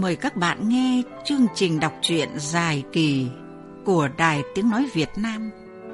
mời các bạn nghe chương trình đọc truyện dài kỳ của Đài Tiếng Nói Việt Nam.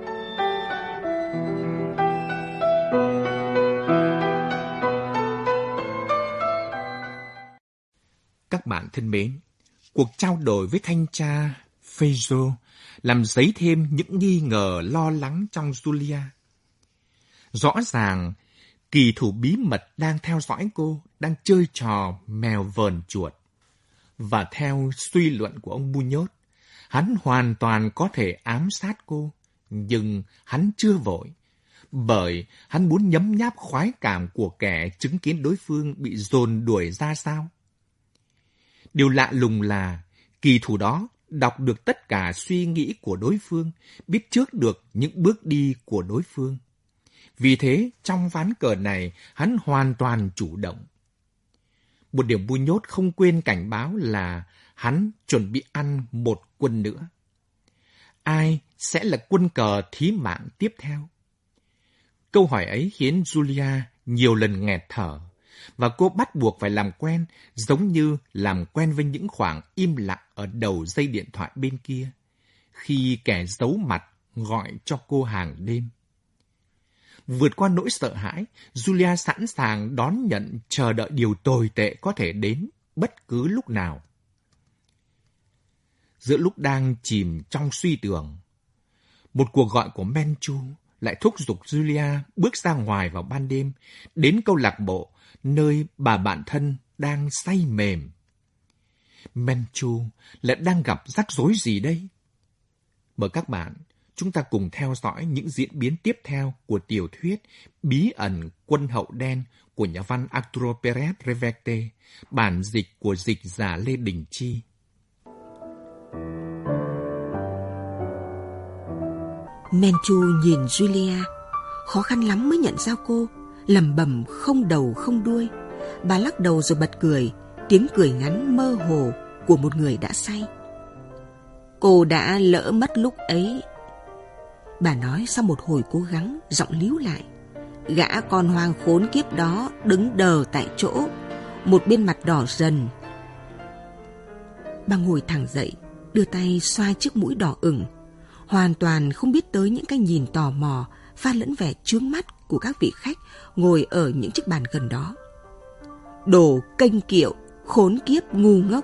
Các bạn thân mến, cuộc trao đổi với thanh tra Feyzo làm dấy thêm những nghi ngờ lo lắng trong Julia. Rõ ràng, kỳ thủ bí mật đang theo dõi cô, đang chơi trò mèo vờn chuột. Và theo suy luận của ông Bunyot, hắn hoàn toàn có thể ám sát cô, nhưng hắn chưa vội, bởi hắn muốn nhấm nháp khoái cảm của kẻ chứng kiến đối phương bị dồn đuổi ra sao. Điều lạ lùng là kỳ thủ đó đọc được tất cả suy nghĩ của đối phương, biết trước được những bước đi của đối phương. Vì thế, trong ván cờ này, hắn hoàn toàn chủ động. Một điểm Bunyot không quên cảnh báo là hắn chuẩn bị ăn một quân nữa. Ai sẽ là quân cờ thí mạng tiếp theo? Câu hỏi ấy khiến Julia nhiều lần nghẹt thở, và cô bắt buộc phải làm quen, giống như làm quen với những khoảng im lặng ở đầu dây điện thoại bên kia, khi kẻ giấu mặt gọi cho cô hàng đêm. Vượt qua nỗi sợ hãi, Julia sẵn sàng đón nhận, chờ đợi điều tồi tệ có thể đến bất cứ lúc nào. Giữa lúc đang chìm trong suy tưởng, một cuộc gọi của Menchu lại thúc giục Julia bước ra ngoài vào ban đêm, đến câu lạc bộ, nơi bà bạn thân đang say mềm. Menchu lại đang gặp rắc rối gì đây? Mời các bạn, chúng ta cùng theo dõi những diễn biến tiếp theo của tiểu thuyết Bí ẩn quân hậu đen của nhà văn Arturo Pérez Reverte, bản dịch của dịch giả Lê Đình Chi. Menchu nhìn Julia, khó khăn lắm mới nhận ra cô, lẩm bẩm không đầu không đuôi. Bà lắc đầu rồi bật cười, tiếng cười ngắn mơ hồ của một người đã say. Cô đã lỡ mất lúc ấy. Bà nói sau một hồi cố gắng, giọng líu lại. Gã con hoang khốn kiếp đó đứng đờ tại chỗ, một bên mặt đỏ dần. Bà ngồi thẳng dậy, đưa tay xoa chiếc mũi đỏ ửng, hoàn toàn không biết tới những cái nhìn tò mò, pha lẫn vẻ chướng mắt của các vị khách ngồi ở những chiếc bàn gần đó. Đồ kênh kiệu, khốn kiếp ngu ngốc.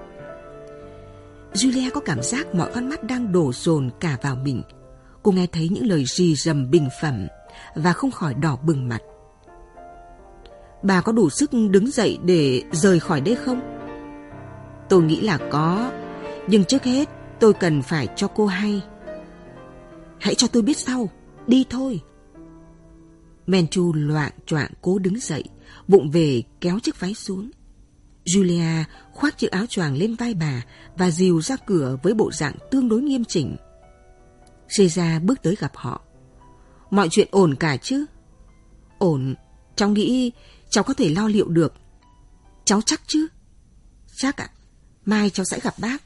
Julia có cảm giác mọi con mắt đang đổ dồn cả vào mình. Cô nghe thấy những lời rì rầm bình phẩm và không khỏi đỏ bừng mặt. Bà có đủ sức đứng dậy để rời khỏi đây không? Tôi nghĩ là có, nhưng trước hết tôi cần phải cho cô hay. Hãy cho tôi biết sau, đi thôi. Menchu loạng choạng cố đứng dậy, bụng về kéo chiếc váy xuống. Julia khoác chiếc áo choàng lên vai bà và dìu ra cửa với bộ dạng tương đối nghiêm chỉnh. Caesar bước tới gặp họ. Mọi chuyện ổn cả chứ? Ổn, cháu nghĩ cháu có thể lo liệu được. Cháu chắc chứ? Chắc ạ, mai cháu sẽ gặp bác.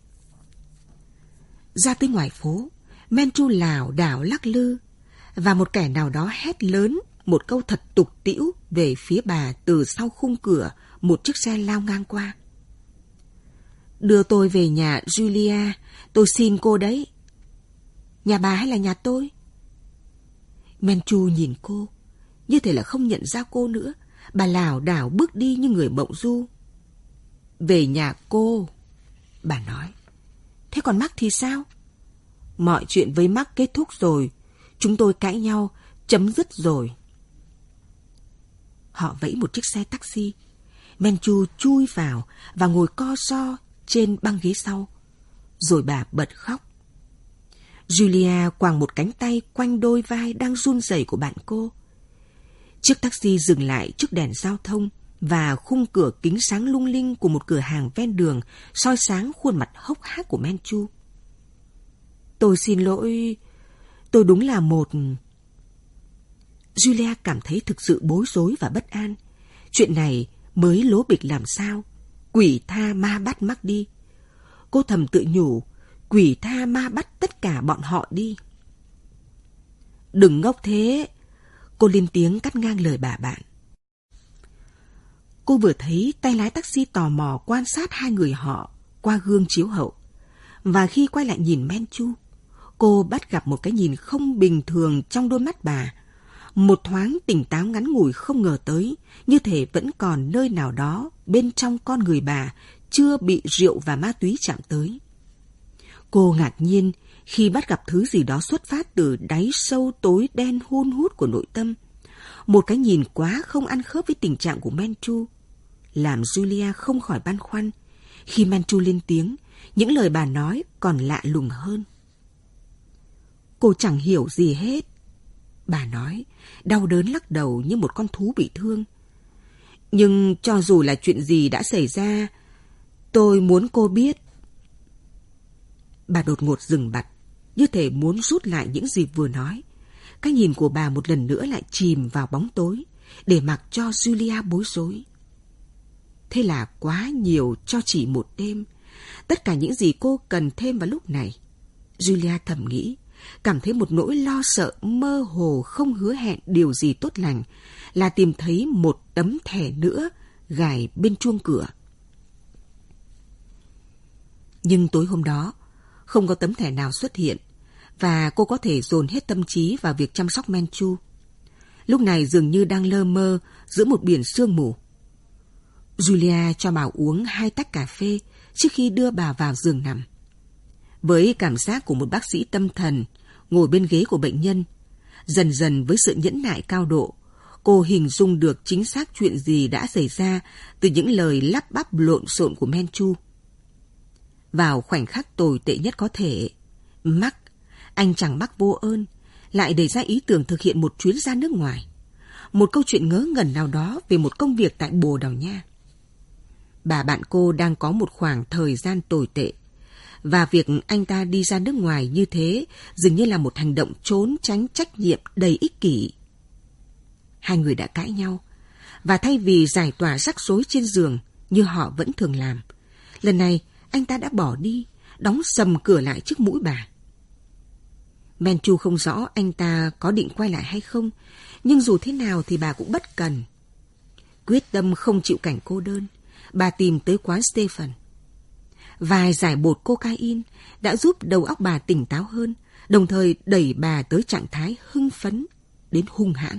Ra tới ngoài phố, Menchu lảo đảo lắc lư, và một kẻ nào đó hét lớn một câu thật tục tĩu về phía bà từ sau khung cửa. Một chiếc xe lao ngang qua. Đưa tôi về nhà Julia, tôi xin cô đấy. Nhà bà hay là nhà tôi? Menchu nhìn cô, như thể là không nhận ra cô nữa. Bà lảo đảo bước đi như người mộng du. Về nhà cô, bà nói. Thế còn Mark thì sao? Mọi chuyện với Mark kết thúc rồi. Chúng tôi cãi nhau, chấm dứt rồi. Họ vẫy một chiếc xe taxi. Menchu chui vào và ngồi co ro trên băng ghế sau. Rồi bà bật khóc. Julia quàng một cánh tay quanh đôi vai đang run rẩy của bạn cô. Chiếc taxi dừng lại trước đèn giao thông và khung cửa kính sáng lung linh của một cửa hàng ven đường soi sáng khuôn mặt hốc hác của Menchu. Tôi xin lỗi, tôi đúng là một... Julia cảm thấy thực sự bối rối và bất an. Chuyện này mới lố bịch làm sao? Quỷ tha ma bắt Mark đi. Cô thầm tự nhủ, quỷ tha ma bắt tất cả bọn họ đi. Đừng ngốc thế. Cô lên tiếng cắt ngang lời bà bạn. Cô vừa thấy tay lái taxi tò mò quan sát hai người họ qua gương chiếu hậu. Và khi quay lại nhìn Manchu, cô bắt gặp một cái nhìn không bình thường trong đôi mắt bà. Một thoáng tỉnh táo ngắn ngủi không ngờ tới, như thể vẫn còn nơi nào đó bên trong con người bà chưa bị rượu và ma túy chạm tới. Cô ngạc nhiên khi bắt gặp thứ gì đó xuất phát từ đáy sâu tối đen hun hút của nội tâm. Một cái nhìn quá không ăn khớp với tình trạng của Manchu, làm Julia không khỏi băn khoăn. Khi Manchu lên tiếng, những lời bà nói còn lạ lùng hơn. Cô chẳng hiểu gì hết, bà nói, đau đớn lắc đầu như một con thú bị thương. Nhưng cho dù là chuyện gì đã xảy ra, tôi muốn cô biết. Bà đột ngột dừng bặt, như thể muốn rút lại những gì vừa nói. Cái nhìn của bà một lần nữa lại chìm vào bóng tối, để mặc cho Julia bối rối. Thế là quá nhiều cho chỉ một đêm. Tất cả những gì cô cần thêm vào lúc này. Julia thầm nghĩ, cảm thấy một nỗi lo sợ mơ hồ không hứa hẹn điều gì tốt lành, là tìm thấy một tấm thẻ nữa gài bên chuông cửa. Nhưng tối hôm đó, không có tấm thẻ nào xuất hiện, và cô có thể dồn hết tâm trí vào việc chăm sóc Manchu. Lúc này dường như đang lơ mơ giữa một biển sương mù. Julia cho bà uống 2 tách cà phê trước khi đưa bà vào giường nằm. Với cảm giác của một bác sĩ tâm thần ngồi bên ghế của bệnh nhân, dần dần với sự nhẫn nại cao độ, cô hình dung được chính xác chuyện gì đã xảy ra từ những lời lắp bắp lộn xộn của Manchu. Vào khoảnh khắc tồi tệ nhất có thể, Mark, anh chàng Mark vô ơn, lại đề ra ý tưởng thực hiện một chuyến ra nước ngoài. Một câu chuyện ngớ ngẩn nào đó về một công việc tại Bồ Đào Nha. Bà bạn cô đang có một khoảng thời gian tồi tệ, và việc anh ta đi ra nước ngoài như thế dường như là một hành động trốn tránh trách nhiệm đầy ích kỷ. Hai người đã cãi nhau, và thay vì giải tỏa rắc rối trên giường như họ vẫn thường làm, lần này anh ta đã bỏ đi, đóng sầm cửa lại trước mũi bà. Manchu không rõ anh ta có định quay lại hay không, nhưng dù thế nào thì bà cũng bất cần. Quyết tâm không chịu cảnh cô đơn, bà tìm tới quán Stephen. Vài giải bột cocaine đã giúp đầu óc bà tỉnh táo hơn, đồng thời đẩy bà tới trạng thái hưng phấn đến hung hãn.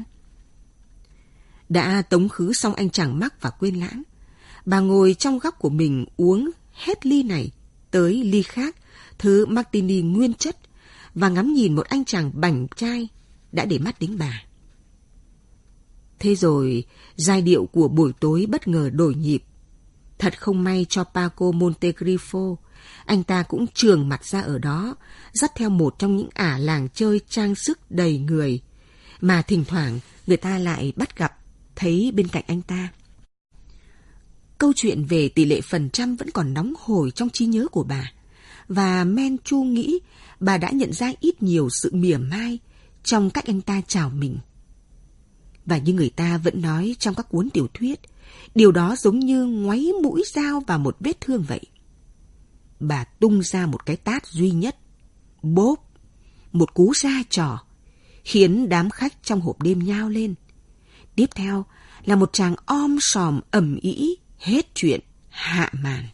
Đã tống khứ xong anh chàng Mark và quên lãng, bà ngồi trong góc của mình uống hết ly này tới ly khác, thứ martini nguyên chất, và ngắm nhìn một anh chàng bảnh trai đã để mắt đến bà. Thế rồi, giai điệu của buổi tối bất ngờ đổi nhịp. Thật không may cho Paco Montegrifo, anh ta cũng trườn mặt ra ở đó, dắt theo một trong những ả làng chơi trang sức đầy người, mà thỉnh thoảng người ta lại bắt gặp thấy bên cạnh anh ta. Câu chuyện về tỷ lệ phần trăm vẫn còn nóng hổi trong trí nhớ của bà, và Manchu nghĩ bà đã nhận ra ít nhiều sự mỉa mai trong cách anh ta chào mình. Và như người ta vẫn nói trong các cuốn tiểu thuyết, điều đó giống như ngoáy mũi dao vào một vết thương vậy. Bà tung ra một cái tát duy nhất, bốp, một cú ra trò, khiến đám khách trong hộp đêm nhao lên. Tiếp theo là một tràng om sòm ầm ĩ, hết chuyện, hạ màn.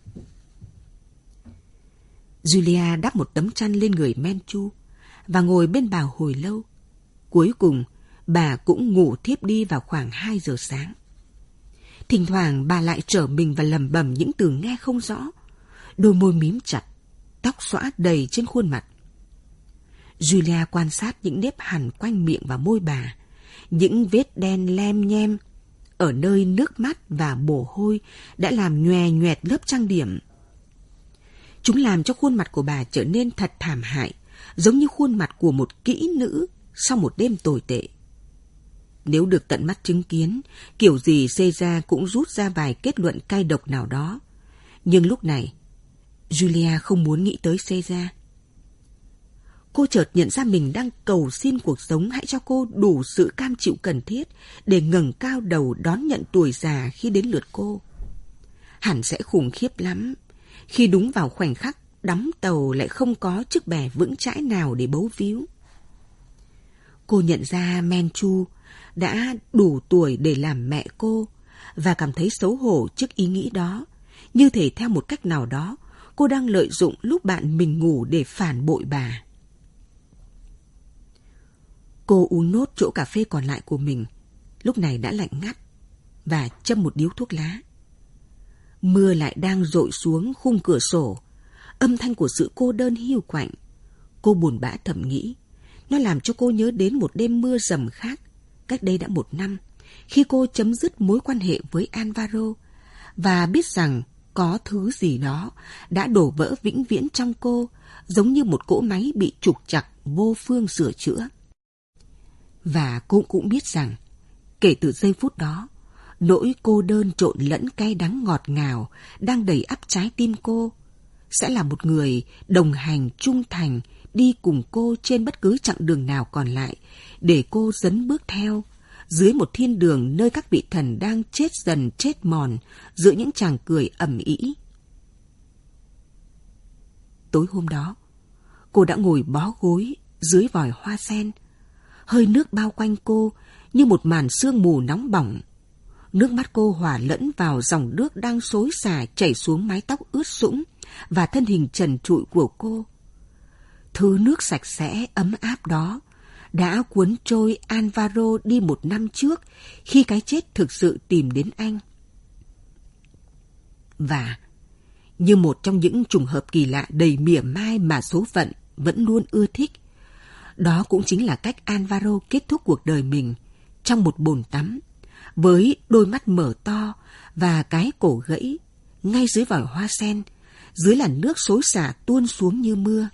Julia đắp một tấm chăn lên người Manchu và ngồi bên bà hồi lâu. Cuối cùng, bà cũng ngủ thiếp đi vào khoảng 2 giờ sáng. Thỉnh thoảng bà lại trở mình và lẩm bẩm những từ nghe không rõ. Đôi môi mím chặt, tóc xõa đầy trên khuôn mặt. Julia quan sát những nếp hằn quanh miệng và môi bà, những vết đen lem nhem ở nơi nước mắt và mồ hôi đã làm nhòe nhoẹt lớp trang điểm. Chúng làm cho khuôn mặt của bà trở nên thật thảm hại, giống như khuôn mặt của một kỹ nữ sau một đêm tồi tệ. Nếu được tận mắt chứng kiến, kiểu gì Caesar cũng rút ra vài kết luận cay độc nào đó. Nhưng lúc này, Julia không muốn nghĩ tới Caesar. Cô chợt nhận ra mình đang cầu xin cuộc sống hãy cho cô đủ sự cam chịu cần thiết để ngẩng cao đầu đón nhận tuổi già khi đến lượt cô. Hẳn sẽ khủng khiếp lắm khi đúng vào khoảnh khắc đắm tàu lại không có chiếc bè vững chãi nào để bấu víu. Cô nhận ra Manchu đã đủ tuổi để làm mẹ cô, và cảm thấy xấu hổ trước ý nghĩ đó. Như thể theo một cách nào đó, cô đang lợi dụng lúc bạn mình ngủ để phản bội bà. Cô uống nốt chỗ cà phê còn lại của mình, lúc này đã lạnh ngắt, và châm một điếu thuốc lá. Mưa lại đang dội xuống khung cửa sổ, âm thanh của sự cô đơn hiu quạnh. Cô buồn bã thầm nghĩ, nó làm cho cô nhớ đến một đêm mưa rầm khác, cách đây đã 1 năm, khi cô chấm dứt mối quan hệ với Alvaro, và biết rằng có thứ gì đó đã đổ vỡ vĩnh viễn trong cô, giống như một cỗ máy bị trục trặc vô phương sửa chữa. Và cô cũng biết rằng, kể từ giây phút đó, nỗi cô đơn trộn lẫn cay đắng ngọt ngào đang đầy ắp trái tim cô sẽ là một người đồng hành trung thành đi cùng cô trên bất cứ chặng đường nào còn lại, để cô dấn bước theo dưới một thiên đường nơi các vị thần đang chết dần chết mòn giữa những tràng cười ầm ĩ. Tối hôm đó, cô đã ngồi bó gối dưới vòi hoa sen. Hơi nước bao quanh cô như một màn sương mù nóng bỏng. Nước mắt cô hòa lẫn vào dòng nước đang xối xả chảy xuống mái tóc ướt sũng và thân hình trần trụi của cô. Thứ nước sạch sẽ ấm áp đó đã cuốn trôi Alvaro đi 1 năm trước, khi cái chết thực sự tìm đến anh. Và như một trong những trùng hợp kỳ lạ đầy mỉa mai mà số phận vẫn luôn ưa thích, đó cũng chính là cách Alvaro kết thúc cuộc đời mình trong một bồn tắm, với đôi mắt mở to và cái cổ gãy, ngay dưới vòi hoa sen, dưới làn nước xối xả tuôn xuống như mưa.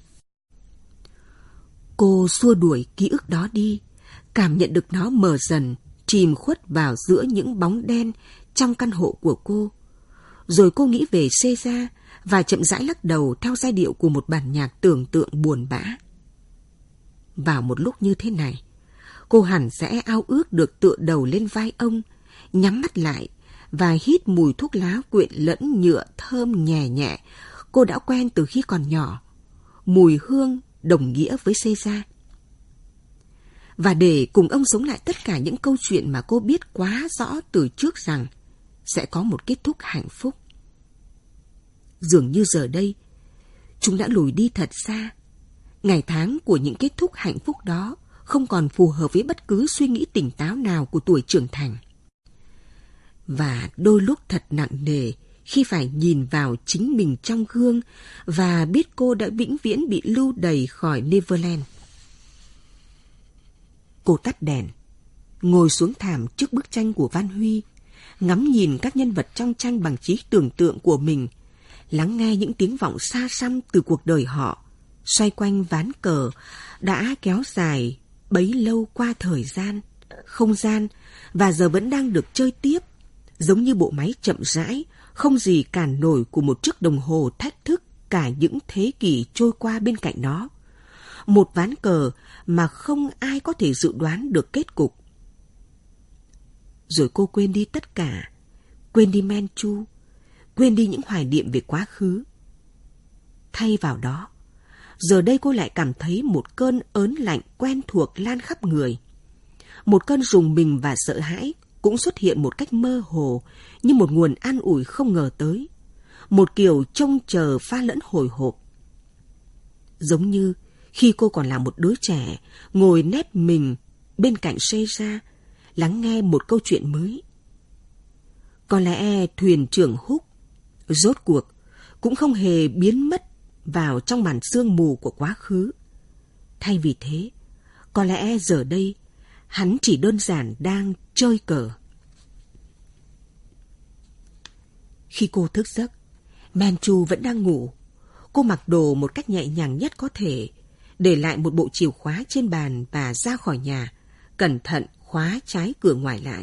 Cô xua đuổi ký ức đó đi, cảm nhận được nó mờ dần, chìm khuất vào giữa những bóng đen trong căn hộ của cô. Rồi cô nghĩ về César và chậm rãi lắc đầu theo giai điệu của một bản nhạc tưởng tượng buồn bã. Vào một lúc như thế này, cô hẳn sẽ ao ước được tựa đầu lên vai ông, nhắm mắt lại và hít mùi thuốc lá quyện lẫn nhựa thơm nhẹ nhẹ cô đã quen từ khi còn nhỏ, mùi hương đồng nghĩa với César. Và để cùng ông sống lại tất cả những câu chuyện mà cô biết quá rõ từ trước rằng sẽ có một kết thúc hạnh phúc. Dường như giờ đây, chúng đã lùi đi thật xa. Ngày tháng của những kết thúc hạnh phúc đó không còn phù hợp với bất cứ suy nghĩ tỉnh táo nào của tuổi trưởng thành. Và đôi lúc thật nặng nề khi phải nhìn vào chính mình trong gương và biết cô đã vĩnh viễn bị lưu đày khỏi Neverland. Cô tắt đèn, ngồi xuống thảm trước bức tranh của Van Huy, ngắm nhìn các nhân vật trong tranh bằng trí tưởng tượng của mình, lắng nghe những tiếng vọng xa xăm từ cuộc đời họ, xoay quanh ván cờ đã kéo dài bấy lâu qua thời gian, không gian và giờ vẫn đang được chơi tiếp, giống như bộ máy chậm rãi, không gì cản nổi của một chiếc đồng hồ thách thức cả những thế kỷ trôi qua bên cạnh nó. Một ván cờ mà không ai có thể dự đoán được kết cục. Rồi cô quên đi tất cả, quên đi Manchu, quên đi những hoài niệm về quá khứ. Thay vào đó, giờ đây cô lại cảm thấy một cơn ớn lạnh quen thuộc lan khắp người. Một cơn rùng mình và sợ hãi cũng xuất hiện một cách mơ hồ như một nguồn an ủi không ngờ tới. Một kiểu trông chờ pha lẫn hồi hộp. Giống như khi cô còn là một đứa trẻ, ngồi nép mình bên cạnh César, lắng nghe một câu chuyện mới. Có lẽ thuyền trưởng Hook rốt cuộc cũng không hề biến mất vào trong màn sương mù của quá khứ. Thay vì thế, có lẽ giờ đây hắn chỉ đơn giản đang chơi cờ. Khi cô thức giấc, Manchu vẫn đang ngủ. Cô mặc đồ một cách nhẹ nhàng nhất có thể, để lại một bộ chìa khóa trên bàn và ra khỏi nhà, cẩn thận khóa trái cửa ngoài lại.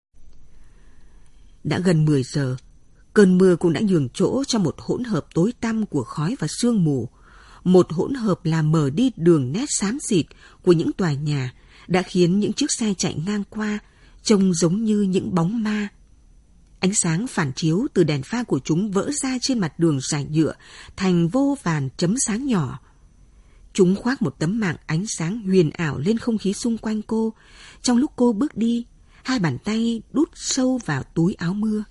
Đã gần 10 giờ, cơn mưa cũng đã nhường chỗ cho một hỗn hợp tối tăm của khói và sương mù, một hỗn hợp làm mờ đi đường nét xám xịt của những tòa nhà, đã khiến những chiếc xe chạy ngang qua trông giống như những bóng ma. Ánh sáng phản chiếu từ đèn pha của chúng vỡ ra trên mặt đường rải nhựa thành vô vàn chấm sáng nhỏ. Chúng khoác một tấm màng ánh sáng huyền ảo lên không khí xung quanh cô trong lúc cô bước đi, hai bàn tay đút sâu vào túi áo mưa.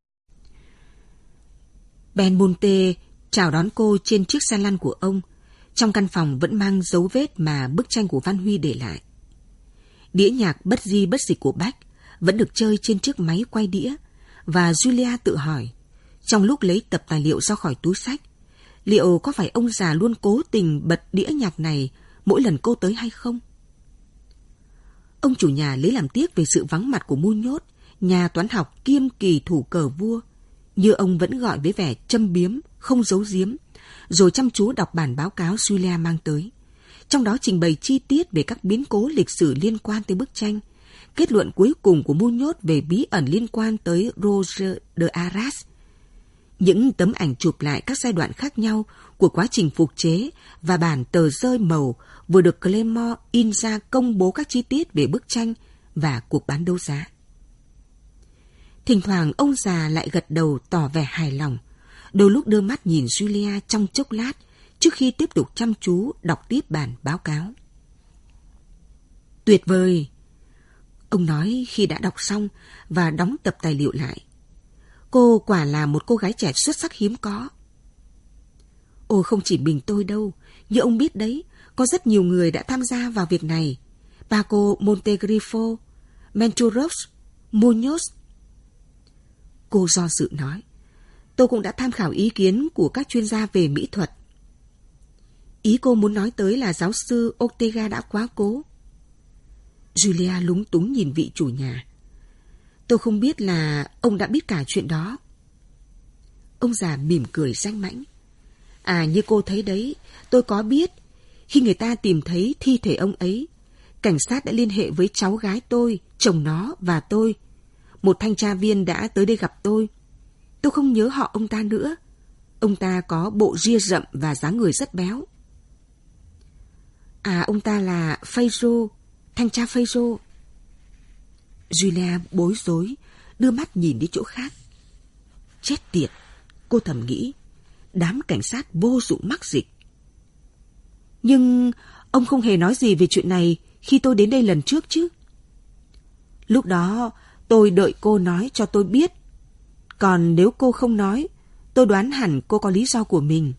Belmonte chào đón cô trên chiếc xe lăn của ông. Trong căn phòng vẫn mang dấu vết mà bức tranh của Văn Huy để lại. Đĩa nhạc bất di bất dịch của Bach vẫn được chơi trên chiếc máy quay đĩa, và Julia tự hỏi, trong lúc lấy tập tài liệu ra khỏi túi xách, liệu có phải ông già luôn cố tình bật đĩa nhạc này mỗi lần cô tới hay không? Ông chủ nhà lấy làm tiếc về sự vắng mặt của Muñoz, nhà toán học kiêm kỳ thủ cờ vua, như ông vẫn gọi với vẻ châm biếm, không giấu giếm, rồi chăm chú đọc bản báo cáo Julia mang tới. Trong đó trình bày chi tiết về các biến cố lịch sử liên quan tới bức tranh, kết luận cuối cùng của Muñoz về bí ẩn liên quan tới Roger de Arras, những tấm ảnh chụp lại các giai đoạn khác nhau của quá trình phục chế và bản tờ rơi màu vừa được Clément in ra công bố các chi tiết về bức tranh và cuộc bán đấu giá. Thỉnh thoảng ông già lại gật đầu tỏ vẻ hài lòng, đôi lúc đưa mắt nhìn Julia trong chốc lát trước khi tiếp tục chăm chú đọc tiếp bản báo cáo. Tuyệt vời, ông nói khi đã đọc xong và đóng tập tài liệu lại. Cô quả là một cô gái trẻ xuất sắc hiếm có. Ồ, không chỉ mình tôi đâu, như ông biết đấy, có rất nhiều người đã tham gia vào việc này. Paco Montegrifo, Menturos, Muñoz. Cô do dự nói, tôi cũng đã tham khảo ý kiến của các chuyên gia về mỹ thuật. Ý cô muốn nói tới là giáo sư Ortega đã quá cố. Julia lúng túng nhìn vị chủ nhà. Tôi không biết là ông đã biết cả chuyện đó. Ông già mỉm cười danh mãnh. À, như cô thấy đấy, tôi có biết. Khi người ta tìm thấy thi thể ông ấy, cảnh sát đã liên hệ với cháu gái tôi, chồng nó và tôi. Một thanh tra viên đã tới đây gặp tôi. Tôi không nhớ họ ông ta nữa. Ông ta có bộ ria rậm và dáng người rất béo. À, ông ta là Feyzo, thanh tra Feyzo. Julia bối rối, đưa mắt nhìn đi chỗ khác. Chết tiệt, cô thầm nghĩ, đám cảnh sát vô dụng mắc dịch. Nhưng ông không hề nói gì về chuyện này khi tôi đến đây lần trước chứ. Lúc đó tôi đợi cô nói cho tôi biết. Còn nếu cô không nói, tôi đoán hẳn cô có lý do của mình.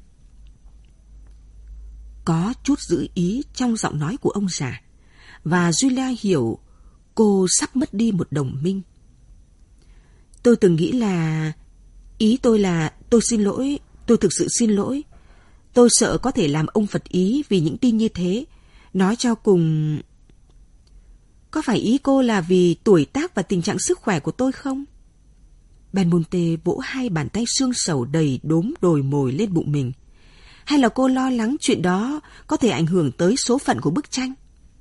Có chút giữ ý trong giọng nói của ông già, và Julia hiểu cô sắp mất đi một đồng minh. Tôi từng nghĩ là... Ý tôi là tôi xin lỗi, tôi thực sự xin lỗi. Tôi sợ có thể làm ông phật ý vì những tin như thế. Nói cho cùng... Có phải ý cô là vì tuổi tác và tình trạng sức khỏe của tôi không? Belmonte vỗ hai bàn tay xương sầu đầy đốm đồi mồi lên bụng mình. Hay là cô lo lắng chuyện đó có thể ảnh hưởng tới số phận của bức tranh?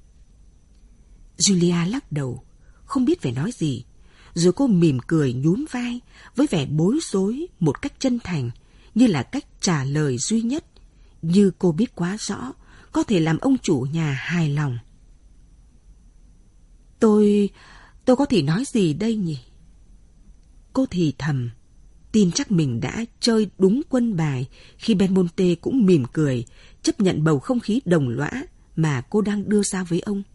Julia lắc đầu, không biết phải nói gì. Rồi cô mỉm cười nhún vai với vẻ bối rối một cách chân thành, như là cách trả lời duy nhất, như cô biết quá rõ, có thể làm ông chủ nhà hài lòng. Tôi có thể nói gì đây nhỉ? Cô thì thầm, tin chắc mình đã chơi đúng quân bài khi Belmonte cũng mỉm cười, chấp nhận bầu không khí đồng lõa mà cô đang đưa ra với ông.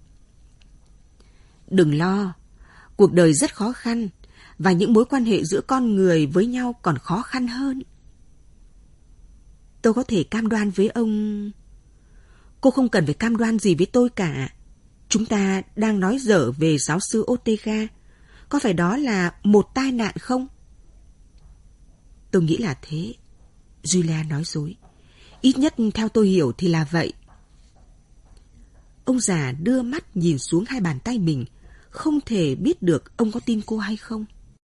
Đừng lo, cuộc đời rất khó khăn, và những mối quan hệ giữa con người với nhau còn khó khăn hơn. Tôi có thể cam đoan với ông... Cô không cần phải cam đoan gì với tôi cả. Chúng ta đang nói dở về giáo sư Ortega. Có phải đó là một tai nạn không? Tôi nghĩ là thế. Julia nói dối. Ít nhất theo tôi hiểu thì là vậy. Ông già đưa mắt nhìn xuống hai bàn tay mình, không thể biết được ông có tin cô hay không.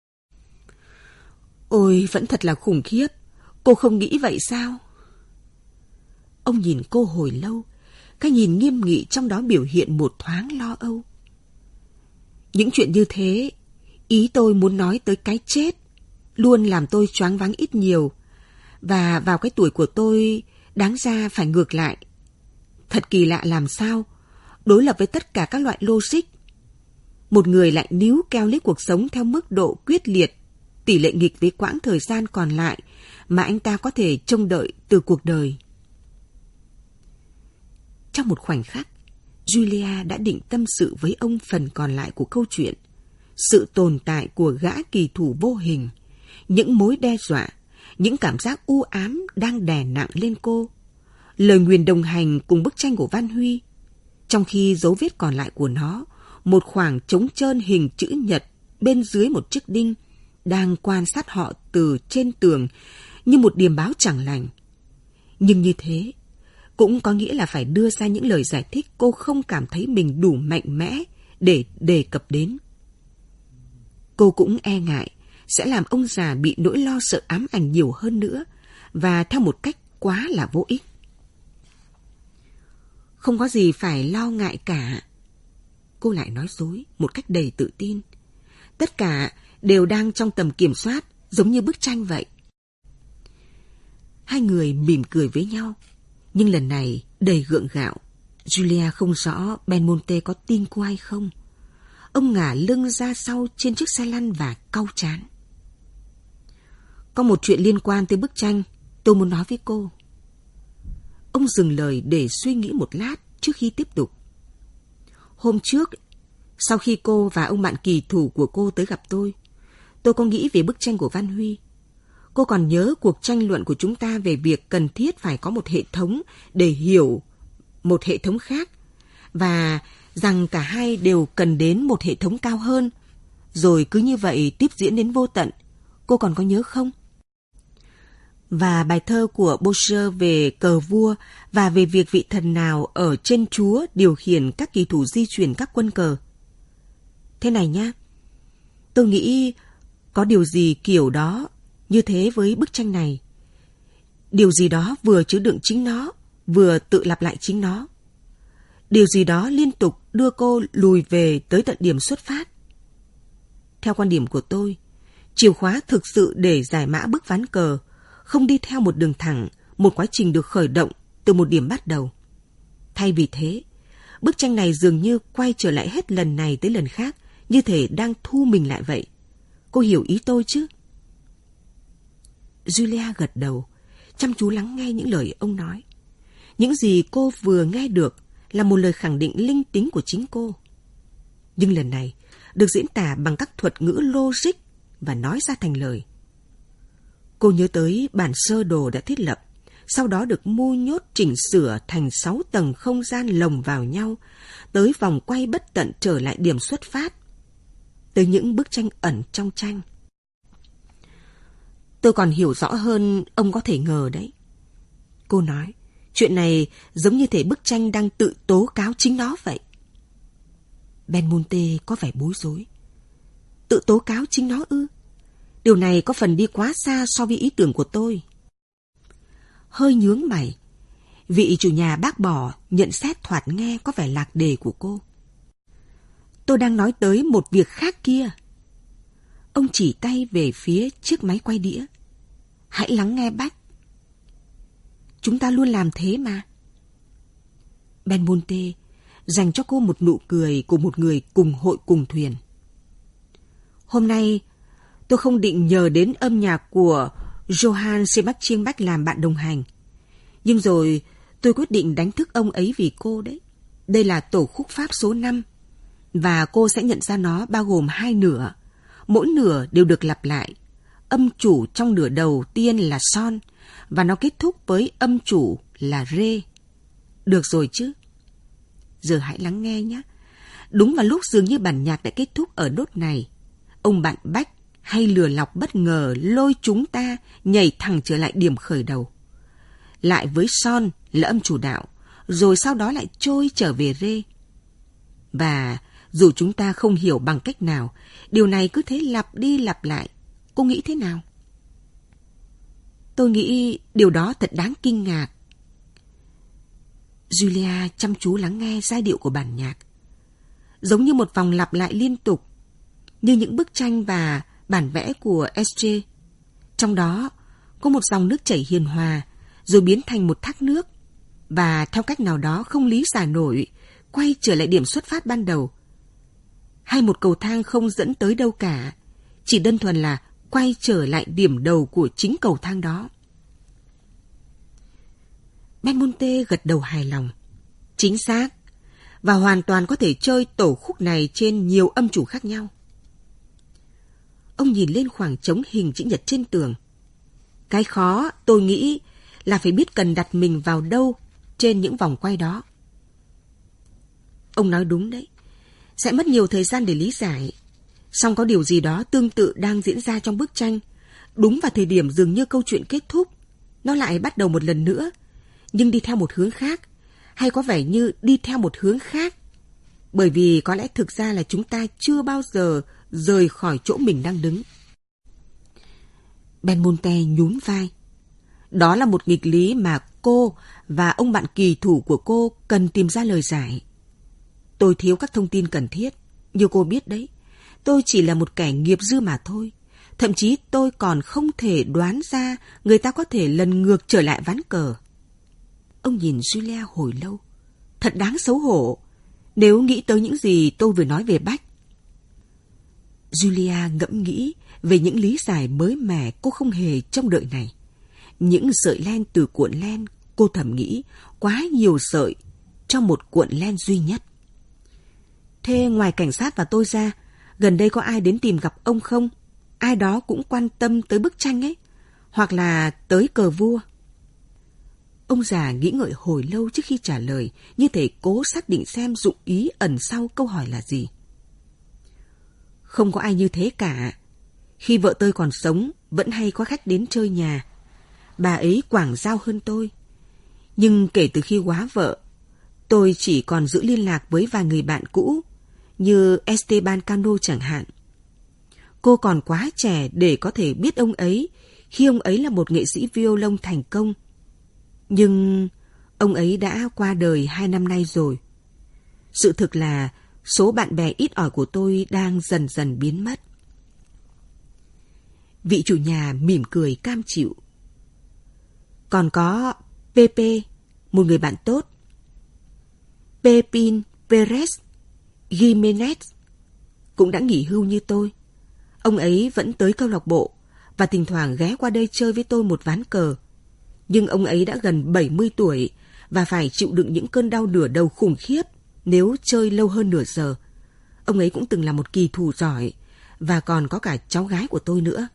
Ôi, vẫn thật là khủng khiếp. Cô không nghĩ vậy sao? Ông nhìn cô hồi lâu, cái nhìn nghiêm nghị trong đó biểu hiện một thoáng lo âu. Những chuyện như thế, ý tôi muốn nói tới cái chết, luôn làm tôi choáng váng ít nhiều. Và vào cái tuổi của tôi, đáng ra phải ngược lại. Thật kỳ lạ làm sao, đối lập với tất cả các loại logic, một người lại níu keo lấy cuộc sống theo mức độ quyết liệt, tỷ lệ nghịch với quãng thời gian còn lại mà anh ta có thể trông đợi từ cuộc đời. Trong một khoảnh khắc, Julia đã định tâm sự với ông phần còn lại của câu chuyện. sự tồn tại của gã kỳ thủ vô hình, những mối đe dọa, những cảm giác u ám đang đè nặng lên cô. Lời nguyền đồng hành cùng bức tranh của Văn Huy, trong khi dấu vết còn lại của nó, một khoảng trống trơn hình chữ nhật bên dưới một chiếc đinh, đang quan sát họ từ trên tường như một điềm báo chẳng lành. Nhưng như thế, cũng có nghĩa là phải đưa ra những lời giải thích cô không cảm thấy mình đủ mạnh mẽ để đề cập đến. Cô cũng e ngại sẽ làm ông già bị nỗi lo sợ ám ảnh nhiều hơn nữa, và theo một cách quá là vô ích. Không có gì phải lo ngại cả. Cô lại nói dối một cách đầy tự tin. Tất cả đều đang trong tầm kiểm soát, giống như bức tranh vậy. Hai người mỉm cười với nhau, nhưng lần này đầy gượng gạo. Julia không rõ Belmonte có tin cô hay không. Ông ngả lưng ra sau trên chiếc xe lăn và cau trán. Có một chuyện liên quan tới bức tranh tôi muốn nói với cô. Ông dừng lời để suy nghĩ một lát trước khi tiếp tục. Hôm trước, sau khi cô và ông bạn kỳ thủ của cô tới gặp tôi có nghĩ về bức tranh của Văn Huy. Cô còn nhớ cuộc tranh luận của chúng ta về việc cần thiết phải có một hệ thống để hiểu một hệ thống khác, và rằng cả hai đều cần đến một hệ thống cao hơn, rồi cứ như vậy tiếp diễn đến vô tận. Cô còn có nhớ không? Và bài thơ của Boucher về cờ vua và về việc vị thần nào ở trên chúa điều khiển các kỳ thủ di chuyển các quân cờ. Thế này nhá, tôi nghĩ có điều gì kiểu đó như thế với bức tranh này. Điều gì đó vừa chứa đựng chính nó, vừa tự lặp lại chính nó. Điều gì đó liên tục đưa cô lùi về tới tận điểm xuất phát. Theo quan điểm của tôi, chìa khóa thực sự để giải mã bức ván cờ không đi theo một đường thẳng, một quá trình được khởi động từ một điểm bắt đầu. Thay vì thế, bức tranh này dường như quay trở lại hết lần này tới lần khác, như thể đang thu mình lại vậy. Cô hiểu ý tôi chứ? Julia gật đầu, chăm chú lắng nghe những lời ông nói. Những gì cô vừa nghe được là một lời khẳng định linh tính của chính cô. Nhưng lần này, được diễn tả bằng các thuật ngữ logic và nói ra thành lời. Cô nhớ tới bản sơ đồ đã thiết lập, sau đó được mu nhốt chỉnh sửa thành 6 tầng không gian lồng vào nhau, tới vòng quay bất tận trở lại điểm xuất phát, tới những bức tranh ẩn trong tranh. Tôi còn hiểu rõ hơn ông có thể ngờ đấy. Cô nói, chuyện này giống như thể bức tranh đang tự tố cáo chính nó vậy. Belmonte có vẻ bối rối. Tự tố cáo chính nó ư? Điều này có phần đi quá xa so với ý tưởng của tôi. Hơi nhướng mày, vị chủ nhà bác bỏ nhận xét thoạt nghe có vẻ lạc đề của cô. Tôi đang nói tới một việc khác kia. Ông chỉ tay về phía chiếc máy quay đĩa. Hãy lắng nghe Bách. Chúng ta luôn làm thế mà. Belmonte dành cho cô một nụ cười của một người cùng hội cùng thuyền. Hôm nay, tôi không định nhờ đến âm nhạc của Johann Sebastian Bach làm bạn đồng hành. Nhưng rồi tôi quyết định đánh thức ông ấy vì cô đấy. Đây là tổ khúc Pháp số 5. Và cô sẽ nhận ra nó bao gồm 2 nửa. Mỗi nửa đều được lặp lại. Âm chủ trong nửa đầu tiên là son, và nó kết thúc với âm chủ là rê. Được rồi chứ? Giờ hãy lắng nghe nhé. Đúng vào lúc dường như bản nhạc đã kết thúc ở nốt này, ông bạn Bách hay lừa lọc bất ngờ lôi chúng ta nhảy thẳng trở lại điểm khởi đầu. Lại với son là âm chủ đạo, rồi sau đó lại trôi trở về rê. Và dù chúng ta không hiểu bằng cách nào, điều này cứ thế lặp đi lặp lại. Cô nghĩ thế nào? Tôi nghĩ điều đó thật đáng kinh ngạc. Julia chăm chú lắng nghe giai điệu của bản nhạc. Giống như một vòng lặp lại liên tục, như những bức tranh và bản vẽ của Escher. Trong đó có một dòng nước chảy hiền hòa, rồi biến thành một thác nước, và theo cách nào đó không lý giải nổi, quay trở lại điểm xuất phát ban đầu. Hay một cầu thang không dẫn tới đâu cả, chỉ đơn thuần là quay trở lại điểm đầu của chính cầu thang đó. Belmonte gật đầu hài lòng. Chính xác, và hoàn toàn có thể chơi tổ khúc này trên nhiều âm chủ khác nhau. Ông nhìn lên khoảng trống hình chữ nhật trên tường. Cái khó, tôi nghĩ, là phải biết cần đặt mình vào đâu trên những vòng quay đó. Ông nói đúng đấy. Sẽ mất nhiều thời gian để lý giải. Song có điều gì đó tương tự đang diễn ra trong bức tranh. Đúng vào thời điểm dường như câu chuyện kết thúc, nó lại bắt đầu một lần nữa, nhưng đi theo một hướng khác, hay có vẻ như đi theo một hướng khác. Bởi vì có lẽ thực ra là chúng ta chưa bao giờ rời khỏi chỗ mình đang đứng. Belmonte nhún vai. Đó là một nghịch lý mà cô và ông bạn kỳ thủ của cô cần tìm ra lời giải. Tôi thiếu các thông tin cần thiết, như cô biết đấy. Tôi chỉ là một kẻ nghiệp dư mà thôi. Thậm chí tôi còn không thể đoán ra người ta có thể lần ngược trở lại ván cờ. Ông nhìn Julia hồi lâu. Thật đáng xấu hổ nếu nghĩ tới những gì tôi vừa nói về Bach. Julia ngẫm nghĩ về những lý giải mới mẻ cô không hề trông đợi này. Những sợi len từ cuộn len, cô thầm nghĩ, quá nhiều sợi cho một cuộn len duy nhất. Thế ngoài cảnh sát và tôi ra, gần đây có ai đến tìm gặp ông không? Ai đó cũng quan tâm tới bức tranh ấy, hoặc là tới cờ vua. Ông già nghĩ ngợi hồi lâu trước khi trả lời, như thể cố xác định xem dụng ý ẩn sau câu hỏi là gì. Không có ai như thế cả. Khi vợ tôi còn sống, vẫn hay có khách đến chơi nhà. Bà ấy quảng giao hơn tôi. Nhưng kể từ khi góa vợ, tôi chỉ còn giữ liên lạc với vài người bạn cũ, như Esteban Cano chẳng hạn. Cô còn quá trẻ để có thể biết ông ấy khi ông ấy là một nghệ sĩ violon thành công. Nhưng ông ấy đã qua đời 2 năm nay rồi. Sự thực là số bạn bè ít ỏi của tôi đang dần dần biến mất. Vị chủ nhà mỉm cười cam chịu. Còn có Pepe, một người bạn tốt. Pepin Perez Jimenez cũng đã nghỉ hưu như tôi. Ông ấy vẫn tới câu lạc bộ và thỉnh thoảng ghé qua đây chơi với tôi một ván cờ. Nhưng ông ấy đã gần 70 tuổi và phải chịu đựng những cơn đau nửa đầu khủng khiếp nếu chơi lâu hơn nửa giờ. Ông ấy cũng từng là một kỳ thủ giỏi và còn có cả cháu gái của tôi nữa.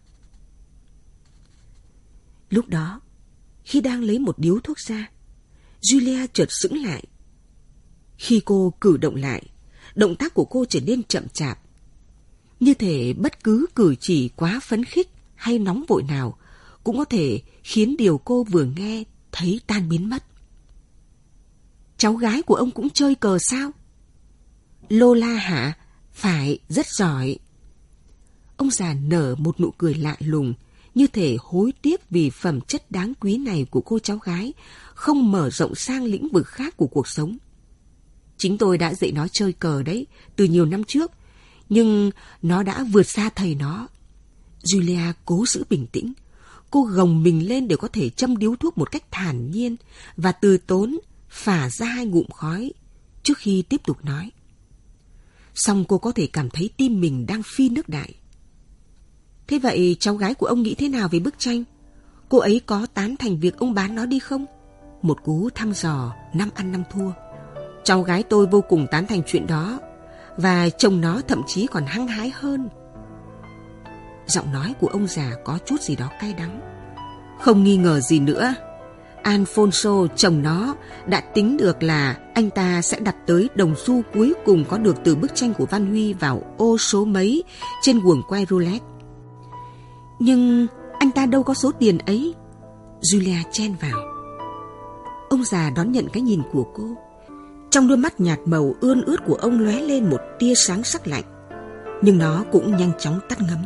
Lúc đó, khi đang lấy một điếu thuốc ra, Julia chợt sững lại. Khi cô cử động lại, động tác của cô trở nên chậm chạp. Như thể bất cứ cử chỉ quá phấn khích hay nóng vội nào cũng có thể khiến điều cô vừa nghe thấy tan biến mất. Cháu gái của ông cũng chơi cờ sao? Lola hả? Phải, rất giỏi. Ông già nở một nụ cười lạ lùng, như thể hối tiếc vì phẩm chất đáng quý này của cô cháu gái không mở rộng sang lĩnh vực khác của cuộc sống. Chính tôi đã dạy nó chơi cờ đấy, từ nhiều năm trước, nhưng nó đã vượt xa thầy nó. Julia cố giữ bình tĩnh. Cô gồng mình lên để có thể châm điếu thuốc một cách thản nhiên và từ tốn phả ra 2 ngụm khói trước khi tiếp tục nói. Song cô có thể cảm thấy tim mình đang phi nước đại. Thế vậy cháu gái của ông nghĩ thế nào về bức tranh? Cô ấy có tán thành việc ông bán nó đi không? Một cú thăm dò 5 ăn 5 thua. Cháu gái tôi vô cùng tán thành chuyện đó, và chồng nó thậm chí còn hăng hái hơn. Giọng nói của ông già có chút gì đó cay đắng. Không nghi ngờ gì nữa, Alfonso, chồng nó, đã tính được là anh ta sẽ đặt tới đồng xu cuối cùng có được từ bức tranh của Văn Huy vào ô số mấy trên guồng quay roulette. Nhưng anh ta đâu có số tiền ấy. Julia chen vào. Ông già đón nhận cái nhìn của cô. Trong đôi mắt nhạt màu ươn ướt của ông lóe lên một tia sáng sắc lạnh, nhưng nó cũng nhanh chóng tắt ngấm.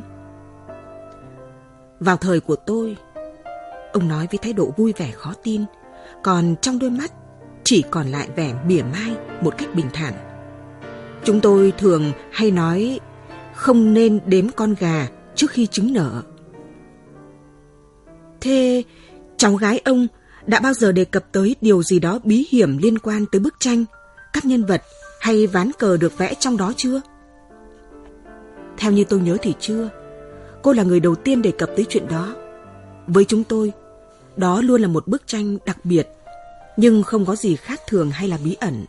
Vào thời của tôi, ông nói với thái độ vui vẻ khó tin, còn trong đôi mắt chỉ còn lại vẻ mỉa mai một cách bình thản. Chúng tôi thường hay nói không nên đếm con gà trước khi trứng nở. Thế cháu gái ông đã bao giờ đề cập tới điều gì đó bí hiểm liên quan tới bức tranh, các nhân vật hay ván cờ được vẽ trong đó chưa? Theo như tôi nhớ thì chưa. Cô là người đầu tiên đề cập tới chuyện đó. Với chúng tôi, đó luôn là một bức tranh đặc biệt, nhưng không có gì khác thường hay là bí ẩn.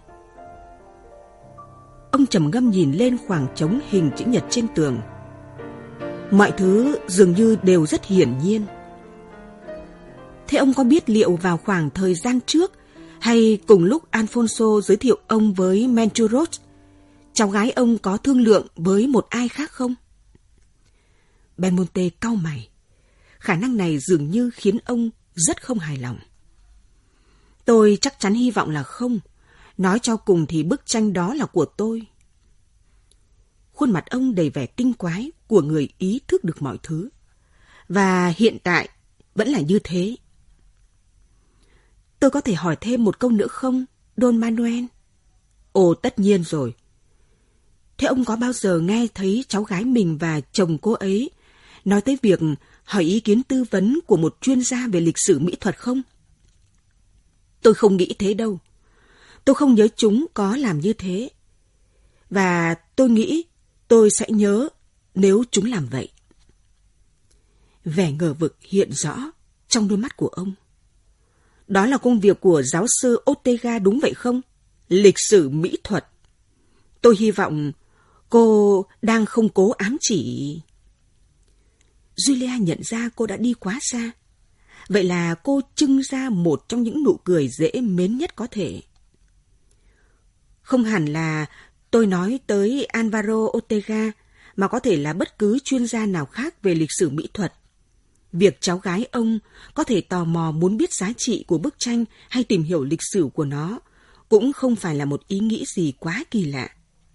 Ông trầm ngâm nhìn lên khoảng trống hình chữ nhật trên tường. Mọi thứ dường như đều rất hiển nhiên. Thế ông có biết liệu vào khoảng thời gian trước hay cùng lúc Alfonso giới thiệu ông với Menturos, cháu gái ông có thương lượng với một ai khác không? Belmonte cau mày. Khả năng này dường như khiến ông rất không hài lòng. Tôi chắc chắn hy vọng là không. Nói cho cùng thì bức tranh đó là của tôi. Khuôn mặt ông đầy vẻ tinh quái của người ý thức được mọi thứ. Và hiện tại vẫn là như thế. Tôi có thể hỏi thêm một câu nữa không, Don Manuel? Ồ, tất nhiên rồi. Thế ông có bao giờ nghe thấy cháu gái mình và chồng cô ấy nói tới việc hỏi ý kiến tư vấn của một chuyên gia về lịch sử mỹ thuật không? Tôi không nghĩ thế đâu. Tôi không nhớ chúng có làm như thế. Và tôi nghĩ tôi sẽ nhớ nếu chúng làm vậy. Vẻ ngờ vực hiện rõ trong đôi mắt của ông. Đó là công việc của giáo sư Ortega đúng vậy không? Lịch sử mỹ thuật. Tôi hy vọng cô đang không cố ám chỉ. Julia nhận ra cô đã đi quá xa. Vậy là cô trưng ra một trong những nụ cười dễ mến nhất có thể. Không hẳn là tôi nói tới Alvaro Ortega, mà có thể là bất cứ chuyên gia nào khác về lịch sử mỹ thuật. Việc cháu gái ông có thể tò mò muốn biết giá trị của bức tranh hay tìm hiểu lịch sử của nó cũng không phải là một ý nghĩ gì quá kỳ lạ.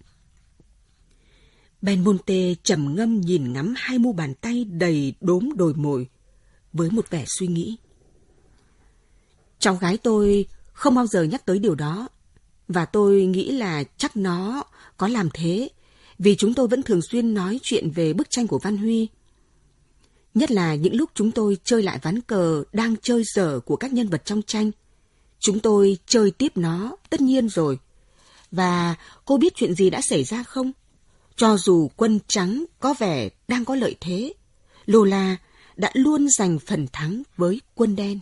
Belmonte trầm ngâm nhìn ngắm hai mu bàn tay đầy đốm đồi mồi với một vẻ suy nghĩ. Cháu gái tôi không bao giờ nhắc tới điều đó, và tôi nghĩ là chắc nó có làm thế, vì chúng tôi vẫn thường xuyên nói chuyện về bức tranh của Văn Huy. Nhất là những lúc chúng tôi chơi lại ván cờ đang chơi dở của các nhân vật trong tranh. Chúng tôi chơi tiếp nó, tất nhiên rồi. Và cô biết chuyện gì đã xảy ra không? Cho dù quân trắng có vẻ đang có lợi thế, Lola đã luôn giành phần thắng với quân đen.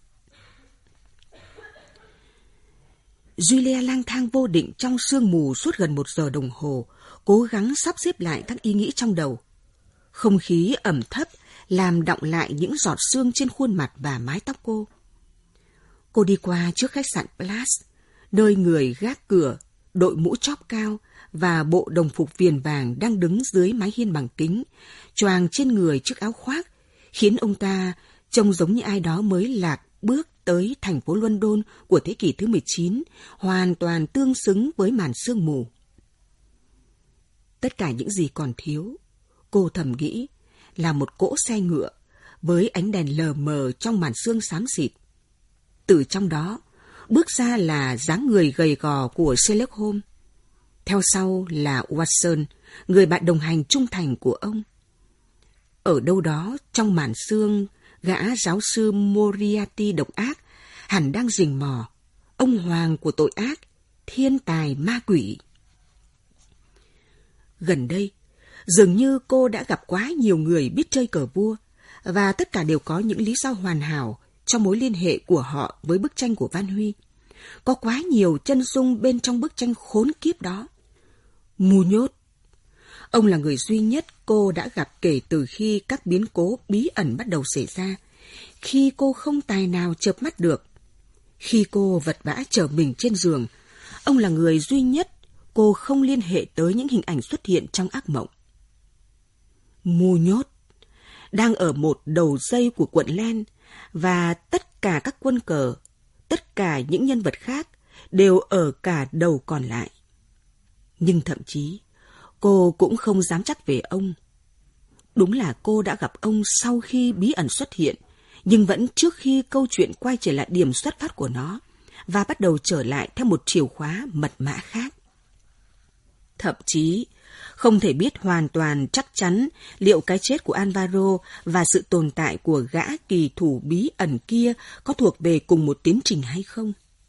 Julia lang thang vô định trong sương mù suốt gần 1 giờ đồng hồ, cố gắng sắp xếp lại các ý nghĩ trong đầu. Không khí ẩm thấp làm đọng lại những giọt sương trên khuôn mặt và mái tóc cô. Cô đi qua trước khách sạn Place, nơi người gác cửa, đội mũ chóp cao và bộ đồng phục viền vàng đang đứng dưới mái hiên bằng kính, choàng trên người chiếc áo khoác, khiến ông ta trông giống như ai đó mới lạc bước tới thành phố London của thế kỷ thứ 19, hoàn toàn tương xứng với màn sương mù. Tất cả những gì còn thiếu, cô thầm nghĩ, là một cỗ xe ngựa với ánh đèn lờ mờ trong màn sương xám xịt. Từ trong đó, bước ra là dáng người gầy gò của Sherlock Holmes. Theo sau là Watson, người bạn đồng hành trung thành của ông. Ở đâu đó trong màn sương, gã giáo sư Moriarty độc ác hẳn đang rình mò, ông hoàng của tội ác, thiên tài ma quỷ. Gần đây, dường như cô đã gặp quá nhiều người biết chơi cờ vua, và tất cả đều có những lý do hoàn hảo cho mối liên hệ của họ với bức tranh của Văn Huy. Có quá nhiều chân dung bên trong bức tranh khốn kiếp đó. Muñoz. Ông là người duy nhất cô đã gặp kể từ khi các biến cố bí ẩn bắt đầu xảy ra, khi cô không tài nào chợp mắt được. Khi cô vật vã trở mình trên giường, ông là người duy nhất cô không liên hệ tới những hình ảnh xuất hiện trong ác mộng. Muñoz đang ở một đầu dây của quận Len, và tất cả các quân cờ, tất cả những nhân vật khác đều ở cả đầu còn lại. Nhưng thậm chí, cô cũng không dám chắc về ông. Đúng là cô đã gặp ông sau khi bí ẩn xuất hiện, nhưng vẫn trước khi câu chuyện quay trở lại điểm xuất phát của nó, và bắt đầu trở lại theo một chìa khóa mật mã khác. Thậm chí, không thể biết hoàn toàn chắc chắn liệu cái chết của Alvaro và sự tồn tại của gã kỳ thủ bí ẩn kia có thuộc về cùng một tiến trình hay không.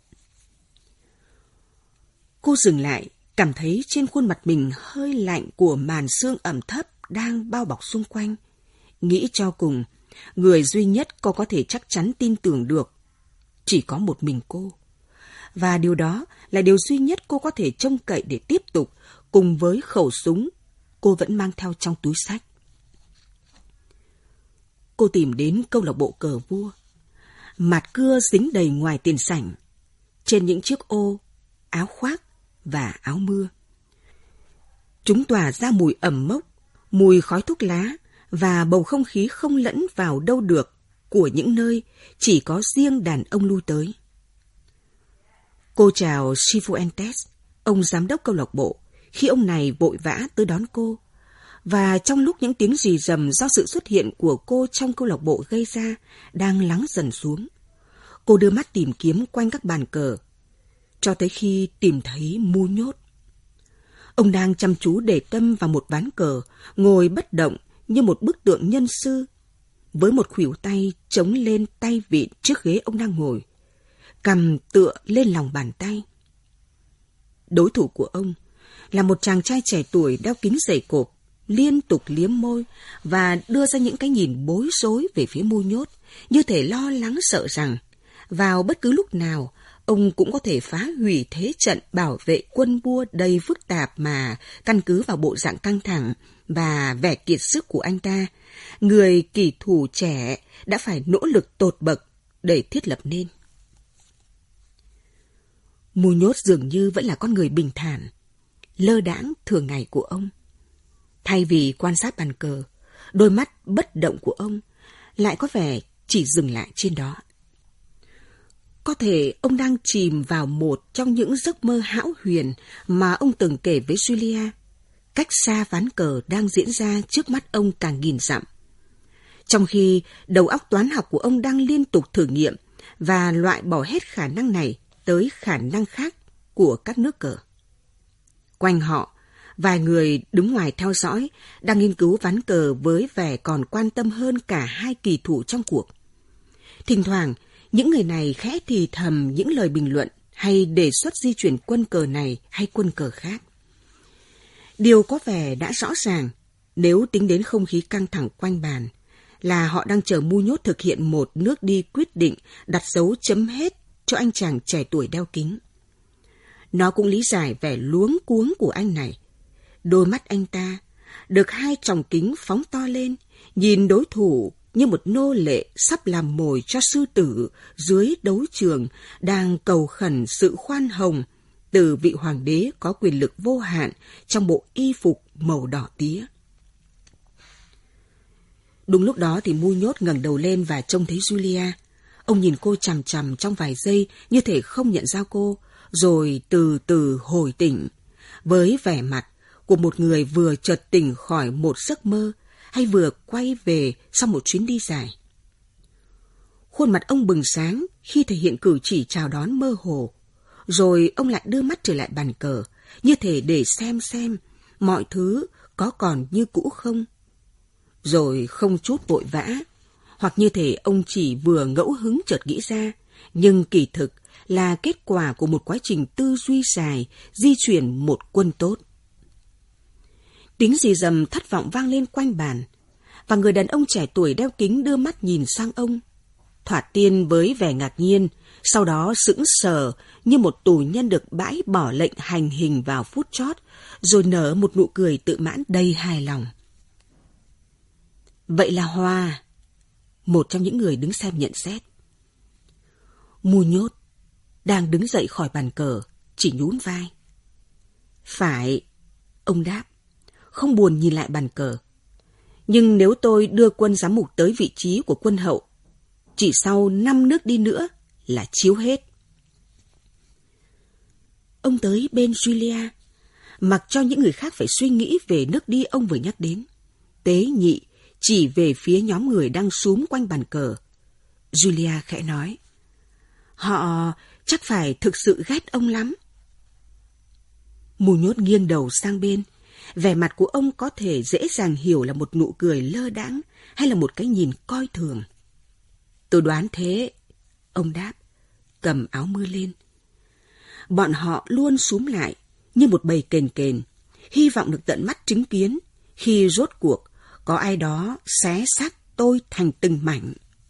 Cô dừng lại, cảm thấy trên khuôn mặt mình hơi lạnh của màn sương ẩm thấp đang bao bọc xung quanh. Nghĩ cho cùng, người duy nhất cô có thể chắc chắn tin tưởng được chỉ có một mình cô. Và điều đó là điều duy nhất cô có thể trông cậy để tiếp tục, cùng với khẩu súng cô vẫn mang theo trong túi xách. cô tìm đến câu lạc bộ cờ vua. Mạt cưa dính đầy ngoài tiền sảnh, trên những chiếc ô, áo khoác và áo mưa. Chúng tỏa ra mùi ẩm mốc, mùi khói thuốc lá và bầu không khí không lẫn vào đâu được của những nơi chỉ có riêng đàn ông lui tới. Cô chào Cifuentes, ông giám đốc câu lạc bộ, khi ông này vội vã tới đón cô. Và trong lúc những tiếng rì rầm do sự xuất hiện của cô trong câu lạc bộ gây ra đang lắng dần xuống, cô đưa mắt tìm kiếm quanh các bàn cờ, cho tới khi tìm thấy Muñoz. Ông đang chăm chú để tâm vào một ván cờ, ngồi bất động như một bức tượng nhân sư, với một khuỷu tay chống lên tay vịn chiếc ghế ông đang ngồi, cằm tựa lên lòng bàn tay. Đối thủ của ông là một chàng trai trẻ tuổi đeo kính dày cộp, liên tục liếm môi và đưa ra những cái nhìn bối rối về phía Muñoz, như thể lo lắng sợ rằng vào bất cứ lúc nào ông cũng có thể phá hủy thế trận bảo vệ quân vua đầy phức tạp mà, căn cứ vào bộ dạng căng thẳng và vẻ kiệt sức của anh ta, người kỳ thủ trẻ đã phải nỗ lực tột bậc để thiết lập nên. Muñoz dường như vẫn là con người bình thản, lơ đãng thường ngày của ông. Thay vì quan sát bàn cờ, đôi mắt bất động của ông lại có vẻ chỉ dừng lại trên đó. Có thể ông đang chìm vào một trong những giấc mơ hão huyền mà ông từng kể với Julia. Cách xa ván cờ đang diễn ra trước mắt ông càng nghìn dặm. Trong khi đầu óc toán học của ông đang liên tục thử nghiệm và loại bỏ hết khả năng này tới khả năng khác của các nước cờ. Quanh họ, vài người đứng ngoài theo dõi đang nghiên cứu ván cờ với vẻ còn quan tâm hơn cả hai kỳ thủ trong cuộc. Thỉnh thoảng, những người này khẽ thì thầm những lời bình luận hay đề xuất di chuyển quân cờ này hay quân cờ khác. Điều có vẻ đã rõ ràng, nếu tính đến không khí căng thẳng quanh bàn, là họ đang chờ Muñoz thực hiện một nước đi quyết định đặt dấu chấm hết cho anh chàng trẻ tuổi đeo kính. Nó cũng lý giải vẻ luống cuống của anh này. Đôi mắt anh ta được hai tròng kính phóng to lên, nhìn đối thủ như một nô lệ sắp làm mồi cho sư tử dưới đấu trường đang cầu khẩn sự khoan hồng từ vị hoàng đế có quyền lực vô hạn trong bộ y phục màu đỏ tía. Đúng lúc đó thì Muñoz ngẩng đầu lên và trông thấy Julia. Ông nhìn cô chằm chằm trong vài giây như thể không nhận ra cô, rồi từ từ hồi tỉnh, với vẻ mặt của một người vừa chợt tỉnh khỏi một giấc mơ hay vừa quay về sau một chuyến đi dài. Khuôn mặt ông bừng sáng khi thể hiện cử chỉ chào đón mơ hồ, rồi ông lại đưa mắt trở lại bàn cờ, như thể để xem mọi thứ có còn như cũ không. Rồi không chút vội vã, hoặc như thể ông chỉ vừa ngẫu hứng chợt nghĩ ra, nhưng kỳ thực là kết quả của một quá trình tư duy dài, di chuyển một quân tốt. Tiếng rì rầm thất vọng vang lên quanh bàn, và người đàn ông trẻ tuổi đeo kính đưa mắt nhìn sang ông, thoạt tiên với vẻ ngạc nhiên, sau đó sững sờ như một tù nhân được bãi bỏ lệnh hành hình vào phút chót, rồi nở một nụ cười tự mãn đầy hài lòng. Vậy là hòa, một trong những người đứng xem nhận xét. Muñoz đang đứng dậy khỏi bàn cờ, chỉ nhún vai. Phải, ông đáp, không buồn nhìn lại bàn cờ. Nhưng nếu tôi đưa quân giám mục tới vị trí của quân hậu, chỉ sau 5 nước đi nữa là chiếu hết. Ông tới bên Julia, mặc cho những người khác phải suy nghĩ về nước đi ông vừa nhắc đến. Tế nhị chỉ về phía nhóm người đang xúm quanh bàn cờ. Julia khẽ nói, họ chắc phải thực sự ghét ông lắm. Muñoz nghiêng đầu sang bên. Vẻ mặt của ông có thể dễ dàng hiểu là một nụ cười lơ đãng hay là một cái nhìn coi thường. Tôi đoán thế, ông đáp, cầm áo mưa lên. Bọn họ luôn xúm lại như một bầy kền kền, hy vọng được tận mắt chứng kiến khi rốt cuộc có ai đó xé xác tôi thành từng mảnh.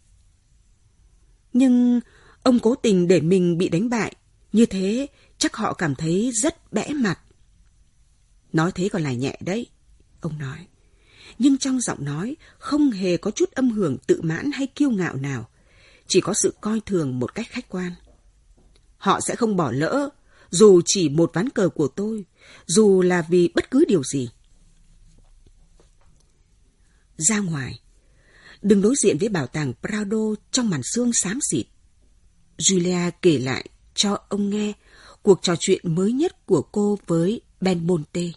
Nhưng ông cố tình để mình bị đánh bại, như thế chắc họ cảm thấy rất bẽ mặt. Nói thế còn là nhẹ đấy, ông nói. nhưng trong giọng nói không hề có chút âm hưởng tự mãn hay kiêu ngạo nào, chỉ có sự coi thường một cách khách quan. Họ sẽ không bỏ lỡ, dù chỉ một ván cờ của tôi, dù là vì bất cứ điều gì. Ra ngoài, đứng đối diện với bảo tàng Prado trong màn sương xám xịt, Julia kể lại cho ông nghe cuộc trò chuyện mới nhất của cô với Belmonte.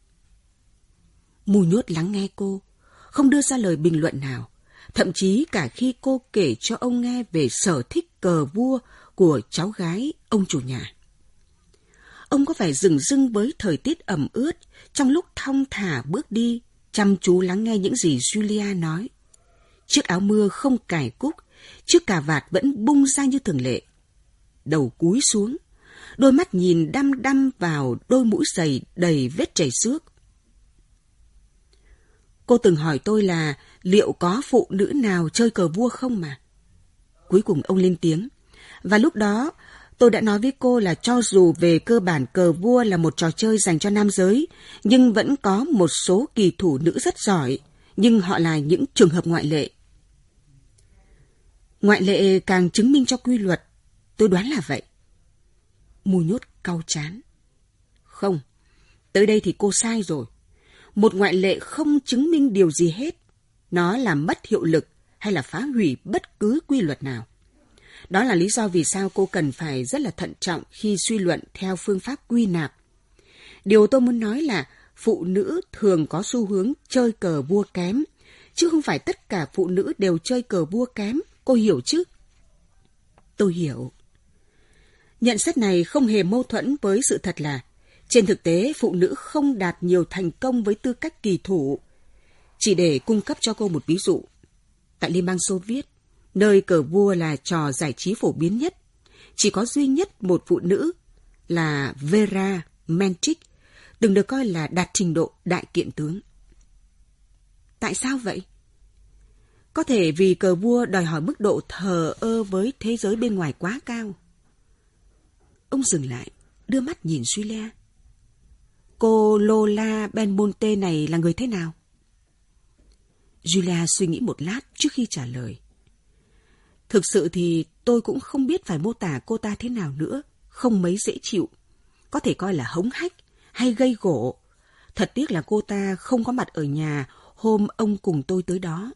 Muñoz lắng nghe cô, không đưa ra lời bình luận nào, thậm chí cả khi cô kể cho ông nghe về sở thích cờ vua của cháu gái ông chủ nhà. Ông có vẻ dửng dưng với thời tiết ẩm ướt trong lúc thong thả bước đi, chăm chú lắng nghe những gì Julia nói. Chiếc áo mưa không cài cúc, chiếc cà vạt vẫn bung ra như thường lệ. Đầu cúi xuống, đôi mắt nhìn đăm đăm vào đôi mũi giày đầy vết trầy xước. Cô từng hỏi tôi là liệu có phụ nữ nào chơi cờ vua không mà. Cuối cùng ông lên tiếng, và lúc đó tôi đã nói với cô là cho dù về cơ bản cờ vua là một trò chơi dành cho nam giới, nhưng vẫn có một số kỳ thủ nữ rất giỏi, nhưng họ là những trường hợp ngoại lệ. Ngoại lệ càng chứng minh cho quy luật, tôi đoán là vậy. Muñoz cau trán. Không, tới đây thì cô sai rồi. Một ngoại lệ không chứng minh điều gì hết. Nó làm mất hiệu lực hay là phá hủy bất cứ quy luật nào. Đó là lý do vì sao cô cần phải rất là thận trọng khi suy luận theo phương pháp quy nạp. Điều tôi muốn nói là phụ nữ thường có xu hướng chơi cờ vua kém, chứ không phải tất cả phụ nữ đều chơi cờ vua kém. Cô hiểu chứ? Tôi hiểu. Nhận xét này không hề mâu thuẫn với sự thật là trên thực tế phụ nữ không đạt nhiều thành công với tư cách kỳ thủ. Chỉ để cung cấp cho cô một ví dụ, tại Liên bang Xô Viết, nơi cờ vua là trò giải trí phổ biến nhất, chỉ có duy nhất một phụ nữ là Vera Menchik, từng được coi là đạt trình độ đại kiện tướng. Tại sao vậy? Có thể vì cờ vua đòi hỏi mức độ thờ ơ với thế giới bên ngoài quá cao. Ông dừng lại, đưa mắt nhìn Julia. Cô Lola Belmonte này là người thế nào? Julia suy nghĩ một lát trước khi trả lời. Thực sự thì tôi cũng không biết phải mô tả cô ta thế nào nữa, không mấy dễ chịu. Có thể coi là hống hách hay gây gổ. Thật tiếc là cô ta không có mặt ở nhà hôm ông cùng tôi tới đó.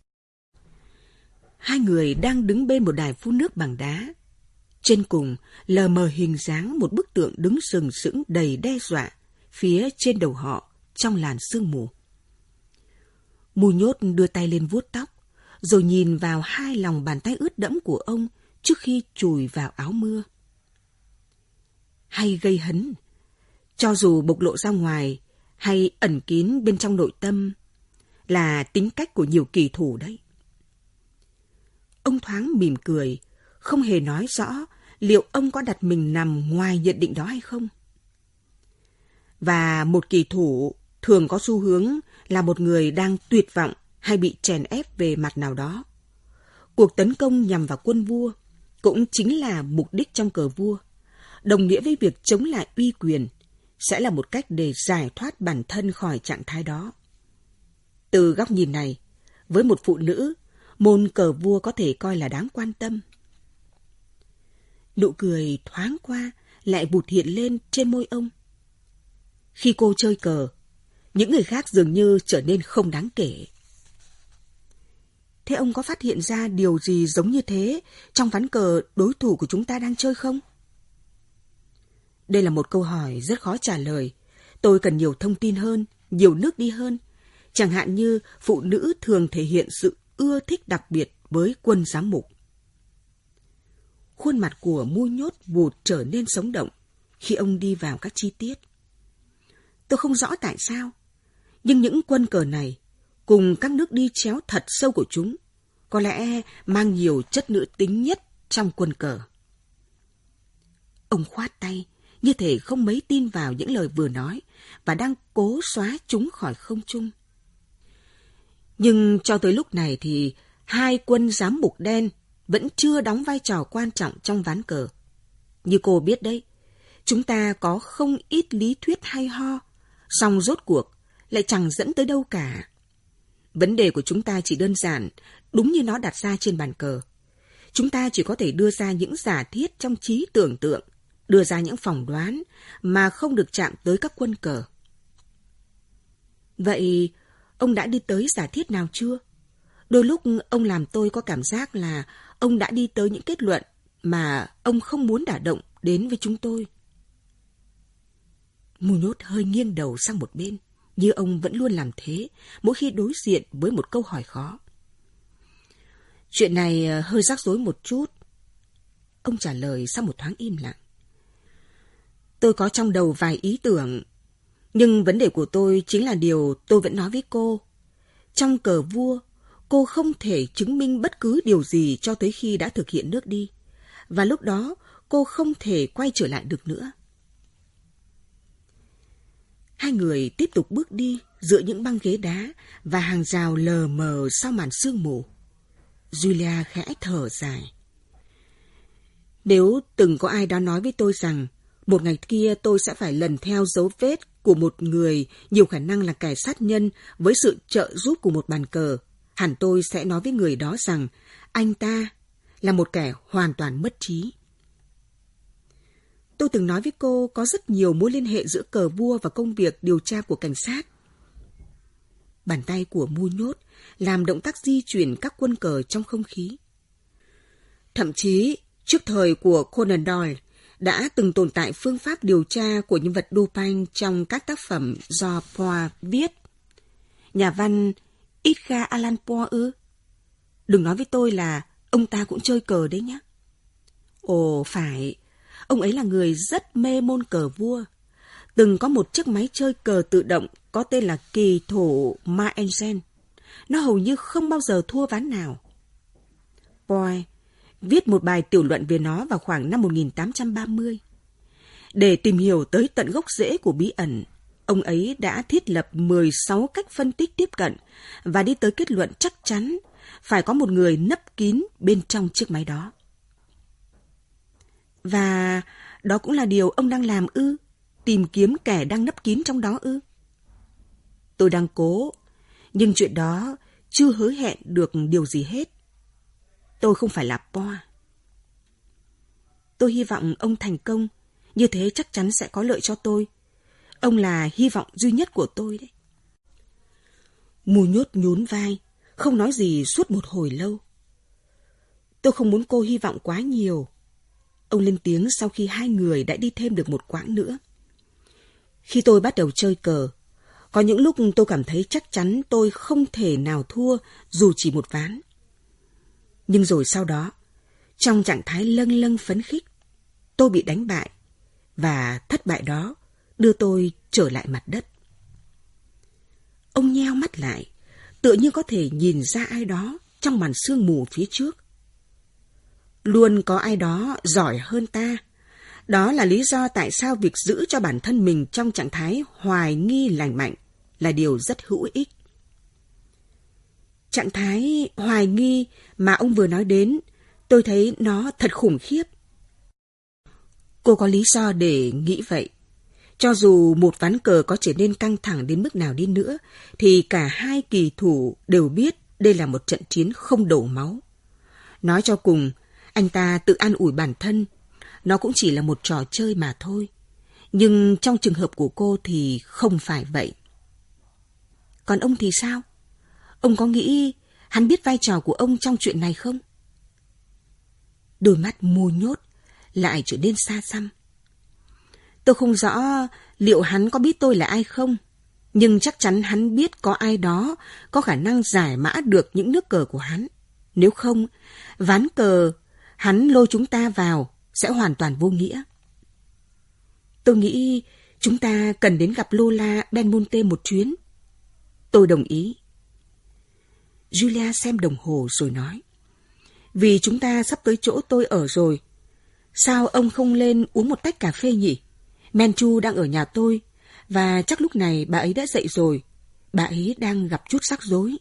Hai người đang đứng bên một đài phun nước bằng đá. Trên cùng lờ mờ hình dáng một bức tượng đứng sừng sững đầy đe dọa phía trên đầu họ trong làn sương mù. Muñoz đưa tay lên vuốt tóc, rồi nhìn vào hai lòng bàn tay ướt đẫm của ông trước khi chùi vào áo mưa. Hay gây hấn, cho dù bộc lộ ra ngoài hay ẩn kín bên trong nội tâm, là tính cách của nhiều kỳ thủ đấy. Ông thoáng mỉm cười, không hề nói rõ liệu ông có đặt mình nằm ngoài nhận định đó hay không. Và một kỳ thủ thường có xu hướng là một người đang tuyệt vọng hay bị chèn ép về mặt nào đó. Cuộc tấn công nhằm vào quân vua cũng chính là mục đích trong cờ vua, đồng nghĩa với việc chống lại uy quyền, sẽ là một cách để giải thoát bản thân khỏi trạng thái đó. Từ góc nhìn này, với một phụ nữ, môn cờ vua có thể coi là đáng quan tâm. Nụ cười thoáng qua lại vụt hiện lên trên môi ông. Khi cô chơi cờ, những người khác dường như trở nên không đáng kể. Thế ông có phát hiện ra điều gì giống như thế trong ván cờ đối thủ của chúng ta đang chơi không? Đây là một câu hỏi rất khó trả lời. Tôi cần nhiều thông tin hơn, nhiều nước đi hơn. Chẳng hạn như phụ nữ thường thể hiện sự ưa thích đặc biệt với quân giám mục. Khuôn mặt của Muñoz vụt trở nên sống động khi ông đi vào các chi tiết. Tôi không rõ tại sao, nhưng những quân cờ này, cùng các nước đi chéo thật sâu của chúng, có lẽ mang nhiều chất nữ tính nhất trong quân cờ. Ông khoát tay, như thể không mấy tin vào những lời vừa nói và đang cố xóa chúng khỏi không trung. Nhưng cho tới lúc này thì hai quân giám mục đen vẫn chưa đóng vai trò quan trọng trong ván cờ. Như cô biết đấy, chúng ta có không ít lý thuyết hay ho, song rốt cuộc lại chẳng dẫn tới đâu cả. Vấn đề của chúng ta chỉ đơn giản, đúng như nó đặt ra trên bàn cờ. Chúng ta chỉ có thể đưa ra những giả thiết trong trí tưởng tượng, đưa ra những phỏng đoán mà không được chạm tới các quân cờ. Vậy, ông đã đi tới giả thiết nào chưa? Đôi lúc ông làm tôi có cảm giác là ông đã đi tới những kết luận mà ông không muốn đả động đến với chúng tôi. Muñoz hơi nghiêng đầu sang một bên, như ông vẫn luôn làm thế mỗi khi đối diện với một câu hỏi khó. Chuyện này hơi rắc rối một chút. Ông trả lời sau một thoáng im lặng. Tôi có trong đầu vài ý tưởng, nhưng vấn đề của tôi chính là điều tôi vẫn nói với cô. Trong cờ vua, cô không thể chứng minh bất cứ điều gì cho tới khi đã thực hiện nước đi, và lúc đó cô không thể quay trở lại được nữa. Hai người tiếp tục bước đi giữa những băng ghế đá và hàng rào lờ mờ sau màn sương mù. Julia khẽ thở dài. Nếu từng có ai đó nói với tôi rằng một ngày kia tôi sẽ phải lần theo dấu vết của một người nhiều khả năng là kẻ sát nhân với sự trợ giúp của một bàn cờ, hẳn tôi sẽ nói với người đó rằng anh ta là một kẻ hoàn toàn mất trí. Tôi từng nói với cô có rất nhiều mối liên hệ giữa cờ vua và công việc điều tra của cảnh sát. Bàn tay của Muñoz làm động tác di chuyển các quân cờ trong không khí. Thậm chí, trước thời của Conan Doyle, đã từng tồn tại phương pháp điều tra của nhân vật Dupin trong các tác phẩm do Poe viết. Nhà văn Edgar Allan Poe ư? Đừng nói với tôi là ông ta cũng chơi cờ đấy nhé. Ồ, phải. Ông ấy là người rất mê môn cờ vua. Từng có một chiếc máy chơi cờ tự động có tên là kỳ thủ Maengen. Nó hầu như không bao giờ thua ván nào. Poe viết một bài tiểu luận về nó vào khoảng năm 1830. Để tìm hiểu tới tận gốc rễ của bí ẩn, ông ấy đã thiết lập 16 cách phân tích tiếp cận và đi tới kết luận chắc chắn phải có một người nấp kín bên trong chiếc máy đó. Và đó cũng là điều ông đang làm ư? Tìm kiếm kẻ đang nấp kín trong đó ư? Tôi đang cố, nhưng chuyện đó chưa hứa hẹn được điều gì hết. Tôi không phải là Poe. Tôi hy vọng ông thành công, như thế chắc chắn sẽ có lợi cho tôi. Ông là hy vọng duy nhất của tôi đấy. Muñoz nhún vai, không nói gì suốt một hồi lâu. Tôi không muốn cô hy vọng quá nhiều. Ông lên tiếng sau khi hai người đã đi thêm được một quãng nữa. Khi tôi bắt đầu chơi cờ, có những lúc tôi cảm thấy chắc chắn tôi không thể nào thua dù chỉ một ván. Nhưng rồi sau đó, trong trạng thái lâng lâng phấn khích, tôi bị đánh bại, và thất bại đó đưa tôi trở lại mặt đất. Ông nheo mắt lại, tựa như có thể nhìn ra ai đó trong màn sương mù phía trước. Luôn có ai đó giỏi hơn ta. Đó là lý do tại sao việc giữ cho bản thân mình trong trạng thái hoài nghi lành mạnh là điều rất hữu ích. Trạng thái hoài nghi mà ông vừa nói đến, tôi thấy nó thật khủng khiếp. Cô có lý do để nghĩ vậy. Cho dù một ván cờ có trở nên căng thẳng đến mức nào đi nữa, thì cả hai kỳ thủ đều biết đây là một trận chiến không đổ máu. Nói cho cùng, anh ta tự an ủi bản thân, nó cũng chỉ là một trò chơi mà thôi. Nhưng trong trường hợp của cô thì không phải vậy. Còn ông thì sao? Ông có nghĩ hắn biết vai trò của ông trong chuyện này không? Đôi mắt Muñoz lại trở nên xa xăm. Tôi không rõ liệu hắn có biết tôi là ai không, nhưng chắc chắn hắn biết có ai đó có khả năng giải mã được những nước cờ của hắn. Nếu không, ván cờ hắn lôi chúng ta vào sẽ hoàn toàn vô nghĩa. Tôi nghĩ chúng ta cần đến gặp Lola Belmonte một chuyến. Tôi đồng ý. Julia xem đồng hồ rồi nói. Vì chúng ta sắp tới chỗ tôi ở rồi. Sao ông không lên uống một tách cà phê nhỉ? Menchu đang ở nhà tôi, và chắc lúc này bà ấy đã dậy rồi. Bà ấy đang gặp chút rắc rối.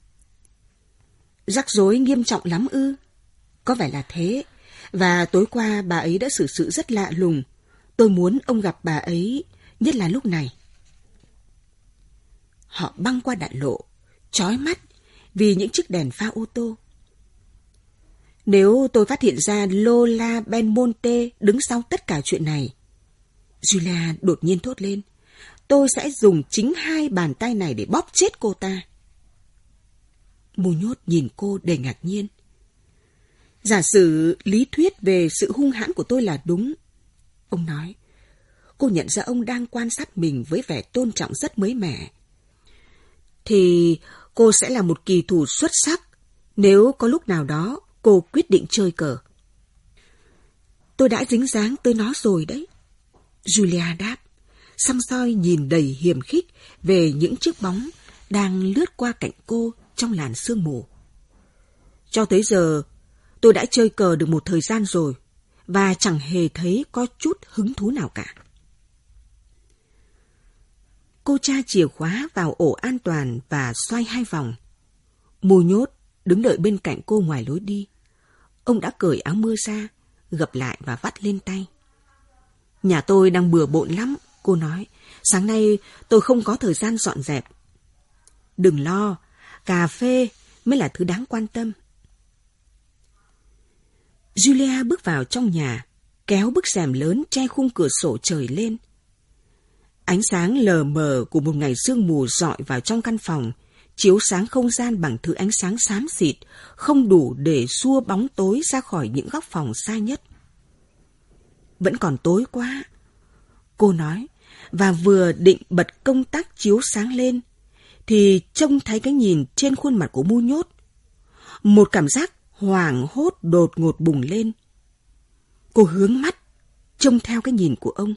Rắc rối nghiêm trọng lắm ư? Có vẻ là thế. Và tối qua bà ấy đã xử sự rất lạ lùng. Tôi muốn ông gặp bà ấy, nhất là lúc này. Họ băng qua đại lộ, chói mắt vì những chiếc đèn pha ô tô. Nếu tôi phát hiện ra Lola Belmonte đứng sau tất cả chuyện này, Julia đột nhiên thốt lên, tôi sẽ dùng chính 2 bàn tay này để bóp chết cô ta. Muñoz nhìn cô đầy ngạc nhiên. Giả sử lý thuyết về sự hung hãn của tôi là đúng, ông nói. Cô nhận ra ông đang quan sát mình với vẻ tôn trọng rất mới mẻ. Thì cô sẽ là một kỳ thủ xuất sắc nếu có lúc nào đó cô quyết định chơi cờ. Tôi đã dính dáng tới nó rồi đấy, Julia đáp, săm soi nhìn đầy hiềm khích về những chiếc bóng đang lướt qua cạnh cô trong làn sương mù. Cho tới giờ, tôi đã chơi cờ được một thời gian rồi và chẳng hề thấy có chút hứng thú nào cả. Cô tra chìa khóa vào ổ an toàn và xoay 2 vòng. Muñoz đứng đợi bên cạnh cô ngoài lối đi. Ông đã cởi áo mưa ra, gập lại và vắt lên tay. Nhà tôi đang bừa bộn lắm, cô nói. Sáng nay tôi không có thời gian dọn dẹp. Đừng lo, cà phê mới là thứ đáng quan tâm. Julia bước vào trong nhà, kéo bức rèm lớn che khung cửa sổ trời lên. Ánh sáng lờ mờ của một ngày sương mù rọi vào trong căn phòng, chiếu sáng không gian bằng thứ ánh sáng xám xịt, không đủ để xua bóng tối ra khỏi những góc phòng xa nhất. Vẫn còn tối quá, cô nói, và vừa định bật công tắc chiếu sáng lên, thì trông thấy cái nhìn trên khuôn mặt của Muñoz. Một cảm giác hoảng hốt đột ngột bùng lên. Cô hướng mắt, trông theo cái nhìn của ông.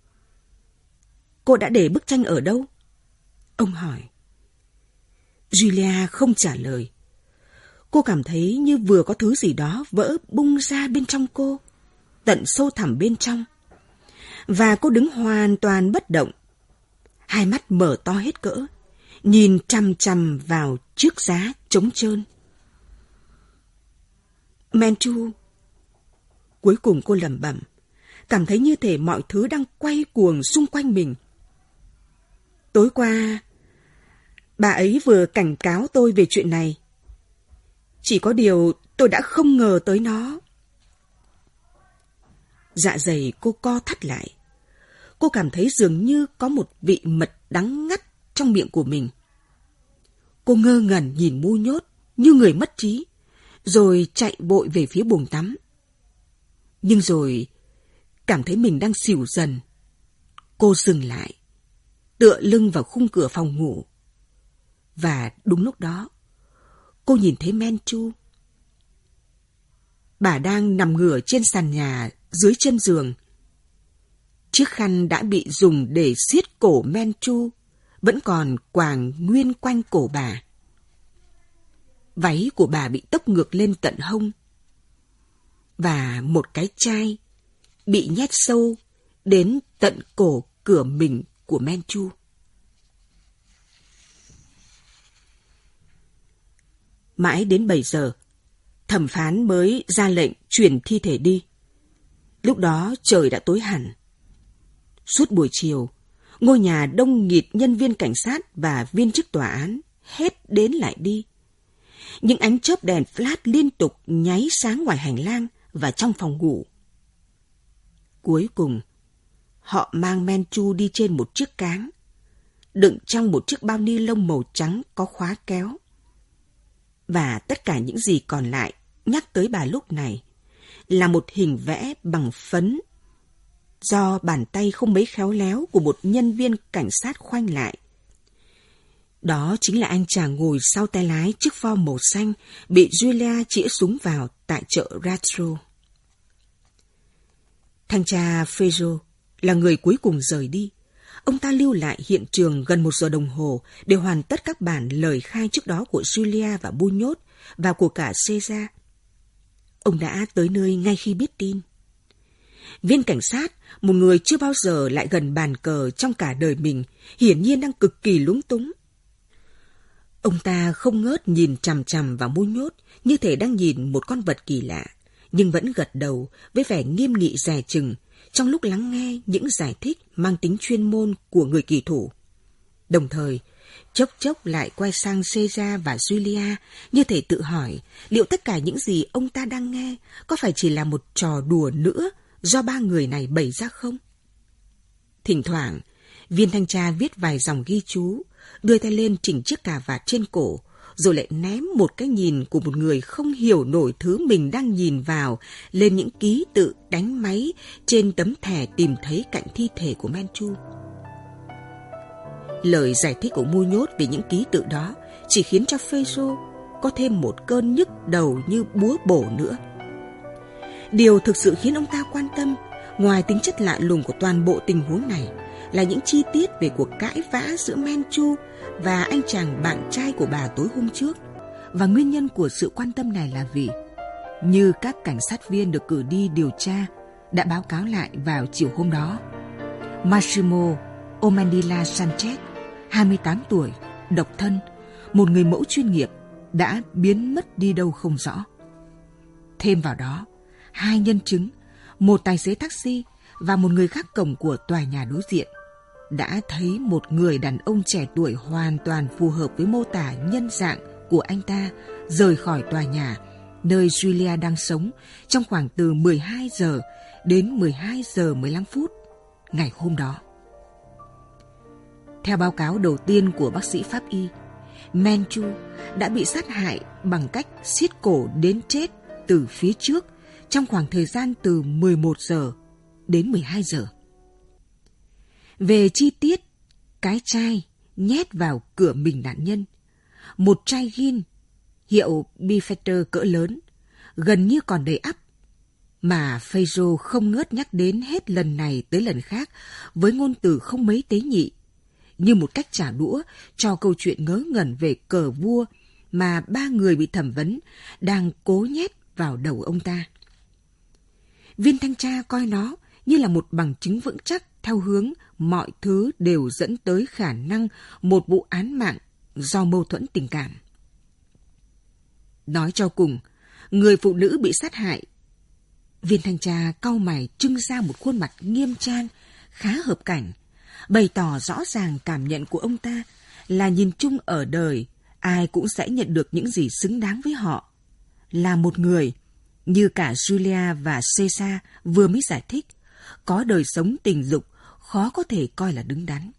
Cô đã để bức tranh ở đâu? Ông hỏi. Julia không trả lời. Cô cảm thấy như vừa có thứ gì đó vỡ bung ra bên trong cô, tận sâu thẳm bên trong. Và cô đứng hoàn toàn bất động, 2 mắt mở to hết cỡ, nhìn chằm chằm vào chiếc giá trống trơn. Manchu. Cuối cùng cô lẩm bẩm, cảm thấy như thể mọi thứ đang quay cuồng xung quanh mình. Tối qua, bà ấy vừa cảnh cáo tôi về chuyện này. Chỉ có điều tôi đã không ngờ tới nó. Dạ dày cô co thắt lại. Cô cảm thấy dường như có một vị mật đắng ngắt trong miệng của mình. Cô ngơ ngẩn nhìn Muñoz như người mất trí, rồi chạy vội về phía buồng tắm. Nhưng rồi cảm thấy mình đang xỉu dần. Cô dừng lại, tựa lưng vào khung cửa phòng ngủ. Và đúng lúc đó, cô nhìn thấy Manchu. Bà đang nằm ngửa trên sàn nhà dưới chân giường. Chiếc khăn đã bị dùng để siết cổ Manchu vẫn còn quàng nguyên quanh cổ bà. Váy của bà bị tốc ngược lên tận hông. Và một cái chai bị nhét sâu đến tận cổ cửa mình của Manchu. Mãi đến 7 giờ, thẩm phán mới ra lệnh chuyển thi thể đi. Lúc đó trời đã tối hẳn. Suốt buổi chiều, ngôi nhà đông nghịt nhân viên cảnh sát và viên chức tòa án hết đến lại đi. Những ánh chớp đèn flash liên tục nháy sáng ngoài hành lang và trong phòng ngủ. Cuối cùng, họ mang Manchu đi trên một chiếc cáng, đựng trong một chiếc bao ni lông màu trắng có khóa kéo. Và tất cả những gì còn lại nhắc tới bà lúc này là một hình vẽ bằng phấn do bàn tay không mấy khéo léo của một nhân viên cảnh sát khoanh lại. Đó chính là anh chàng ngồi sau tay lái chiếc Ford màu xanh bị Julia chĩa súng vào tại chợ Ratro. Thanh tra Fezzo là người cuối cùng rời đi. Ông ta lưu lại hiện trường gần 1 giờ đồng hồ để hoàn tất các bản lời khai trước đó của Julia và Muñoz và của cả Cesar. Ông đã tới nơi ngay khi biết tin. Viên cảnh sát, một người chưa bao giờ lại gần bàn cờ trong cả đời mình, hiển nhiên đang cực kỳ lúng túng. Ông ta không ngớt nhìn chằm chằm vào Muñoz như thể đang nhìn một con vật kỳ lạ, nhưng vẫn gật đầu với vẻ nghiêm nghị dè chừng trong lúc lắng nghe những giải thích mang tính chuyên môn của người kỳ thủ. Đồng thời, chốc chốc lại quay sang Caesar và Julia, như thể tự hỏi liệu tất cả những gì ông ta đang nghe có phải chỉ là một trò đùa nữa do ba người này bày ra không? Thỉnh thoảng, viên thanh tra viết vài dòng ghi chú, đưa tay lên chỉnh chiếc cà vạt trên cổ, rồi lại ném một cái nhìn của một người không hiểu nổi thứ mình đang nhìn vào lên những ký tự đánh máy trên tấm thẻ tìm thấy cạnh thi thể của Manchu. Lời giải thích của Muñoz về những ký tự đó chỉ khiến cho Feyzo có thêm một cơn nhức đầu như búa bổ nữa. Điều thực sự khiến ông ta quan tâm, ngoài tính chất lạ lùng của toàn bộ tình huống này, là những chi tiết về cuộc cãi vã giữa Manchu và anh chàng bạn trai của bà tối hôm trước. Và nguyên nhân của sự quan tâm này là vì, như các cảnh sát viên được cử đi điều tra đã báo cáo lại vào chiều hôm đó, Máximo Omandila Sanchez, 28 tuổi, độc thân, một người mẫu chuyên nghiệp, đã biến mất đi đâu không rõ. Thêm vào đó, 2 nhân chứng, một tài xế taxi và một người gác cổng của tòa nhà đối diện, đã thấy một người đàn ông trẻ tuổi hoàn toàn phù hợp với mô tả nhân dạng của anh ta rời khỏi tòa nhà nơi Julia đang sống trong khoảng từ 12 giờ đến 12 giờ 15 phút ngày hôm đó. Theo báo cáo đầu tiên của bác sĩ pháp y, Manchu đã bị sát hại bằng cách siết cổ đến chết từ phía trước trong khoảng thời gian từ 11 giờ đến 12 giờ. Về chi tiết, cái chai nhét vào cửa mình nạn nhân, một chai gin hiệu Beefeater cỡ lớn, gần như còn đầy ắp, mà Feyzo không ngớt nhắc đến hết lần này tới lần khác với ngôn từ không mấy tế nhị, như một cách trả đũa cho câu chuyện ngớ ngẩn về cờ vua mà 3 người bị thẩm vấn đang cố nhét vào đầu ông ta. Viên thanh tra coi nó như là một bằng chứng vững chắc theo hướng mọi thứ đều dẫn tới khả năng một vụ án mạng do mâu thuẫn tình cảm. Nói cho cùng, người phụ nữ bị sát hại. Viên thanh tra cau mày trưng ra một khuôn mặt nghiêm trang, khá hợp cảnh, bày tỏ rõ ràng cảm nhận của ông ta là nhìn chung ở đời, ai cũng sẽ nhận được những gì xứng đáng với họ. Là một người, như cả Julia và Caesar vừa mới giải thích, có đời sống tình dục khó có thể coi là đứng đắn.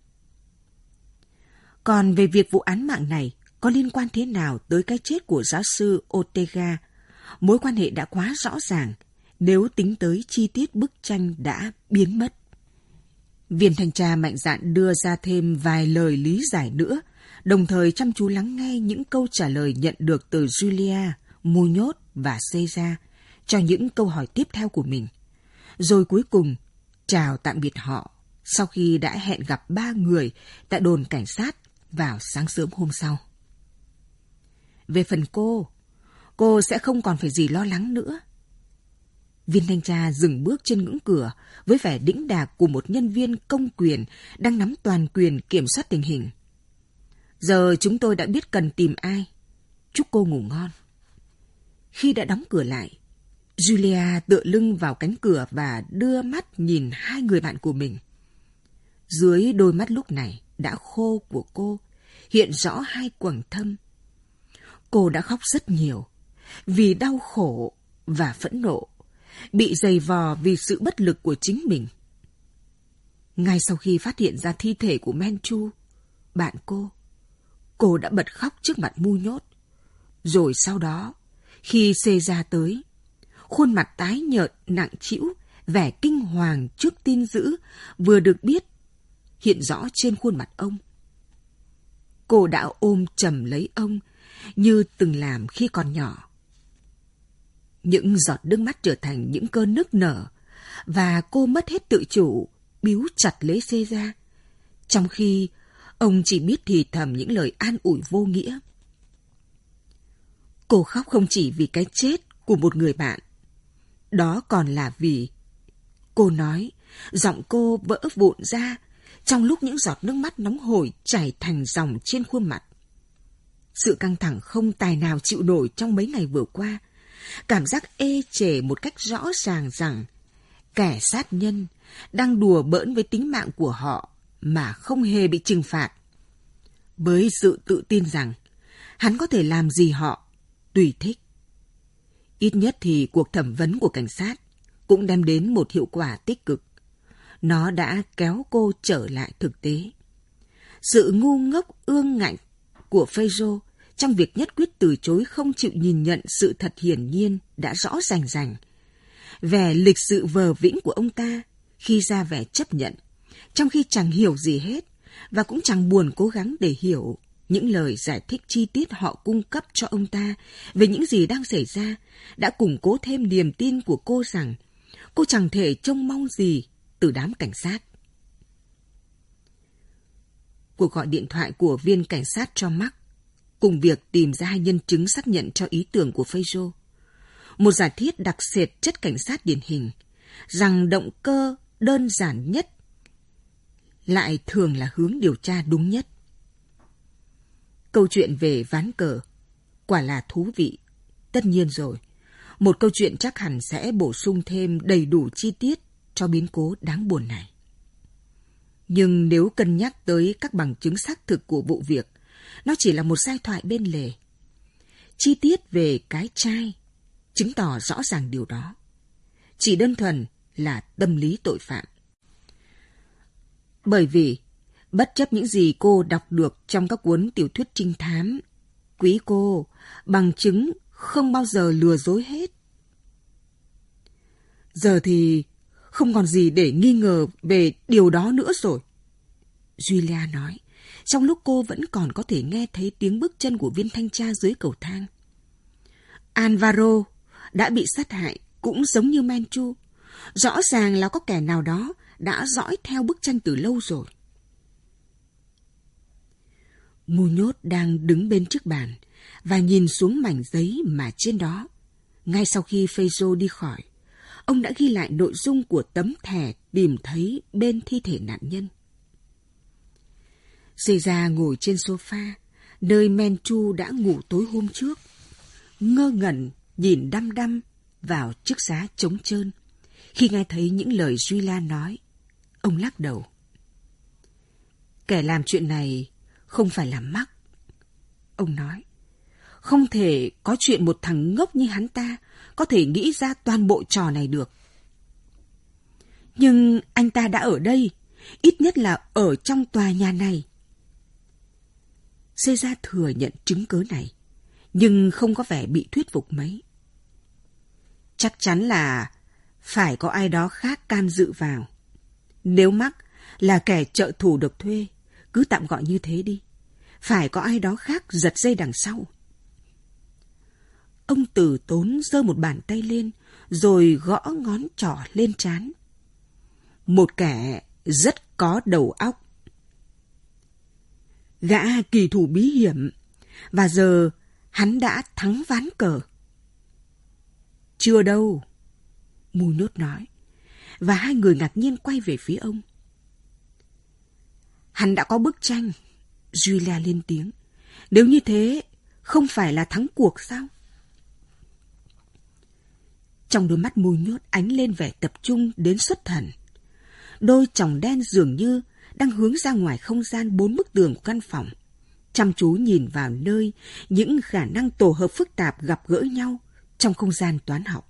Còn về việc vụ án mạng này có liên quan thế nào tới cái chết của giáo sư Ortega, mối quan hệ đã quá rõ ràng nếu tính tới chi tiết bức tranh đã biến mất. Viên thanh tra mạnh dạn đưa ra thêm vài lời lý giải nữa, đồng thời chăm chú lắng nghe những câu trả lời nhận được từ Julia, Muñoz và Caesar cho những câu hỏi tiếp theo của mình. Rồi cuối cùng, chào tạm biệt họ sau khi đã hẹn gặp 3 người tại đồn cảnh sát vào sáng sớm hôm sau. Về phần cô sẽ không còn phải gì lo lắng nữa. Viên thanh tra dừng bước trên ngưỡng cửa với vẻ đĩnh đạc của một nhân viên công quyền đang nắm toàn quyền kiểm soát tình hình. Giờ chúng tôi đã biết cần tìm ai. Chúc cô ngủ ngon. Khi đã đóng cửa lại, Julia tựa lưng vào cánh cửa và đưa mắt nhìn 2 người bạn của mình. Dưới đôi mắt lúc này đã khô của cô hiện rõ 2 quầng thâm. Cô đã khóc rất nhiều vì đau khổ và phẫn nộ, bị giày vò vì sự bất lực của chính mình. Ngay sau khi phát hiện ra thi thể của Manchu, bạn cô đã bật khóc trước mặt Muñoz. Rồi sau đó, khi Caesar tới, khuôn mặt tái nhợt nặng trĩu, vẻ kinh hoàng trước tin dữ vừa được biết hiện rõ trên khuôn mặt ông. Cô đã ôm chầm lấy ông như từng làm khi còn nhỏ. Những giọt nước mắt trở thành những cơn nức nở và cô mất hết tự chủ, bíu chặt lấy Caesar, trong khi ông chỉ biết thì thầm những lời an ủi vô nghĩa. Cô khóc không chỉ vì cái chết của một người bạn, đó còn là vì, cô nói, giọng cô vỡ vụn ra trong lúc những giọt nước mắt nóng hổi chảy thành dòng trên khuôn mặt. Sự căng thẳng không tài nào chịu nổi trong mấy ngày vừa qua, cảm giác ê chề một cách rõ ràng rằng kẻ sát nhân đang đùa bỡn với tính mạng của họ mà không hề bị trừng phạt. với sự tự tin rằng hắn có thể làm gì họ tùy thích. Ít nhất thì cuộc thẩm vấn của cảnh sát cũng đem đến một hiệu quả tích cực. Nó đã kéo cô trở lại thực tế. Sự ngu ngốc ương ngạnh của Phêrô trong việc nhất quyết từ chối không chịu nhìn nhận sự thật hiển nhiên đã rõ rành rành. Vẻ lịch sự vờ vĩnh của ông ta khi ra vẻ chấp nhận, trong khi chẳng hiểu gì hết và cũng chẳng buồn cố gắng để hiểu những lời giải thích chi tiết họ cung cấp cho ông ta về những gì đang xảy ra, đã củng cố thêm niềm tin của cô rằng cô chẳng thể trông mong gì từ đám cảnh sát. Cuộc gọi điện thoại của viên cảnh sát cho Mark cùng việc tìm ra 2 nhân chứng xác nhận cho ý tưởng của Phêrô. Một giả thiết đặc sệt chất cảnh sát điển hình, rằng động cơ đơn giản nhất lại thường là hướng điều tra đúng nhất. Câu chuyện về ván cờ quả là thú vị. Tất nhiên rồi, một câu chuyện chắc hẳn sẽ bổ sung thêm đầy đủ chi tiết cho biến cố đáng buồn này. Nhưng nếu cân nhắc tới các bằng chứng xác thực của vụ việc, nó chỉ là một giai thoại bên lề. Chi tiết về cái chai chứng tỏ rõ ràng điều đó. Chỉ đơn thuần là tâm lý tội phạm. Bởi vì, bất chấp những gì cô đọc được trong các cuốn tiểu thuyết trinh thám, quý cô, bằng chứng không bao giờ lừa dối hết. Giờ thì không còn gì để nghi ngờ về điều đó nữa rồi, Julia nói, trong lúc cô vẫn còn có thể nghe thấy tiếng bước chân của viên thanh tra dưới cầu thang. Alvaro đã bị sát hại cũng giống như Manchu. Rõ ràng là có kẻ nào đó đã dõi theo bức tranh từ lâu rồi. Muñoz đang đứng bên trước bàn và nhìn xuống mảnh giấy mà trên đó, ngay sau khi Phêrô đi khỏi, ông đã ghi lại nội dung của tấm thẻ tìm thấy bên thi thể nạn nhân. César ngồi trên sofa, nơi Manchu đã ngủ tối hôm trước, ngơ ngẩn nhìn đăm đăm vào chiếc giá trống trơn. Khi nghe thấy những lời Julia nói, ông lắc đầu. Kẻ làm chuyện này không phải là Mark, ông nói. Không thể có chuyện một thằng ngốc như hắn ta có thể nghĩ ra toàn bộ trò này được. Nhưng anh ta đã ở đây, ít nhất là ở trong tòa nhà này. César thừa nhận chứng cớ này, nhưng không có vẻ bị thuyết phục mấy. Chắc chắn là phải có ai đó khác can dự vào. Nếu Mark là kẻ trợ thủ được thuê, cứ tạm gọi như thế đi. Phải có ai đó khác giật dây đằng sau. Ông từ tốn giơ một bàn tay lên, rồi gõ ngón trỏ lên trán. Một kẻ rất có đầu óc. Gã kỳ thủ bí hiểm, và giờ hắn đã thắng ván cờ. Chưa đâu, Muñoz nói, và 2 người ngạc nhiên quay về phía ông. Hắn đã có bức tranh, Julia lên tiếng. Nếu như thế, không phải là thắng cuộc sao? Trong đôi mắt Muñoz ánh lên vẻ tập trung đến xuất thần. Đôi tròng đen dường như đang hướng ra ngoài không gian 4 bức tường của căn phòng, chăm chú nhìn vào nơi những khả năng tổ hợp phức tạp gặp gỡ nhau trong không gian toán học.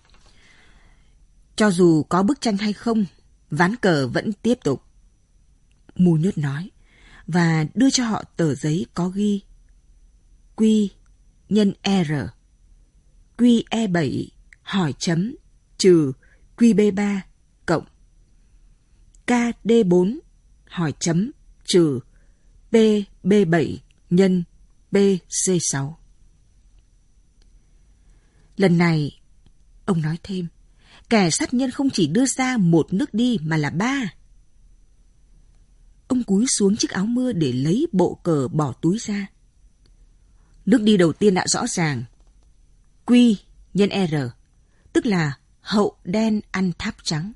Cho dù có bức tranh hay không, ván cờ vẫn tiếp tục, Muñoz nói, và đưa cho họ tờ giấy có ghi Q nhân R, QE7 hỏi chấm trừ QB3 cộng KD4 hỏi chấm trừ PB7 nhân PC6. Lần này, ông nói thêm, kẻ sát nhân không chỉ đưa ra một nước đi mà là 3. Ông cúi xuống chiếc áo mưa để lấy bộ cờ bỏ túi ra. Nước đi đầu tiên đã rõ ràng. Q nhân R, tức là hậu đen ăn tháp trắng.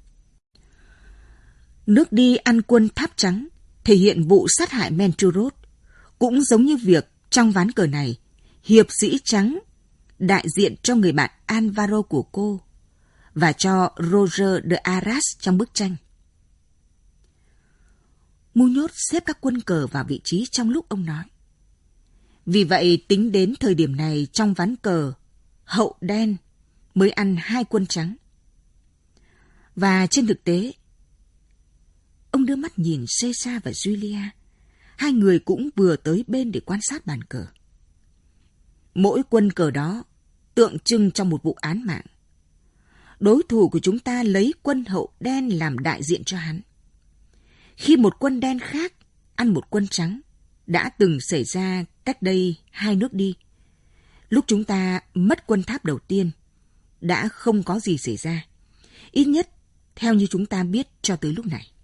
Nước đi ăn quân tháp trắng thể hiện vụ sát hại Menchurot, cũng giống như việc trong ván cờ này, hiệp sĩ trắng đại diện cho người bạn Alvaro của cô và cho Roger de Arras trong bức tranh. Muñoz xếp các quân cờ vào vị trí trong lúc ông nói. Vì vậy, tính đến thời điểm này trong ván cờ, hậu đen mới ăn 2 quân trắng. Và trên thực tế, ông đưa mắt nhìn Caesar và Julia. Hai người cũng vừa tới bên để quan sát bàn cờ. Mỗi quân cờ đó tượng trưng cho một vụ án mạng. Đối thủ của chúng ta lấy quân hậu đen làm đại diện cho hắn. Khi một quân đen khác ăn một quân trắng, đã từng xảy ra cách đây 2 nước đi. Lúc chúng ta mất quân tháp đầu tiên, đã không có gì xảy ra. Ít nhất, theo như chúng ta biết cho tới lúc này.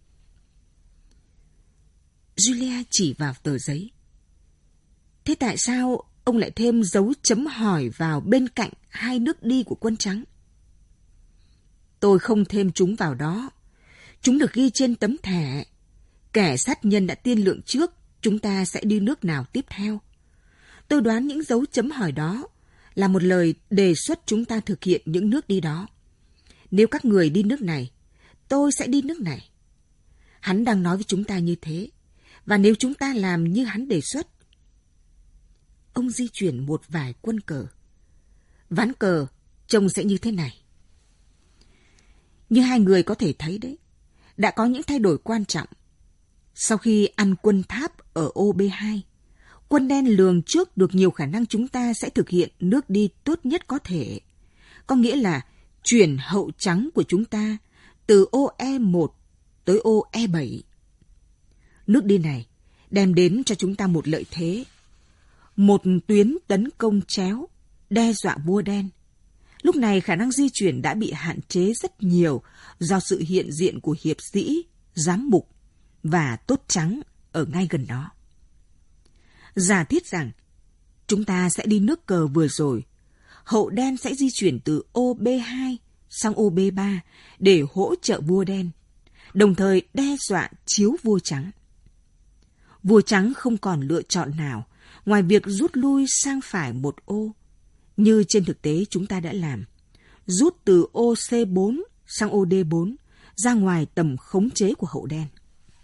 Julia chỉ vào tờ giấy. Thế tại sao ông lại thêm dấu chấm hỏi vào bên cạnh 2 nước đi của quân trắng? Tôi không thêm chúng vào đó. Chúng được ghi trên tấm thẻ. Kẻ sát nhân đã tiên lượng trước chúng ta sẽ đi nước nào tiếp theo. Tôi đoán những dấu chấm hỏi đó là một lời đề xuất chúng ta thực hiện những nước đi đó. Nếu các người đi nước này, tôi sẽ đi nước này. Hắn đang nói với chúng ta như thế. Và nếu chúng ta làm như hắn đề xuất. Ông di chuyển một vài quân cờ. Ván cờ trông sẽ như thế này. Như hai người có thể thấy đấy, đã có những thay đổi quan trọng. Sau khi ăn quân tháp ở ô B2, quân đen lường trước được nhiều khả năng chúng ta sẽ thực hiện nước đi tốt nhất có thể. Có nghĩa là chuyển hậu trắng của chúng ta từ ô E1 tới ô E7. Nước đi này đem đến cho chúng ta một lợi thế. Một tuyến tấn công chéo, đe dọa vua đen. Lúc này khả năng di chuyển đã bị hạn chế rất nhiều do sự hiện diện của hiệp sĩ, giám mục và tốt trắng ở ngay gần đó. Giả thiết rằng chúng ta sẽ đi nước cờ vừa rồi, hậu đen sẽ di chuyển từ ô B2 sang ô B3 để hỗ trợ vua đen, đồng thời đe dọa chiếu vua trắng. Vua trắng không còn lựa chọn nào ngoài việc rút lui sang phải một ô, như trên thực tế chúng ta đã làm, rút từ ô C4 sang ô D4 ra ngoài tầm khống chế của hậu đen.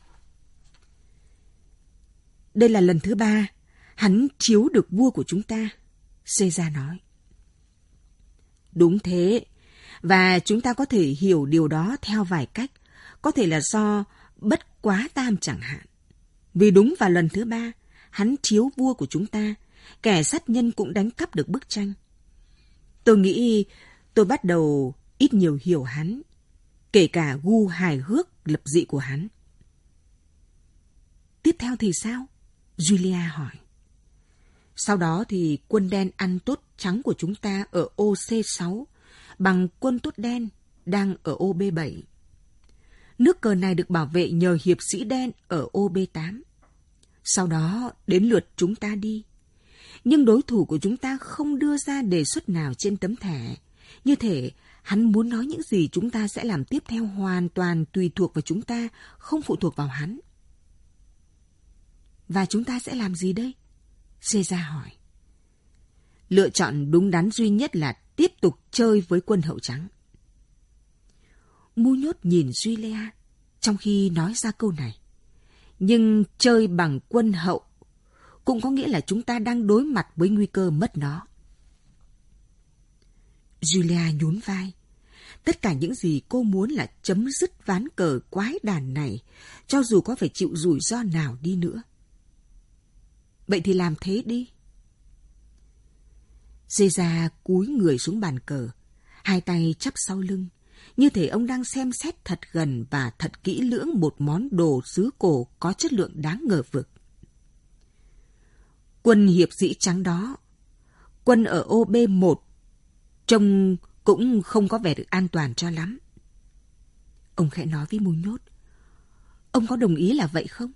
Đây là lần thứ 3 hắn chiếu được vua của chúng ta, Caesar nói. Đúng thế, và chúng ta có thể hiểu điều đó theo vài cách, có thể là do bất quá tam chẳng hạn. Vì đúng vào lần thứ 3, hắn chiếu vua của chúng ta, kẻ sát nhân cũng đánh cắp được bức tranh. Tôi nghĩ tôi bắt đầu ít nhiều hiểu hắn, kể cả gu hài hước lập dị của hắn. Tiếp theo thì sao? Julia hỏi. Sau đó thì quân đen ăn tốt trắng của chúng ta ở ô C6 bằng quân tốt đen đang ở ô B7. Nước cờ này được bảo vệ nhờ hiệp sĩ đen ở ô B8. Sau đó đến lượt chúng ta đi. Nhưng đối thủ của chúng ta không đưa ra đề xuất nào trên tấm thẻ. Như thể hắn muốn nói những gì chúng ta sẽ làm tiếp theo hoàn toàn tùy thuộc vào chúng ta, không phụ thuộc vào hắn. Và chúng ta sẽ làm gì đây? Caesar hỏi. Lựa chọn đúng đắn duy nhất là tiếp tục chơi với quân hậu trắng. Muñoz nhìn Julia trong khi nói ra câu này. Nhưng chơi bằng quân hậu cũng có nghĩa là chúng ta đang đối mặt với nguy cơ mất nó. Julia nhún vai. Tất cả những gì cô muốn là chấm dứt ván cờ quái đản này, cho dù có phải chịu rủi ro nào đi nữa. Vậy thì làm thế đi. Caesar cúi người xuống bàn cờ, hai tay chắp sau lưng, như thể ông đang xem xét thật gần và thật kỹ lưỡng một món đồ sứ cổ có chất lượng đáng ngờ vực. Quân hiệp sĩ trắng đó, quân ở ô B1, trông cũng không có vẻ được an toàn cho lắm. Ông khẽ nói với Muñoz. Ông có đồng ý là vậy không?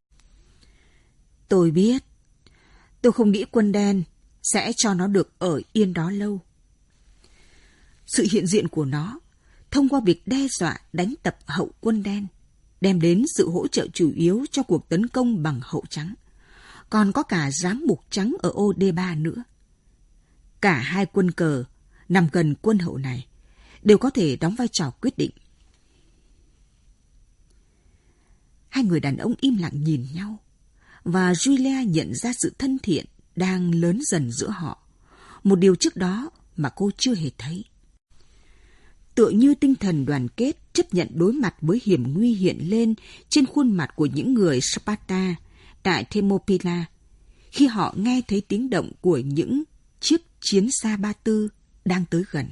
Tôi biết. Tôi không nghĩ quân đen sẽ cho nó được ở yên đó lâu. Sự hiện diện của nó, thông qua việc đe dọa đánh tập hậu quân đen, đem đến sự hỗ trợ chủ yếu cho cuộc tấn công bằng hậu trắng. Còn có cả giám mục trắng ở ô D3 nữa. Cả hai quân cờ nằm gần quân hậu này đều có thể đóng vai trò quyết định. Hai người đàn ông im lặng nhìn nhau, và Julia nhận ra sự thân thiện đang lớn dần giữa họ, một điều trước đó mà cô chưa hề thấy. Tựa như tinh thần đoàn kết chấp nhận đối mặt với hiểm nguy hiện lên trên khuôn mặt của những người Sparta tại Thermopylae khi họ nghe thấy tiếng động của những chiếc chiến xa Ba Tư đang tới gần.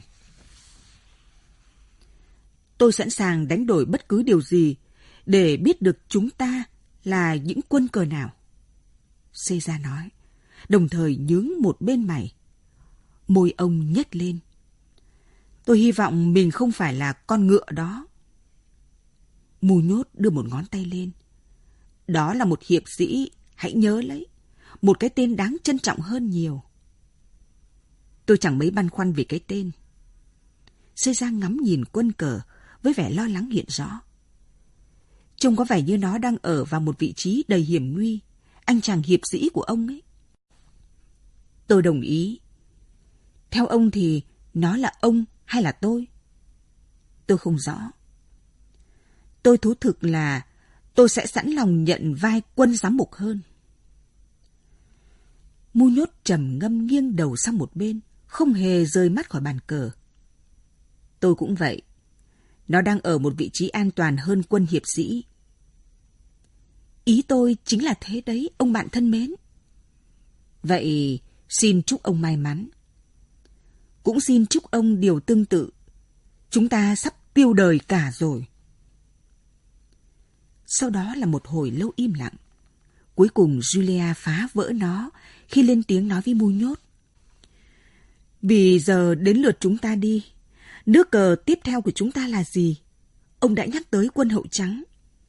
Tôi sẵn sàng đánh đổi bất cứ điều gì để biết được chúng ta là những quân cờ nào, Caesar nói, đồng thời nhướng một bên mày. Môi ông nhếch lên. Tôi hy vọng mình không phải là con ngựa đó. Mù Nhốt đưa một ngón tay lên. Đó là một hiệp sĩ, hãy nhớ lấy. Một cái tên đáng trân trọng hơn nhiều. Tôi chẳng mấy băn khoăn về cái tên. Caesar ngắm nhìn quân cờ với vẻ lo lắng hiện rõ. Trông có vẻ như nó đang ở vào một vị trí đầy hiểm nguy, anh chàng hiệp sĩ của ông ấy. Tôi đồng ý. Theo ông thì nó là ông hay là tôi? Tôi không rõ. Tôi thú thực là tôi sẽ sẵn lòng nhận vai quân giám mục hơn. Mu Nhốt trầm ngâm nghiêng đầu sang một bên, không hề rời mắt khỏi bàn cờ. Tôi cũng vậy. Nó đang ở một vị trí an toàn hơn quân hiệp sĩ. Ý tôi chính là thế đấy, ông bạn thân mến. Vậy xin chúc ông may mắn. Cũng xin chúc ông điều tương tự. Chúng ta sắp tiêu đời cả rồi. Sau đó là một hồi lâu im lặng. Cuối cùng Julia phá vỡ nó khi lên tiếng nói với Mu Nhốt. Vì giờ đến lượt chúng ta đi. Nước cờ tiếp theo của chúng ta là gì? Ông đã nhắc tới quân hậu trắng.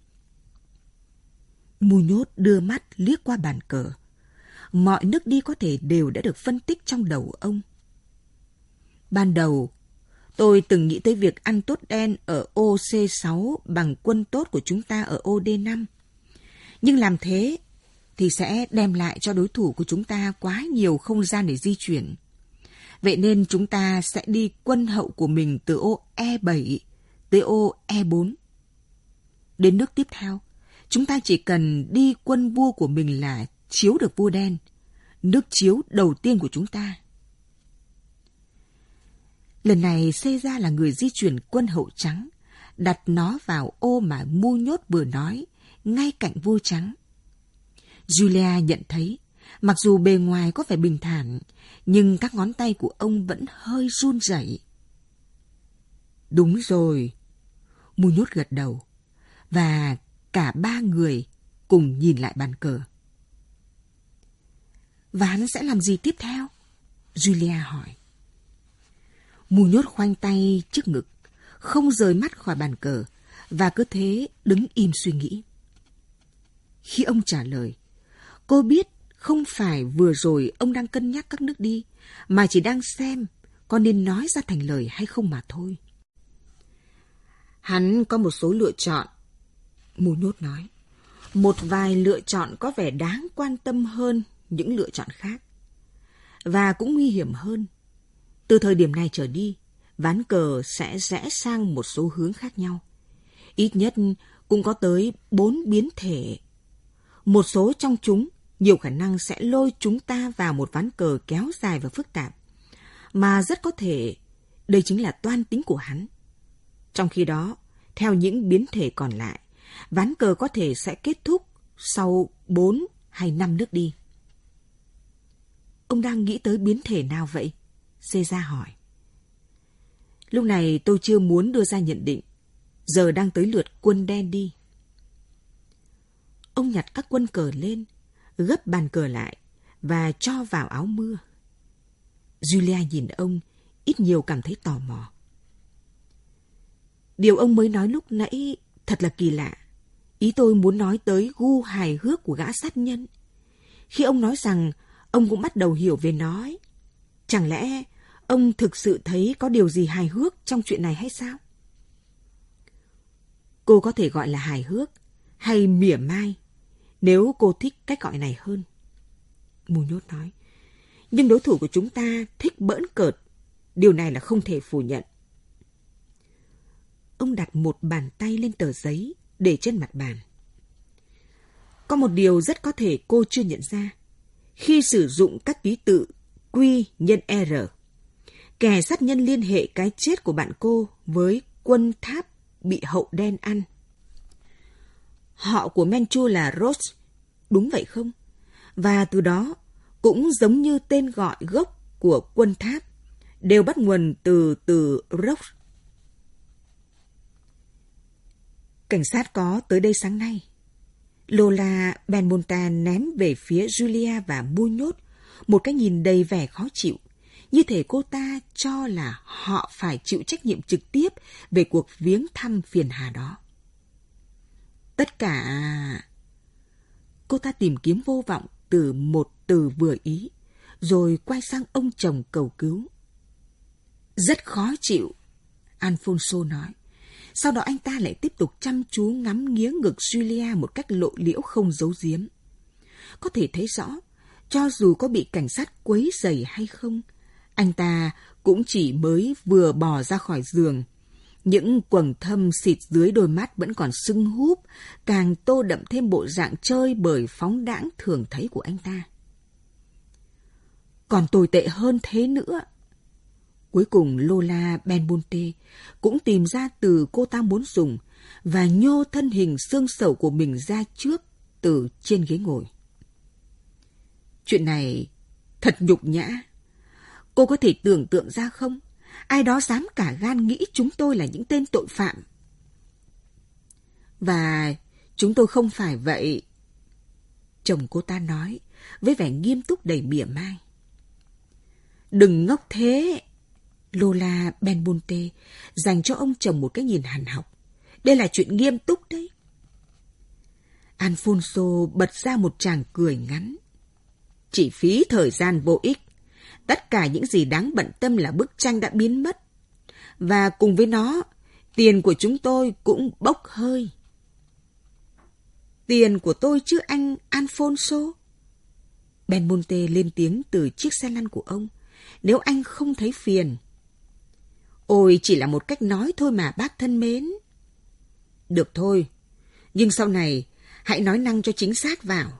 Mu Nhốt đưa mắt liếc qua bàn cờ. Mọi nước đi có thể đều đã được phân tích trong đầu ông. Ban đầu, tôi từng nghĩ tới việc ăn tốt đen ở ô C6 bằng quân tốt của chúng ta ở ô D5. Nhưng làm thế thì sẽ đem lại cho đối thủ của chúng ta quá nhiều không gian để di chuyển. Vậy nên chúng ta sẽ đi quân hậu của mình từ ô E7 tới ô E4. Đến nước tiếp theo, chúng ta chỉ cần đi quân vua của mình là chiếu được vua đen, nước chiếu đầu tiên của chúng ta. Lần này Caesar là người di chuyển quân hậu trắng, đặt nó vào ô mà Mu Nhốt vừa nói, ngay cạnh vua trắng. Julia nhận thấy, mặc dù bề ngoài có vẻ bình thản, nhưng các ngón tay của ông vẫn hơi run rẩy. Đúng rồi, Mu Nhốt gật đầu, và cả ba người cùng nhìn lại bàn cờ. Và hắn sẽ làm gì tiếp theo? Julia hỏi. Mu Nhốt khoanh tay trước ngực, không rời mắt khỏi bàn cờ, và cứ thế đứng im suy nghĩ. Khi ông trả lời, cô biết không phải vừa rồi ông đang cân nhắc các nước đi, mà chỉ đang xem có nên nói ra thành lời hay không mà thôi. Hắn có một số lựa chọn, Mu Nhốt nói. Một vài lựa chọn có vẻ đáng quan tâm hơn những lựa chọn khác, và cũng nguy hiểm hơn. Từ thời điểm này trở đi, ván cờ sẽ rẽ sang một số hướng khác nhau. Ít nhất cũng có tới 4 biến thể. Một số trong chúng nhiều khả năng sẽ lôi chúng ta vào một ván cờ kéo dài và phức tạp, mà rất có thể đây chính là toan tính của hắn. Trong khi đó, theo những biến thể còn lại, ván cờ có thể sẽ kết thúc sau 4 hay 5 nước đi. Ông đang nghĩ tới biến thể nào vậy? Caesar hỏi. Lúc này tôi chưa muốn đưa ra nhận định. Giờ đang tới lượt quân đen đi. Ông nhặt các quân cờ lên, gấp bàn cờ lại và cho vào áo mưa. Julia nhìn ông, ít nhiều cảm thấy tò mò. Điều ông mới nói lúc nãy thật là kỳ lạ. Ý tôi muốn nói tới gu hài hước của gã sát nhân. Khi ông nói rằng ông cũng bắt đầu hiểu về nó ấy. Chẳng lẽ ông thực sự thấy có điều gì hài hước trong chuyện này hay sao? Cô có thể gọi là hài hước hay mỉa mai, nếu cô thích cách gọi này hơn. Mu Nhốt nói. Nhưng đối thủ của chúng ta thích bỡn cợt. Điều này là không thể phủ nhận. Ông đặt một bàn tay lên tờ giấy để trên mặt bàn. Có một điều rất có thể cô chưa nhận ra. Khi sử dụng các ký tự Q nhân R, kẻ sát nhân liên hệ cái chết của bạn cô với quân Tháp bị hậu đen ăn. Họ của Manchu là Roche, đúng vậy không? Và từ đó, cũng giống như tên gọi gốc của quân Tháp, đều bắt nguồn từ Roche. Cảnh sát có tới đây sáng nay. Lola Benmonte ném về phía Julia và Muñoz một cái nhìn đầy vẻ khó chịu, như thể cô ta cho là họ phải chịu trách nhiệm trực tiếp về cuộc viếng thăm phiền hà đó. Tất cả... Cô ta tìm kiếm vô vọng từ một từ vừa ý, rồi quay sang ông chồng cầu cứu. Rất khó chịu, Alfonso nói. Sau đó anh ta lại tiếp tục chăm chú ngắm nghía ngực Julia một cách lộ liễu không giấu giếm. Có thể thấy rõ, cho dù có bị cảnh sát quấy rầy hay không, anh ta cũng chỉ mới vừa bò ra khỏi giường. Những quầng thâm xịt dưới đôi mắt vẫn còn sưng húp, càng tô đậm thêm bộ dạng chơi bời phóng đãng thường thấy của anh ta. Còn tồi tệ hơn thế nữa. Cuối cùng Lola Benmonte cũng tìm ra từ cô ta muốn dùng và nhô thân hình xương sẩu của mình ra trước từ trên ghế ngồi. Chuyện này thật nhục nhã. Cô có thể tưởng tượng ra không? Ai đó dám cả gan nghĩ chúng tôi là những tên tội phạm. Và chúng tôi không phải vậy. Chồng cô ta nói với vẻ nghiêm túc đầy mỉa mai. Đừng ngốc thế. Lola Benmonte dành cho ông chồng một cái nhìn hằn học. Đây là chuyện nghiêm túc đấy. Alfonso bật ra một tràng cười ngắn. Chỉ phí thời gian vô ích. Tất cả những gì đáng bận tâm là bức tranh đã biến mất. Và cùng với nó, tiền của chúng tôi cũng bốc hơi. Tiền của tôi chứ anh Alfonso? Benmonte lên tiếng từ chiếc xe lăn của ông. Nếu anh không thấy phiền. Ôi, chỉ là một cách nói thôi mà bác thân mến. Được thôi, nhưng sau này hãy nói năng cho chính xác vào.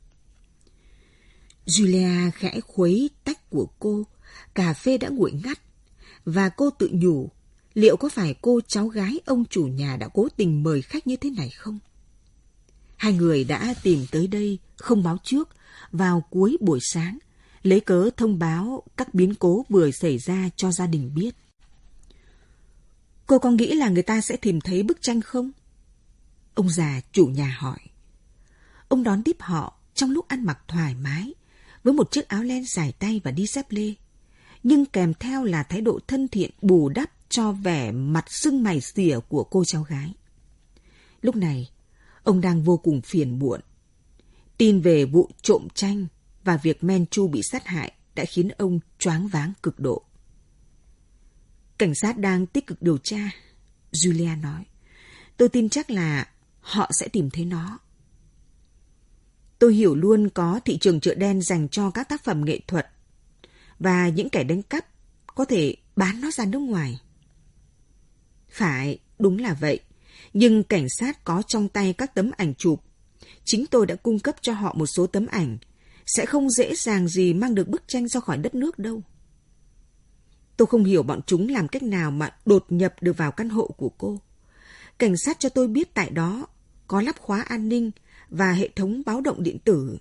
Julia khẽ khuấy tách của cô, cà phê đã nguội ngắt, và cô tự nhủ, liệu có phải cô cháu gái ông chủ nhà đã cố tình mời khách như thế này không? Hai người đã tìm tới đây không báo trước vào cuối buổi sáng, lấy cớ thông báo các biến cố vừa xảy ra cho gia đình biết. Cô có nghĩ là người ta sẽ tìm thấy bức tranh không? Ông già chủ nhà hỏi. Ông đón tiếp họ trong lúc ăn mặc thoải mái, với một chiếc áo len dài tay và đi dép lê, nhưng kèm theo là thái độ thân thiện bù đắp cho vẻ mặt sưng mày xỉa của cô cháu gái. Lúc này, ông đang vô cùng phiền muộn. Tin về vụ trộm tranh và việc Manchu bị sát hại đã khiến ông choáng váng cực độ. Cảnh sát đang tích cực điều tra, Julia nói. Tôi tin chắc là họ sẽ tìm thấy nó. Tôi hiểu luôn có thị trường chợ đen dành cho các tác phẩm nghệ thuật và những kẻ đánh cắp có thể bán nó ra nước ngoài. Phải, đúng là vậy. Nhưng cảnh sát có trong tay các tấm ảnh chụp. Chính tôi đã cung cấp cho họ một số tấm ảnh. Sẽ không dễ dàng gì mang được bức tranh ra khỏi đất nước đâu. Tôi không hiểu bọn chúng làm cách nào mà đột nhập được vào căn hộ của cô. Cảnh sát cho tôi biết tại đó có lắp khóa an ninh và hệ thống báo động điện tử.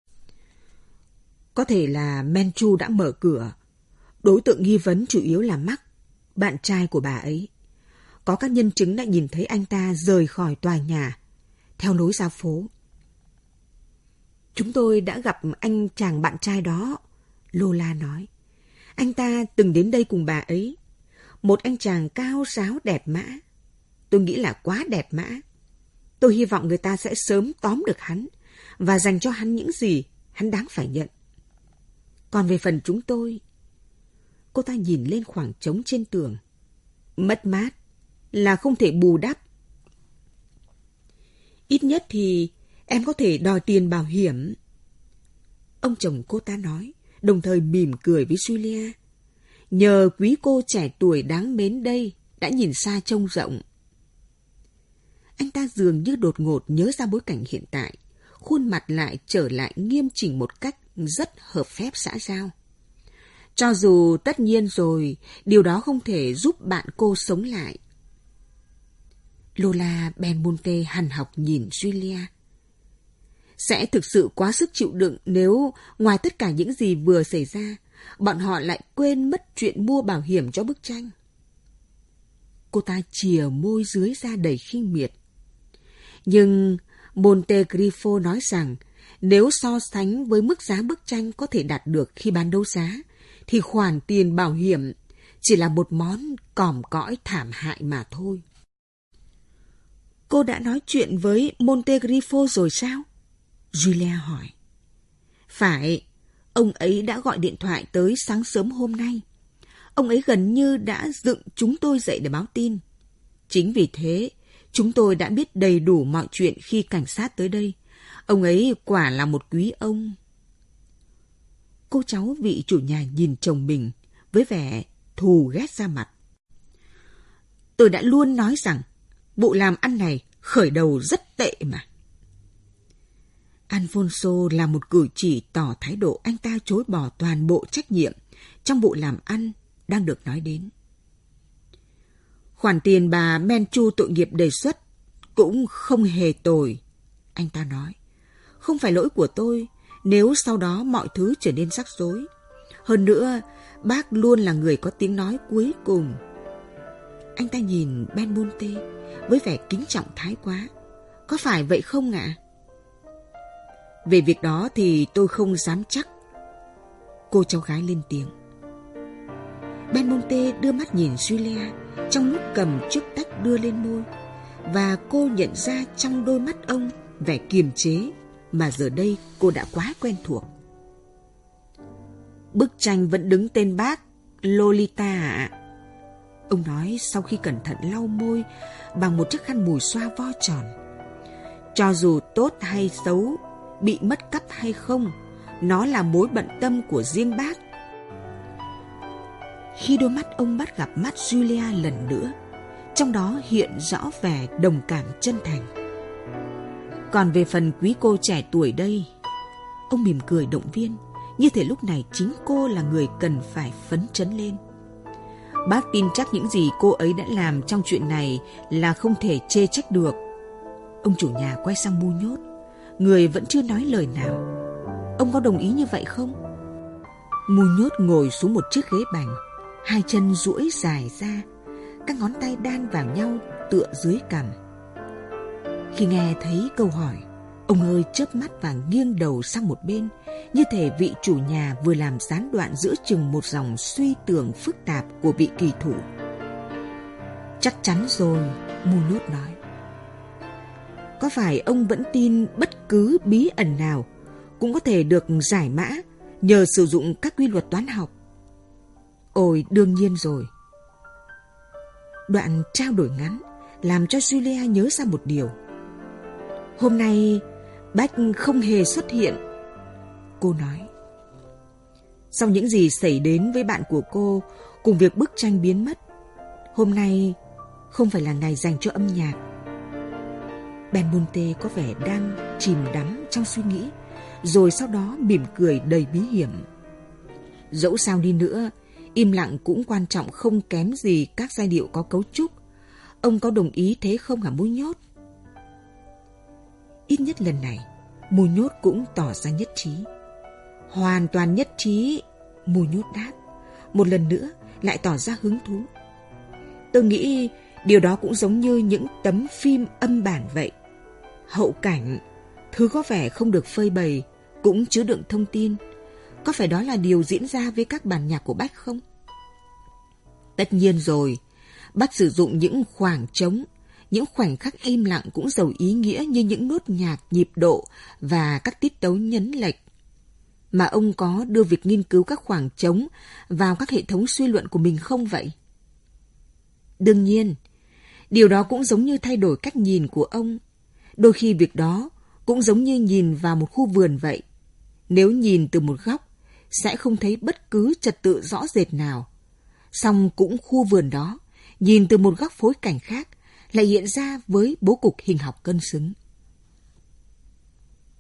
Có thể là Manchu đã mở cửa. Đối tượng nghi vấn chủ yếu là Mark, bạn trai của bà ấy. Có các nhân chứng đã nhìn thấy anh ta rời khỏi tòa nhà, theo lối ra phố. Chúng tôi đã gặp anh chàng bạn trai đó, Lola nói. Anh ta từng đến đây cùng bà ấy. Một anh chàng cao ráo đẹp mã. Tôi nghĩ là quá đẹp mã. Tôi hy vọng người ta sẽ sớm tóm được hắn và dành cho hắn những gì hắn đáng phải nhận. Còn về phần chúng tôi... Cô ta nhìn lên khoảng trống trên tường. Mất mát là không thể bù đắp. Ít nhất thì em có thể đòi tiền bảo hiểm. Ông chồng cô ta nói, đồng thời mỉm cười với Julia. Nhờ quý cô trẻ tuổi đáng mến đây đã nhìn xa trông rộng. Anh ta dường như đột ngột nhớ ra bối cảnh hiện tại, khuôn mặt lại trở lại nghiêm chỉnh một cách rất hợp phép xã giao. Cho dù tất nhiên rồi, điều đó không thể giúp bạn cô sống lại. Lola Belmonte hằn học nhìn Julia. Sẽ thực sự quá sức chịu đựng nếu, ngoài tất cả những gì vừa xảy ra, bọn họ lại quên mất chuyện mua bảo hiểm cho bức tranh. Cô ta chìa môi dưới ra đầy khinh miệt. Nhưng Montegrifo nói rằng nếu so sánh với mức giá bức tranh có thể đạt được khi bán đấu giá, thì khoản tiền bảo hiểm chỉ là một món còm cõi thảm hại mà thôi. Cô đã nói chuyện với Montegrifo rồi sao? Julia hỏi. Phải, ông ấy đã gọi điện thoại tới sáng sớm hôm nay. Ông ấy gần như đã dựng chúng tôi dậy để báo tin. Chính vì thế, chúng tôi đã biết đầy đủ mọi chuyện khi cảnh sát tới đây. Ông ấy quả là một quý ông. Cô cháu vị chủ nhà nhìn chồng mình với vẻ thù ghét ra mặt. Tôi đã luôn nói rằng vụ làm ăn này khởi đầu rất tệ mà. Alfonso làm một cử chỉ tỏ thái độ anh ta chối bỏ toàn bộ trách nhiệm trong vụ làm ăn đang được nói đến. Khoản tiền bà Menchu tội nghiệp đề xuất cũng không hề tồi, anh ta nói. Không phải lỗi của tôi nếu sau đó mọi thứ trở nên rắc rối. Hơn nữa, bác luôn là người có tiếng nói cuối cùng. Anh ta nhìn Belmonte với vẻ kính trọng thái quá. Có phải vậy không ạ? Về việc đó thì tôi không dám chắc. Cô cháu gái lên tiếng. Belmonte đưa mắt nhìn Julia trong lúc cầm chiếc tách đưa lên môi, và cô nhận ra trong đôi mắt ông vẻ kiềm chế mà giờ đây cô đã quá quen thuộc. Bức tranh vẫn đứng tên bác Lolita ạ. Ông nói sau khi cẩn thận lau môi bằng một chiếc khăn mùi xoa vo tròn. Cho dù tốt hay xấu, bị mất cắp hay không, nó là mối bận tâm của riêng bác. Khi đôi mắt ông bắt gặp mắt Julia lần nữa, trong đó hiện rõ vẻ đồng cảm chân thành. Còn về phần quý cô trẻ tuổi đây, ông mỉm cười động viên, như thể lúc này chính cô là người cần phải phấn chấn lên. Bác tin chắc những gì cô ấy đã làm trong chuyện này là không thể chê trách được. Ông chủ nhà quay sang Muñoz, người vẫn chưa nói lời nào. Ông có đồng ý như vậy không? Muñoz ngồi xuống một chiếc ghế bành, hai chân duỗi dài ra, các ngón tay đan vào nhau tựa dưới cằm. Khi nghe thấy câu hỏi, ông hơi chớp mắt và nghiêng đầu sang một bên, như thể vị chủ nhà vừa làm gián đoạn giữa chừng một dòng suy tưởng phức tạp của vị kỳ thủ. Chắc chắn rồi, Muñoz nói. Có phải ông vẫn tin bất cứ bí ẩn nào cũng có thể được giải mã nhờ sử dụng các quy luật toán học? Ôi, đương nhiên rồi. Đoạn trao đổi ngắn làm cho Julia nhớ ra một điều. Hôm nay bác không hề xuất hiện, cô nói. Sau những gì xảy đến với bạn của cô cùng việc bức tranh biến mất, hôm nay không phải là ngày dành cho âm nhạc. Belmonte có vẻ đang chìm đắm trong suy nghĩ, rồi sau đó mỉm cười đầy bí hiểm. Dẫu sao đi nữa, im lặng cũng quan trọng không kém gì các giai điệu có cấu trúc. Ông có đồng ý thế không hả Muñoz? Ít nhất lần này, Muñoz cũng tỏ ra nhất trí. Hoàn toàn nhất trí, Muñoz đáp. Một lần nữa lại tỏ ra hứng thú. Tôi nghĩ điều đó cũng giống như những tấm phim âm bản vậy. Hậu cảnh, thứ có vẻ không được phơi bày, cũng chứa đựng thông tin. Có phải đó là điều diễn ra với các bản nhạc của Bach không? Tất nhiên rồi, Bach sử dụng những khoảng trống, những khoảnh khắc im lặng cũng giàu ý nghĩa như những nốt nhạc, nhịp độ và các tiết tấu nhấn lệch. Mà ông có đưa việc nghiên cứu các khoảng trống vào các hệ thống suy luận của mình không vậy? Đương nhiên, điều đó cũng giống như thay đổi cách nhìn của ông. Đôi khi việc đó cũng giống như nhìn vào một khu vườn vậy. Nếu nhìn từ một góc, sẽ không thấy bất cứ trật tự rõ rệt nào. Song cũng khu vườn đó, nhìn từ một góc phối cảnh khác, lại hiện ra với bố cục hình học cân xứng.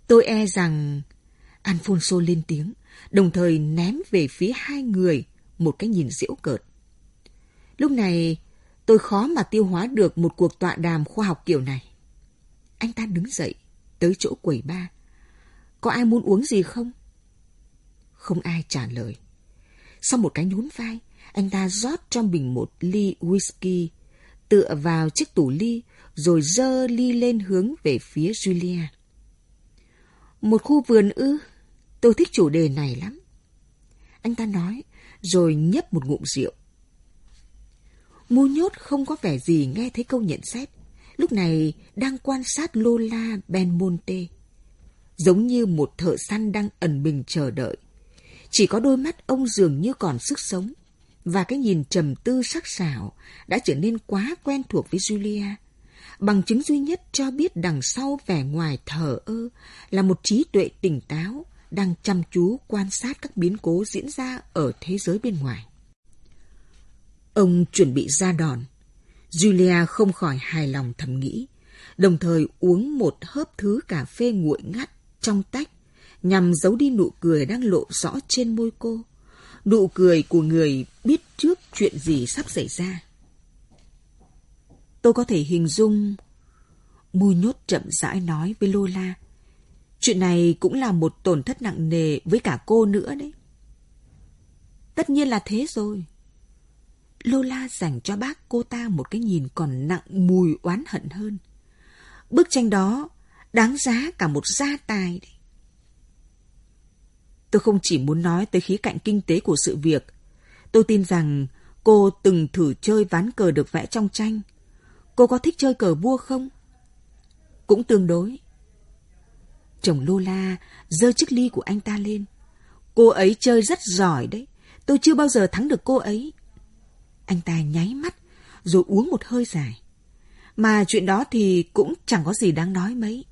Tôi e rằng... Alfonso lên tiếng, đồng thời ném về phía hai người một cái nhìn giễu cợt. Lúc này, tôi khó mà tiêu hóa được một cuộc tọa đàm khoa học kiểu này. Anh ta đứng dậy, tới chỗ quầy bar. Có ai muốn uống gì không? Không ai trả lời. Sau một cái nhún vai, anh ta rót cho mình một ly whisky, tựa vào chiếc tủ ly, rồi giơ ly lên hướng về phía Julia. Một khu vườn ư? Tôi thích chủ đề này lắm. Anh ta nói, rồi nhấp một ngụm rượu. Muñoz không có vẻ gì nghe thấy câu nhận xét. Lúc này đang quan sát Lola Belmonte, giống như một thợ săn đang ẩn mình chờ đợi. Chỉ có đôi mắt ông dường như còn sức sống, và cái nhìn trầm tư sắc sảo đã trở nên quá quen thuộc với Julia. Bằng chứng duy nhất cho biết đằng sau vẻ ngoài thờ ơ là một trí tuệ tỉnh táo đang chăm chú quan sát các biến cố diễn ra ở thế giới bên ngoài. Ông chuẩn bị ra đòn. Julia không khỏi hài lòng thầm nghĩ, đồng thời uống một hớp thứ cà phê nguội ngắt trong tách nhằm giấu đi nụ cười đang lộ rõ trên môi cô. Nụ cười của người biết trước chuyện gì sắp xảy ra. Tôi có thể hình dung, Muñoz chậm rãi nói với Lola, chuyện này cũng là một tổn thất nặng nề với cả cô nữa đấy. Tất nhiên là thế rồi. Lola dành cho bác cô ta một cái nhìn còn nặng mùi oán hận hơn. Bức tranh đó đáng giá cả một gia tài đấy. Tôi không chỉ muốn nói tới khía cạnh kinh tế của sự việc. Tôi tin rằng cô từng thử chơi ván cờ được vẽ trong tranh. Cô có thích chơi cờ vua không? Cũng tương đối. Chồng Lola giơ chiếc ly của anh ta lên. Cô ấy chơi rất giỏi đấy. Tôi chưa bao giờ thắng được cô ấy. Anh ta nháy mắt rồi uống một hơi dài. Mà chuyện đó thì cũng chẳng có gì đáng nói mấy.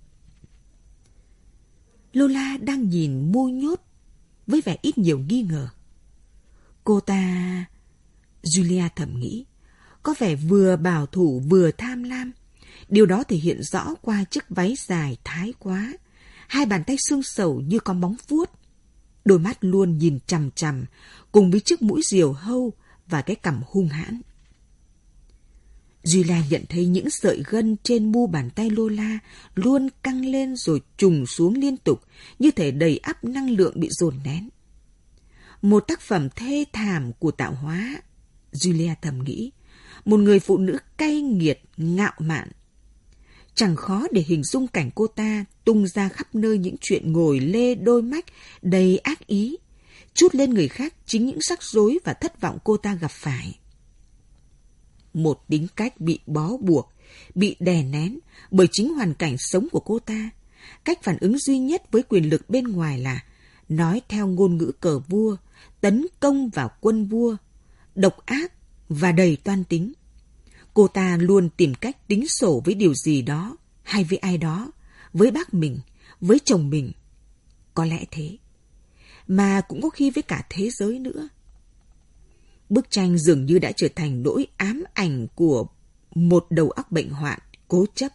Lola đang nhìn Muñoz với vẻ ít nhiều nghi ngờ. Cô ta, Julia thầm nghĩ, có vẻ vừa bảo thủ vừa tham lam. Điều đó thể hiện rõ qua chiếc váy dài thái quá, hai bàn tay xương sầu như có móng vuốt, đôi mắt luôn nhìn chằm chằm, cùng với chiếc mũi diều hâu và cái cằm hung hãn. Julia nhận thấy những sợi gân trên mu bàn tay Lola luôn căng lên rồi trùng xuống liên tục, như thể đầy ắp năng lượng bị dồn nén. Một tác phẩm thê thảm của tạo hóa, Julia thầm nghĩ, một người phụ nữ cay nghiệt, ngạo mạn. Chẳng khó để hình dung cảnh cô ta tung ra khắp nơi những chuyện ngồi lê đôi mắt đầy ác ý, trút lên người khác chính những rắc rối và thất vọng cô ta gặp phải. Một tính cách bị bó buộc, bị đè nén bởi chính hoàn cảnh sống của cô ta. Cách phản ứng duy nhất với quyền lực bên ngoài là nói theo ngôn ngữ cờ vua, tấn công vào quân vua, độc ác và đầy toan tính. Cô ta luôn tìm cách tính sổ với điều gì đó hay với ai đó, với bác mình, với chồng mình. Có lẽ thế, mà cũng có khi với cả thế giới nữa. Bức tranh dường như đã trở thành nỗi ám ảnh của một đầu óc bệnh hoạn, cố chấp.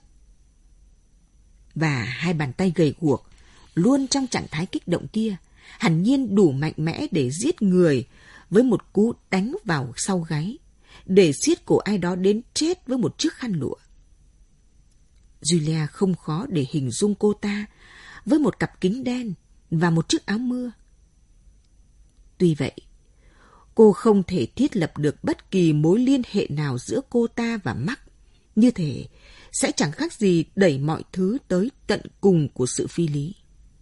Và hai bàn tay gầy guộc, luôn trong trạng thái kích động kia, hẳn nhiên đủ mạnh mẽ để giết người với một cú đánh vào sau gáy, để siết cổ ai đó đến chết với một chiếc khăn lụa. Julia không khó để hình dung cô ta với một cặp kính đen và một chiếc áo mưa. Tuy vậy, cô không thể thiết lập được bất kỳ mối liên hệ nào giữa cô ta và Mark, như thể sẽ chẳng khác gì đẩy mọi thứ tới tận cùng của sự phi lý.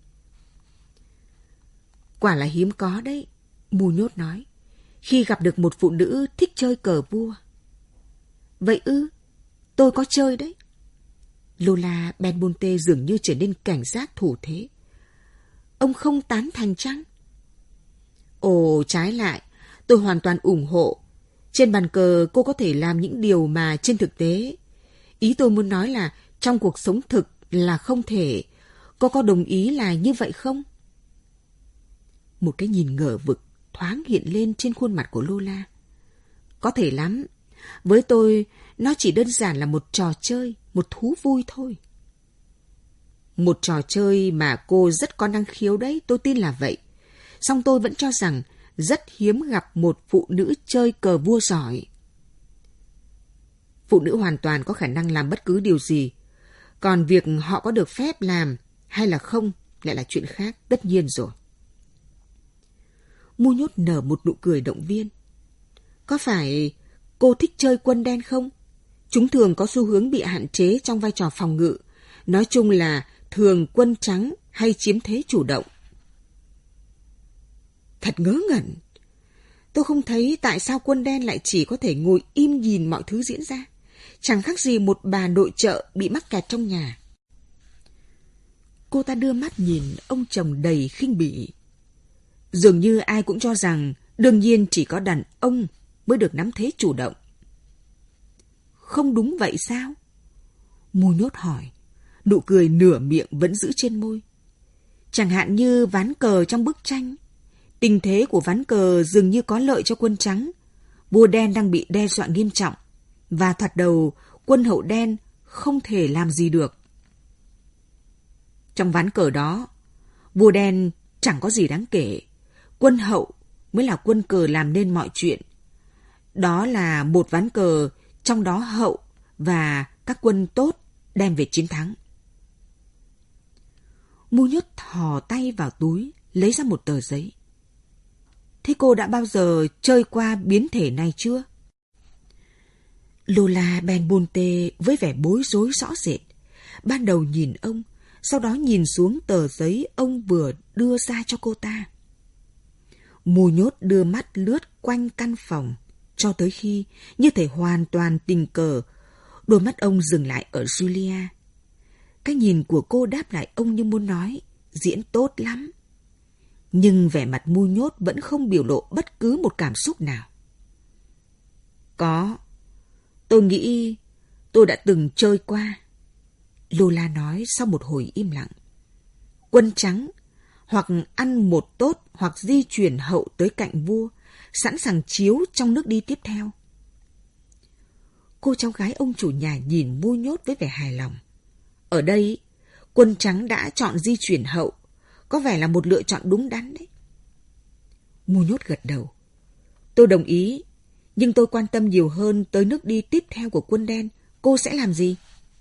Quả là hiếm có đấy, Muñoz nói, khi gặp được một phụ nữ thích chơi cờ vua. Vậy ư, tôi có chơi đấy. Lola Belmonte dường như trở nên cảnh giác thủ thế. Ông không tán thành chăng? Ồ, trái lại, tôi hoàn toàn ủng hộ. Trên bàn cờ cô có thể làm những điều mà trên thực tế. Ý tôi muốn nói là trong cuộc sống thực là không thể. Cô có đồng ý là như vậy không? Một cái nhìn ngờ vực thoáng hiện lên trên khuôn mặt của Lola. Có thể lắm. Với tôi, nó chỉ đơn giản là một trò chơi, một thú vui thôi. một trò chơi mà cô rất có năng khiếu đấy, tôi tin là vậy. Song tôi vẫn cho rằng rất hiếm gặp một phụ nữ chơi cờ vua giỏi. Phụ nữ hoàn toàn có khả năng làm bất cứ điều gì. Còn việc họ có được phép làm hay là không lại là chuyện khác, tất nhiên rồi. Mu Nhốt nở một nụ cười động viên. Có phải cô thích chơi quân đen không? Chúng thường có xu hướng bị hạn chế trong vai trò phòng ngự. Nói chung là thường quân trắng hay chiếm thế chủ động. Thật ngớ ngẩn. Tôi không thấy tại sao quân đen lại chỉ có thể ngồi im nhìn mọi thứ diễn ra. Chẳng khác gì một bà nội trợ bị mắc kẹt trong nhà. Cô ta đưa mắt nhìn ông chồng đầy khinh bỉ. Dường như ai cũng cho rằng đương nhiên chỉ có đàn ông mới được nắm thế chủ động. Không đúng vậy sao? Mu Nhốt hỏi, nụ cười nửa miệng vẫn giữ trên môi. Chẳng hạn như ván cờ trong bức tranh. Tình thế của ván cờ dường như có lợi cho quân trắng. Vua đen đang bị đe dọa nghiêm trọng. Và thoạt đầu, quân hậu đen không thể làm gì được. Trong ván cờ đó, vua đen chẳng có gì đáng kể. Quân hậu mới là quân cờ làm nên mọi chuyện. Đó là một ván cờ, trong đó hậu và các quân tốt đem về chiến thắng. Mu Nhốt thò tay vào túi, lấy ra một tờ giấy. Thế cô đã bao giờ chơi qua biến thể này chưa? Lola Benmonte với vẻ bối rối rõ rệt, ban đầu nhìn ông, sau đó nhìn xuống tờ giấy ông vừa đưa ra cho cô ta. Mu Nhốt đưa mắt lướt quanh căn phòng, cho tới khi, như thể hoàn toàn tình cờ, đôi mắt ông dừng lại ở Julia. Cái nhìn của cô đáp lại ông như muốn nói, diễn tốt lắm. Nhưng vẻ mặt Mu Nhốt vẫn không biểu lộ bất cứ một cảm xúc nào. Có, tôi nghĩ tôi đã từng chơi qua. Lola nói sau một hồi im lặng. Quân trắng, hoặc ăn một tốt hoặc di chuyển hậu tới cạnh vua, sẵn sàng chiếu trong nước đi tiếp theo. Cô cháu gái ông chủ nhà nhìn Mu Nhốt với vẻ hài lòng. Ở đây, quân trắng đã chọn di chuyển hậu, có vẻ là một lựa chọn đúng đắn đấy. Mu Nhốt gật đầu. Tôi đồng ý, nhưng tôi quan tâm nhiều hơn tới nước đi tiếp theo của quân đen. Cô sẽ làm gì?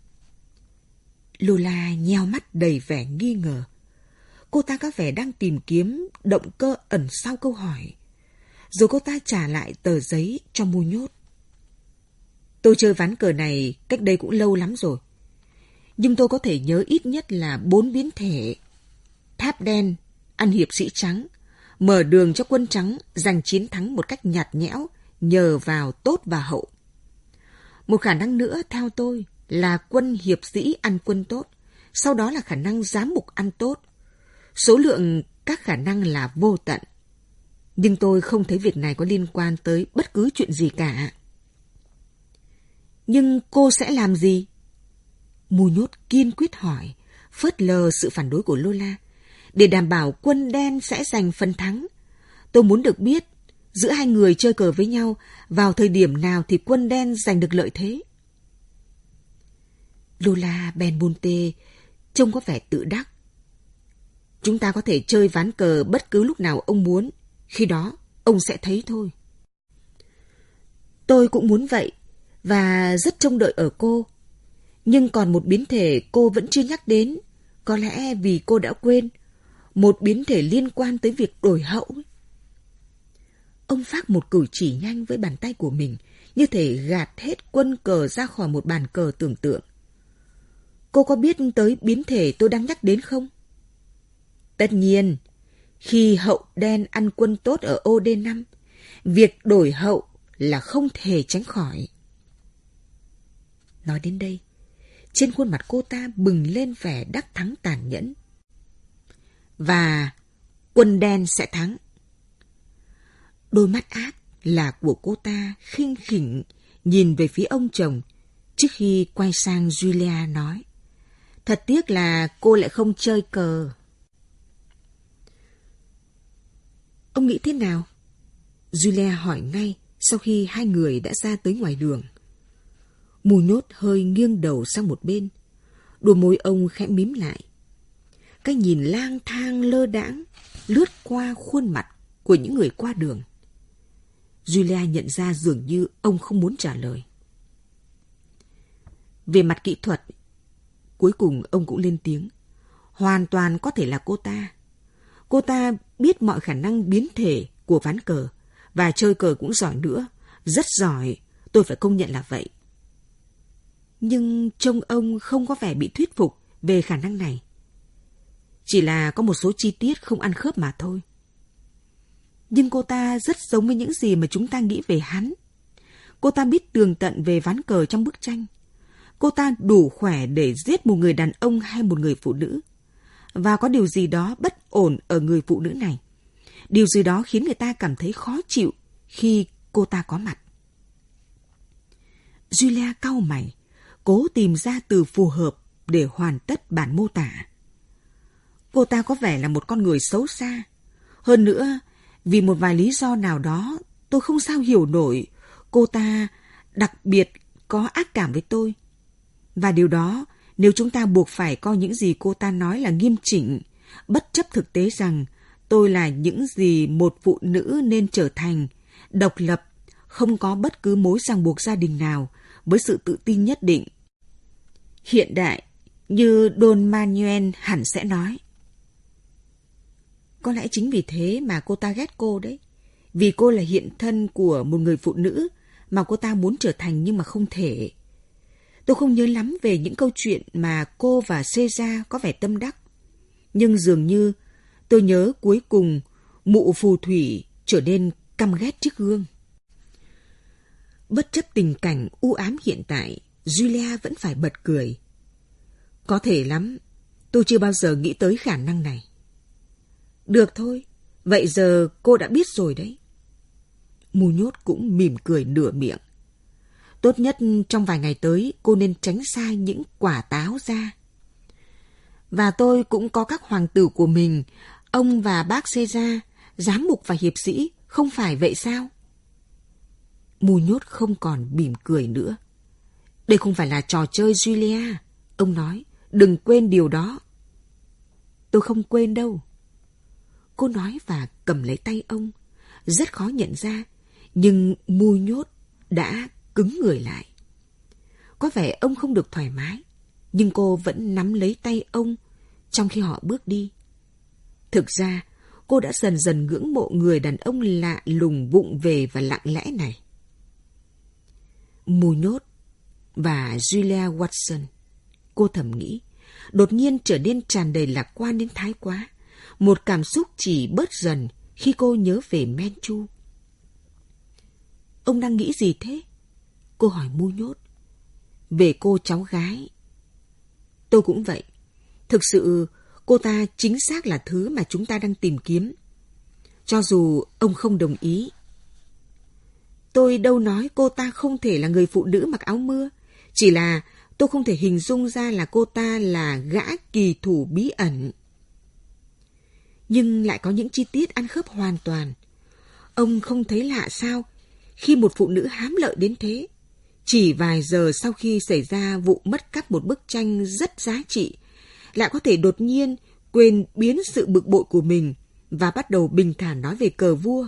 Lola nheo mắt đầy vẻ nghi ngờ. Cô ta có vẻ đang tìm kiếm động cơ ẩn sau câu hỏi. Rồi cô ta trả lại tờ giấy cho Mu Nhốt. Tôi chơi ván cờ này cách đây cũng lâu lắm rồi. Nhưng tôi có thể nhớ ít nhất là 4 biến thể. Tháp đen, ăn hiệp sĩ trắng, mở đường cho quân trắng giành chiến thắng một cách nhạt nhẽo nhờ vào tốt và hậu. Một khả năng nữa theo tôi là quân hiệp sĩ ăn quân tốt, sau đó là khả năng giám mục ăn tốt. Số lượng các khả năng là vô tận. Nhưng tôi không thấy việc này có liên quan tới bất cứ chuyện gì cả. Nhưng cô sẽ làm gì? Mu Nhốt kiên quyết hỏi, phớt lờ sự phản đối của Lola. Để đảm bảo quân đen sẽ giành phần thắng, tôi muốn được biết giữa hai người chơi cờ với nhau, vào thời điểm nào thì quân đen giành được lợi thế. Lola Benmonte trông có vẻ tự đắc. Chúng ta có thể chơi ván cờ bất cứ lúc nào ông muốn, khi đó ông sẽ thấy thôi. Tôi cũng muốn vậy, và rất trông đợi ở cô. Nhưng còn một biến thể cô vẫn chưa nhắc đến, có lẽ vì cô đã quên. Một biến thể liên quan tới việc đổi hậu. Ông phác một cử chỉ nhanh với bàn tay của mình, như thể gạt hết quân cờ ra khỏi một bàn cờ tưởng tượng. Cô có biết tới biến thể tôi đang nhắc đến không? Tất nhiên, khi hậu đen ăn quân tốt ở OD5, việc đổi hậu là không thể tránh khỏi. Nói đến đây, trên khuôn mặt cô ta bừng lên vẻ đắc thắng tàn nhẫn. Và quân đen sẽ thắng. Đôi mắt ác là của cô ta khinh khỉnh nhìn về phía ông chồng, trước khi quay sang Julia nói. Thật tiếc là cô lại không chơi cờ. Ông nghĩ thế nào? Julia hỏi ngay sau khi hai người đã ra tới ngoài đường. Mu Nhốt hơi nghiêng đầu sang một bên. Đôi môi ông khẽ mím lại, cái nhìn lang thang lơ đãng lướt qua khuôn mặt của những người qua đường. Julia nhận ra dường như ông không muốn trả lời. Về mặt kỹ thuật, cuối cùng ông cũng lên tiếng. Hoàn toàn có thể là cô ta. Cô ta biết mọi khả năng biến thể của ván cờ và chơi cờ cũng giỏi nữa. Rất giỏi, tôi phải công nhận là vậy. Nhưng trông ông không có vẻ bị thuyết phục về khả năng này. Chỉ là có một số chi tiết không ăn khớp mà thôi. Nhưng cô ta rất giống với những gì mà chúng ta nghĩ về hắn. Cô ta biết tường tận về ván cờ trong bức tranh. Cô ta đủ khỏe để giết một người đàn ông hay một người phụ nữ. Và có điều gì đó bất ổn ở người phụ nữ này. Điều gì đó khiến người ta cảm thấy khó chịu khi cô ta có mặt. Julia cau mày, cố tìm ra từ phù hợp để hoàn tất bản mô tả. Cô ta có vẻ là một con người xấu xa. Hơn nữa, vì một vài lý do nào đó, tôi không sao hiểu nổi, cô ta đặc biệt có ác cảm với tôi. Và điều đó, nếu chúng ta buộc phải coi những gì cô ta nói là nghiêm chỉnh, bất chấp thực tế rằng tôi là những gì một phụ nữ nên trở thành, độc lập, không có bất cứ mối ràng buộc gia đình nào, với sự tự tin nhất định. Hiện đại, như Don Manuel hẳn sẽ nói. Có lẽ chính vì thế mà cô ta ghét cô đấy. Vì cô là hiện thân của một người phụ nữ mà cô ta muốn trở thành nhưng mà không thể. Tôi không nhớ lắm về những câu chuyện mà cô và Caesar có vẻ tâm đắc. Nhưng dường như tôi nhớ cuối cùng mụ phù thủy trở nên căm ghét chiếc gương. Bất chấp tình cảnh u ám hiện tại, Julia vẫn phải bật cười. Có thể lắm, tôi chưa bao giờ nghĩ tới khả năng này. Được thôi, vậy giờ cô đã biết rồi đấy. Mù Nhốt cũng mỉm cười nửa miệng. Tốt nhất trong vài ngày tới cô nên tránh xa những quả táo ra. Và tôi cũng có các hoàng tử của mình, ông và bác Caesar, giám mục và hiệp sĩ, không phải vậy sao? Mù Nhốt không còn mỉm cười nữa. Đây không phải là trò chơi, Julia. Ông nói, đừng quên điều đó. Tôi không quên đâu. Cô nói và cầm lấy tay ông. Rất khó nhận ra, nhưng Mù Nhốt đã cứng người lại. Có vẻ ông không được thoải mái, nhưng cô vẫn nắm lấy tay ông trong khi họ bước đi. Thực ra, cô đã dần dần ngưỡng mộ người đàn ông lạ lùng vụng về và lặng lẽ này. Mù Nhốt và Julia Watson, cô thầm nghĩ, đột nhiên trở nên tràn đầy lạc quan đến thái quá. Một cảm xúc chỉ bớt dần khi cô nhớ về Manchu. Ông đang nghĩ gì thế? Cô hỏi Mù Nhốt. Về cô cháu gái. Tôi cũng vậy. Thực sự, cô ta chính xác là thứ mà chúng ta đang tìm kiếm. Cho dù ông không đồng ý. Tôi đâu nói cô ta không thể là người phụ nữ mặc áo mưa. Chỉ là tôi không thể hình dung ra là cô ta là gã kỳ thủ bí ẩn. Nhưng lại có những chi tiết ăn khớp hoàn toàn. Ông không thấy lạ sao khi một phụ nữ hám lợi đến thế, chỉ vài giờ sau khi xảy ra vụ mất cắp một bức tranh rất giá trị, lại có thể đột nhiên quên biến sự bực bội của mình và bắt đầu bình thản nói về cờ vua.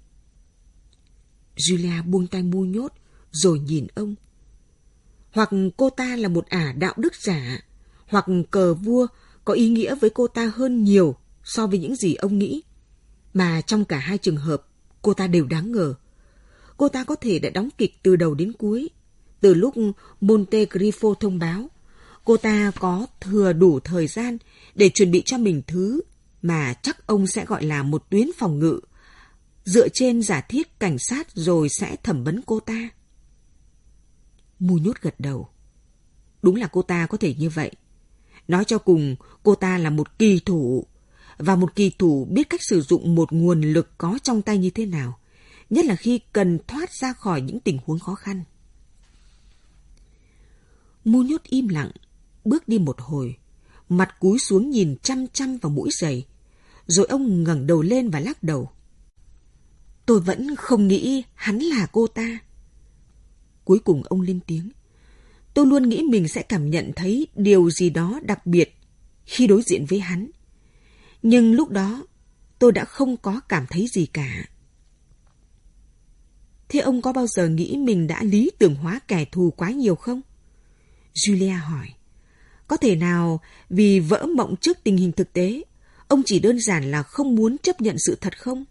Julia buông tay Mù Nhốt rồi nhìn ông. Hoặc cô ta là một ả đạo đức giả, hoặc cờ vua có ý nghĩa với cô ta hơn nhiều so với những gì ông nghĩ. Mà trong cả hai trường hợp, cô ta đều đáng ngờ. Cô ta có thể đã đóng kịch từ đầu đến cuối. Từ lúc Montecristo thông báo, cô ta có thừa đủ thời gian để chuẩn bị cho mình thứ mà chắc ông sẽ gọi là một tuyến phòng ngự, dựa trên giả thiết cảnh sát rồi sẽ thẩm vấn cô ta. Mù Nhốt gật đầu. Đúng là cô ta có thể như vậy. Nói cho cùng, cô ta là một kỳ thủ, và một kỳ thủ biết cách sử dụng một nguồn lực có trong tay như thế nào, nhất là khi cần thoát ra khỏi những tình huống khó khăn. Mù Nhốt im lặng, bước đi một hồi, mặt cúi xuống nhìn chăm chăm vào mũi giày, rồi ông ngẩng đầu lên và lắc đầu. Tôi vẫn không nghĩ hắn là cô ta. Cuối cùng ông lên tiếng. Tôi luôn nghĩ mình sẽ cảm nhận thấy điều gì đó đặc biệt khi đối diện với hắn. Nhưng lúc đó, tôi đã không có cảm thấy gì cả. Thế ông có bao giờ nghĩ mình đã lý tưởng hóa kẻ thù quá nhiều không? Julia hỏi. Có thể nào vì vỡ mộng trước tình hình thực tế, ông chỉ đơn giản là không muốn chấp nhận sự thật không?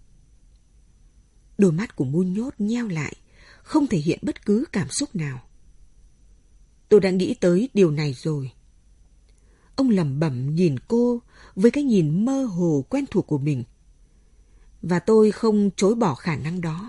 Đôi mắt của Muñoz nheo lại, không thể hiện bất cứ cảm xúc nào. Tôi đã nghĩ tới điều này rồi. Ông lẩm bẩm nhìn cô với cái nhìn mơ hồ quen thuộc của mình. Và tôi không chối bỏ khả năng đó.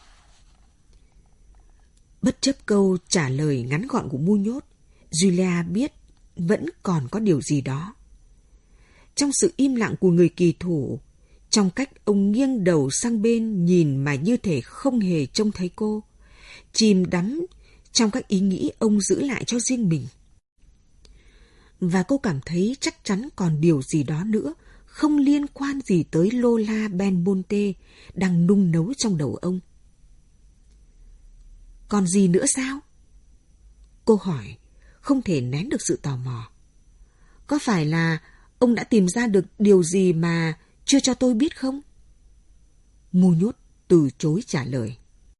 Bất chấp câu trả lời ngắn gọn của Muñoz, Julia biết vẫn còn có điều gì đó. Trong sự im lặng của người kỳ thủ, trong cách ông nghiêng đầu sang bên nhìn mà như thể không hề trông thấy cô, chìm đắm trong các ý nghĩ ông giữ lại cho riêng mình. Và cô cảm thấy chắc chắn còn điều gì đó nữa, không liên quan gì tới Lola Belmonte đang nung nấu trong đầu ông. Còn gì nữa sao? Cô hỏi, không thể nén được sự tò mò. Có phải là ông đã tìm ra được điều gì mà chưa cho tôi biết không? Muñoz từ chối trả lời.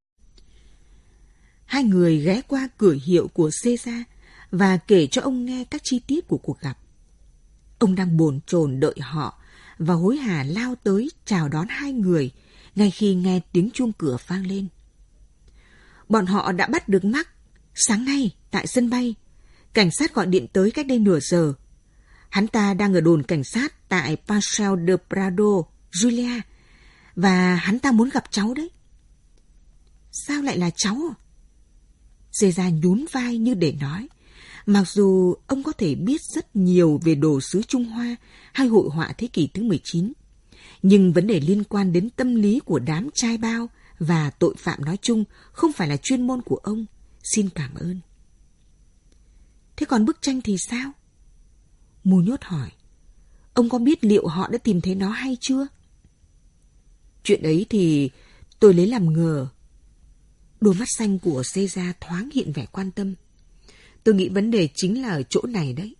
Hai người ghé qua cửa hiệu của César và kể cho ông nghe các chi tiết của cuộc gặp. Ông đang bồn chồn đợi họ và hối hả lao tới chào đón hai người ngay khi nghe tiếng chuông cửa vang lên. Bọn họ đã bắt được Mark sáng nay tại sân bay. Cảnh sát gọi điện tới cách đây nửa giờ. Hắn ta đang ở đồn cảnh sát tại Paseo de Prado, Julia. Và hắn ta muốn gặp cháu đấy. Sao lại là cháu? César nhún vai như để nói. Mặc dù ông có thể biết rất nhiều về đồ sứ Trung Hoa hay hội họa thế kỷ thứ 19, nhưng vấn đề liên quan đến tâm lý của đám trai bao và tội phạm nói chung không phải là chuyên môn của ông. Xin cảm ơn. Thế còn bức tranh thì sao? Muñoz hỏi. Ông có biết liệu họ đã tìm thấy nó hay chưa? Chuyện ấy thì tôi lấy làm ngờ. Đôi mắt xanh của César thoáng hiện vẻ quan tâm. Tôi nghĩ vấn đề chính là ở chỗ này đấy.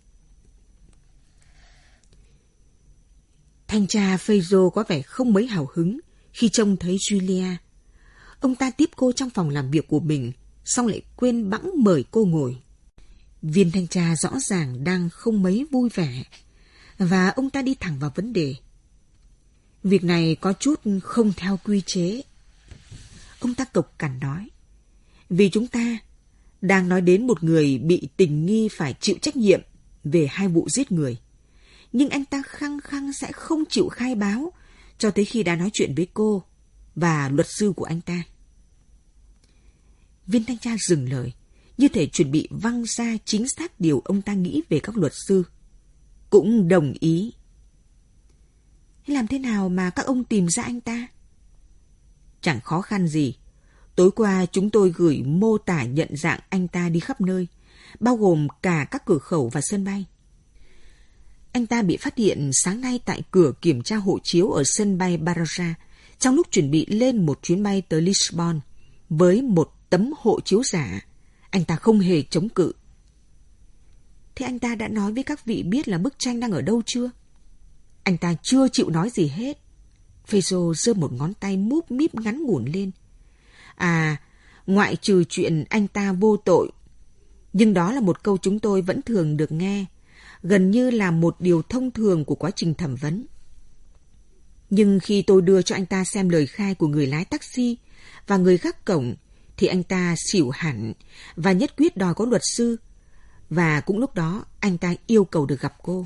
Thanh tra Feijo có vẻ không mấy hào hứng khi trông thấy Julia. Ông ta tiếp cô trong phòng làm việc của mình, xong lại quên bẵng mời cô ngồi. Viên thanh tra rõ ràng đang không mấy vui vẻ, và ông ta đi thẳng vào vấn đề. Việc này có chút không theo quy chế. Ông ta cộc cằn nói. Vì chúng ta đang nói đến một người bị tình nghi phải chịu trách nhiệm về hai vụ giết người. Nhưng anh ta khăng khăng sẽ không chịu khai báo cho tới khi đã nói chuyện với cô và luật sư của anh ta. Viên thanh tra dừng lời, như thể chuẩn bị văng ra chính xác điều ông ta nghĩ về các luật sư. Cũng đồng ý. Làm thế nào mà các ông tìm ra anh ta? Chẳng khó khăn gì. Tối qua chúng tôi gửi mô tả nhận dạng anh ta đi khắp nơi, bao gồm cả các cửa khẩu và sân bay. Anh ta bị phát hiện sáng nay tại cửa kiểm tra hộ chiếu ở sân bay Baraja, trong lúc chuẩn bị lên một chuyến bay tới Lisbon với một tấm hộ chiếu giả. Anh ta không hề chống cự. Thế anh ta đã nói với các vị biết là bức tranh đang ở đâu chưa? Anh ta chưa chịu nói gì hết. Feijo giơ một ngón tay múp míp ngắn ngủn lên. À, ngoại trừ chuyện anh ta vô tội. Nhưng đó là một câu chúng tôi vẫn thường được nghe, gần như là một điều thông thường của quá trình thẩm vấn. Nhưng khi tôi đưa cho anh ta xem lời khai của người lái taxi và người gác cổng, thì anh ta xỉu hẳn và nhất quyết đòi có luật sư. Và cũng lúc đó anh ta yêu cầu được gặp cô.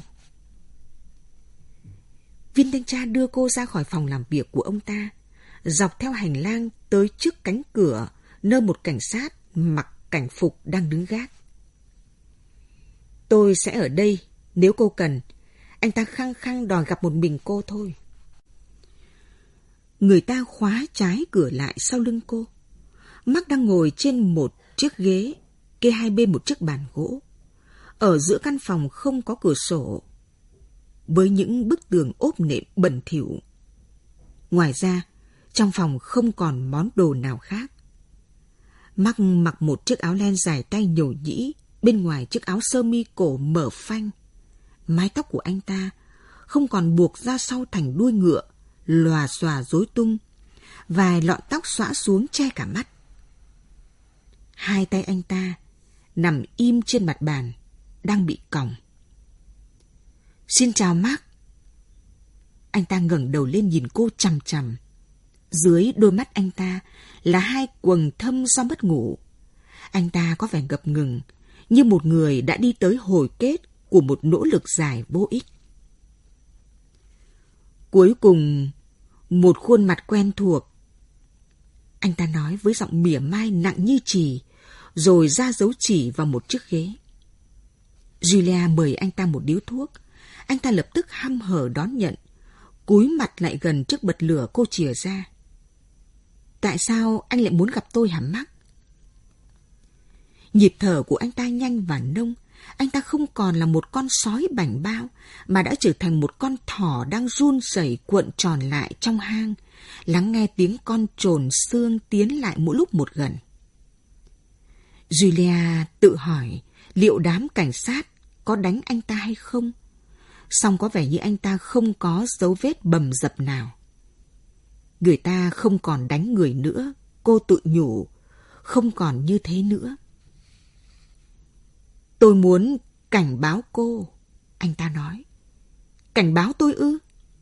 Viên thanh tra đưa cô ra khỏi phòng làm việc của ông ta, dọc theo hành lang tới trước cánh cửa, nơi một cảnh sát mặc cảnh phục đang đứng gác. Tôi sẽ ở đây nếu cô cần. Anh ta khăng khăng đòi gặp một mình cô thôi. Người ta khóa trái cửa lại sau lưng cô. Mark đang ngồi trên một chiếc ghế, kê hai bên một chiếc bàn gỗ. Ở giữa căn phòng không có cửa sổ, với những bức tường ốp nệm bẩn thỉu. Ngoài ra, trong phòng không còn món đồ nào khác. Mark mặc một chiếc áo len dài tay nhổ nhĩ, bên ngoài chiếc áo sơ mi cổ mở phanh. Mái tóc của anh ta không còn buộc ra sau thành đuôi ngựa, lòa xòa rối tung, vài lọn tóc xõa xuống che cả mắt. Hai tay anh ta nằm im trên mặt bàn, đang bị còng. Xin chào Mark. Anh ta ngẩng đầu lên nhìn cô chằm chằm. Dưới đôi mắt anh ta là hai quầng thâm do mất ngủ. Anh ta có vẻ ngập ngừng, như một người đã đi tới hồi kết của một nỗ lực dài vô ích. Cuối cùng, một khuôn mặt quen thuộc. Anh ta nói với giọng mỉa mai nặng như chì, rồi ra dấu chỉ vào một chiếc ghế. Julia mời anh ta một điếu thuốc. Anh ta lập tức hăm hở đón nhận, cúi mặt lại gần chiếc bật lửa cô chìa ra. Tại sao anh lại muốn gặp tôi hả Mark? Nhịp thở của anh ta nhanh và nông. Anh ta không còn là một con sói bảnh bao, mà đã trở thành một con thỏ đang run rẩy cuộn tròn lại trong hang, lắng nghe tiếng con trồn xương tiến lại mỗi lúc một gần. Julia tự hỏi liệu đám cảnh sát có đánh anh ta hay không. Song có vẻ như anh ta không có dấu vết bầm dập nào. Người ta không còn đánh người nữa, cô tự nhủ, không còn như thế nữa. Tôi muốn cảnh báo cô, anh ta nói. Cảnh báo tôi ư?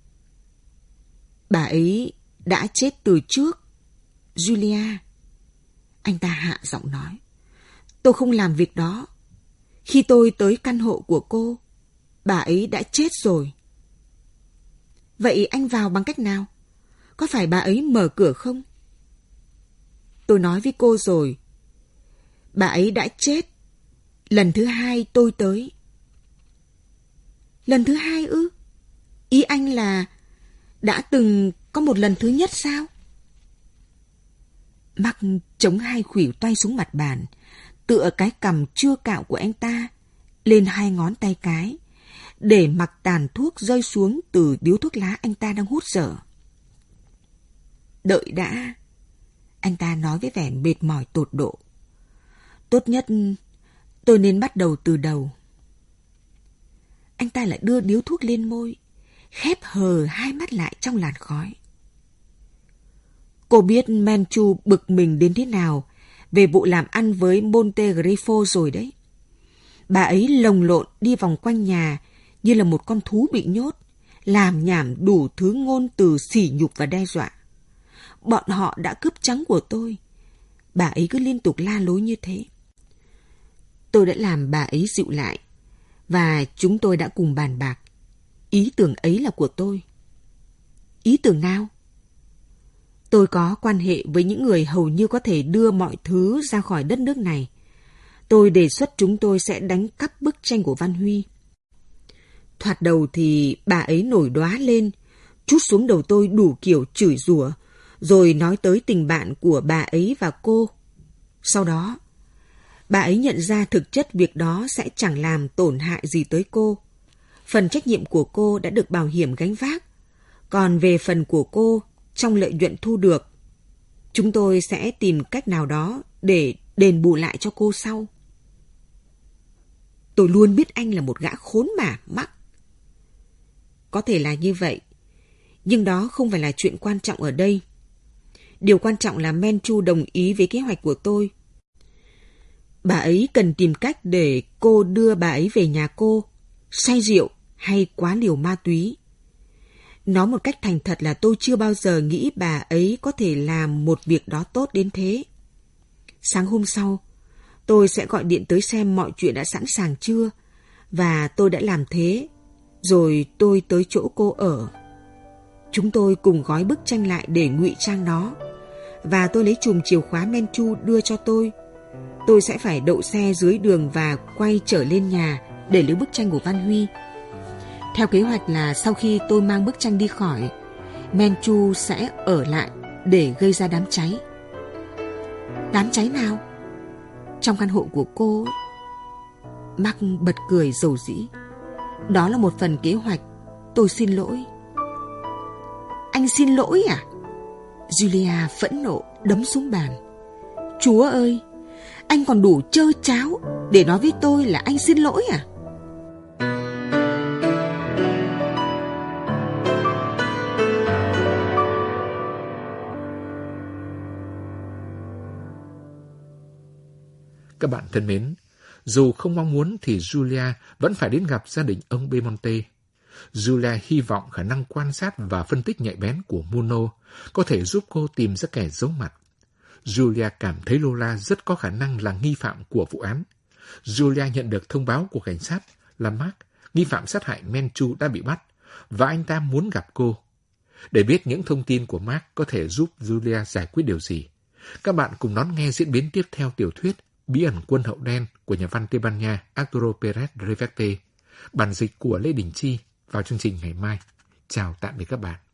Bà ấy đã chết từ trước, Julia. Anh ta hạ giọng nói. Tôi không làm việc đó. Khi tôi tới căn hộ của cô, bà ấy đã chết rồi. Vậy anh vào bằng cách nào? Có phải bà ấy mở cửa không? Tôi nói với cô rồi. Bà ấy đã chết. Lần thứ hai tôi tới. Lần thứ hai ư? Ý anh là đã từng có một lần thứ nhất sao? Mark chống hai khuỷu tay xuống mặt bàn, tựa cái cằm chưa cạo của anh ta lên hai ngón tay cái, để mặc tàn thuốc rơi xuống từ điếu thuốc lá anh ta đang hút dở. Đợi đã, anh ta nói với vẻ mệt mỏi tột độ. Tốt nhất tôi nên bắt đầu từ đầu. Anh ta lại đưa điếu thuốc lên môi, khép hờ hai mắt lại trong làn khói. Cô biết Manchu bực mình đến thế nào về vụ làm ăn với Montegrifo rồi đấy. Bà ấy lồng lộn đi vòng quanh nhà như là một con thú bị nhốt, làm nhảm đủ thứ ngôn từ sỉ nhục và đe dọa. Bọn họ đã cướp trắng của tôi. Bà ấy cứ liên tục la lối như thế. Tôi đã làm bà ấy dịu lại, và chúng tôi đã cùng bàn bạc. Ý tưởng ấy là của tôi. Ý tưởng nào? Tôi có quan hệ với những người hầu như có thể đưa mọi thứ ra khỏi đất nước này. Tôi đề xuất chúng tôi sẽ đánh cắp bức tranh của Văn Huy. Thoạt đầu thì bà ấy nổi đoá lên, trút xuống đầu tôi đủ kiểu chửi rủa, rồi nói tới tình bạn của bà ấy và cô. Sau đó, bà ấy nhận ra thực chất việc đó sẽ chẳng làm tổn hại gì tới cô. Phần trách nhiệm của cô đã được bảo hiểm gánh vác. Còn về phần của cô, trong lợi nhuận thu được, chúng tôi sẽ tìm cách nào đó để đền bù lại cho cô sau. Tôi luôn biết anh là một gã khốn mà, Mark. Có thể là như vậy, nhưng đó không phải là chuyện quan trọng ở đây. Điều quan trọng là Manchu đồng ý với kế hoạch của tôi. Bà ấy cần tìm cách để cô đưa bà ấy về nhà cô, say rượu hay quá liều ma túy. Nói một cách thành thật là tôi chưa bao giờ nghĩ bà ấy có thể làm một việc đó tốt đến thế. Sáng hôm sau, tôi sẽ gọi điện tới xem mọi chuyện đã sẵn sàng chưa, và tôi đã làm thế, rồi tôi tới chỗ cô ở. Chúng tôi cùng gói bức tranh lại để ngụy trang nó, và tôi lấy chùm chìa khóa Manchu đưa cho tôi. Tôi sẽ phải đậu xe dưới đường và quay trở lên nhà để lấy bức tranh của Văn Huy. Theo kế hoạch là sau khi tôi mang bức tranh đi khỏi, Manchu sẽ ở lại để gây ra đám cháy. Đám cháy nào? Trong căn hộ của cô. Mark bật cười rầu rĩ. Đó là một phần kế hoạch. Tôi xin lỗi. Anh xin lỗi à? Julia phẫn nộ đấm xuống bàn. Chúa ơi, anh còn đủ trơ tráo để nói với tôi là anh xin lỗi à? Các bạn thân mến, dù không mong muốn thì Julia vẫn phải đến gặp gia đình ông Beaumonte. Julia hy vọng khả năng quan sát và phân tích nhạy bén của Murnau có thể giúp cô tìm ra kẻ giấu mặt. Julia cảm thấy Lola rất có khả năng là nghi phạm của vụ án. Julia nhận được thông báo của cảnh sát là Mark, nghi phạm sát hại Menchu đã bị bắt, và anh ta muốn gặp cô. Để biết những thông tin của Mark có thể giúp Julia giải quyết điều gì, các bạn cùng đón nghe diễn biến tiếp theo tiểu thuyết Bí ẩn quân hậu đen của nhà văn Tây Ban Nha Arturo Pérez Reverte, bản dịch của Lê Đình Chi vào chương trình ngày mai. Chào tạm biệt các bạn.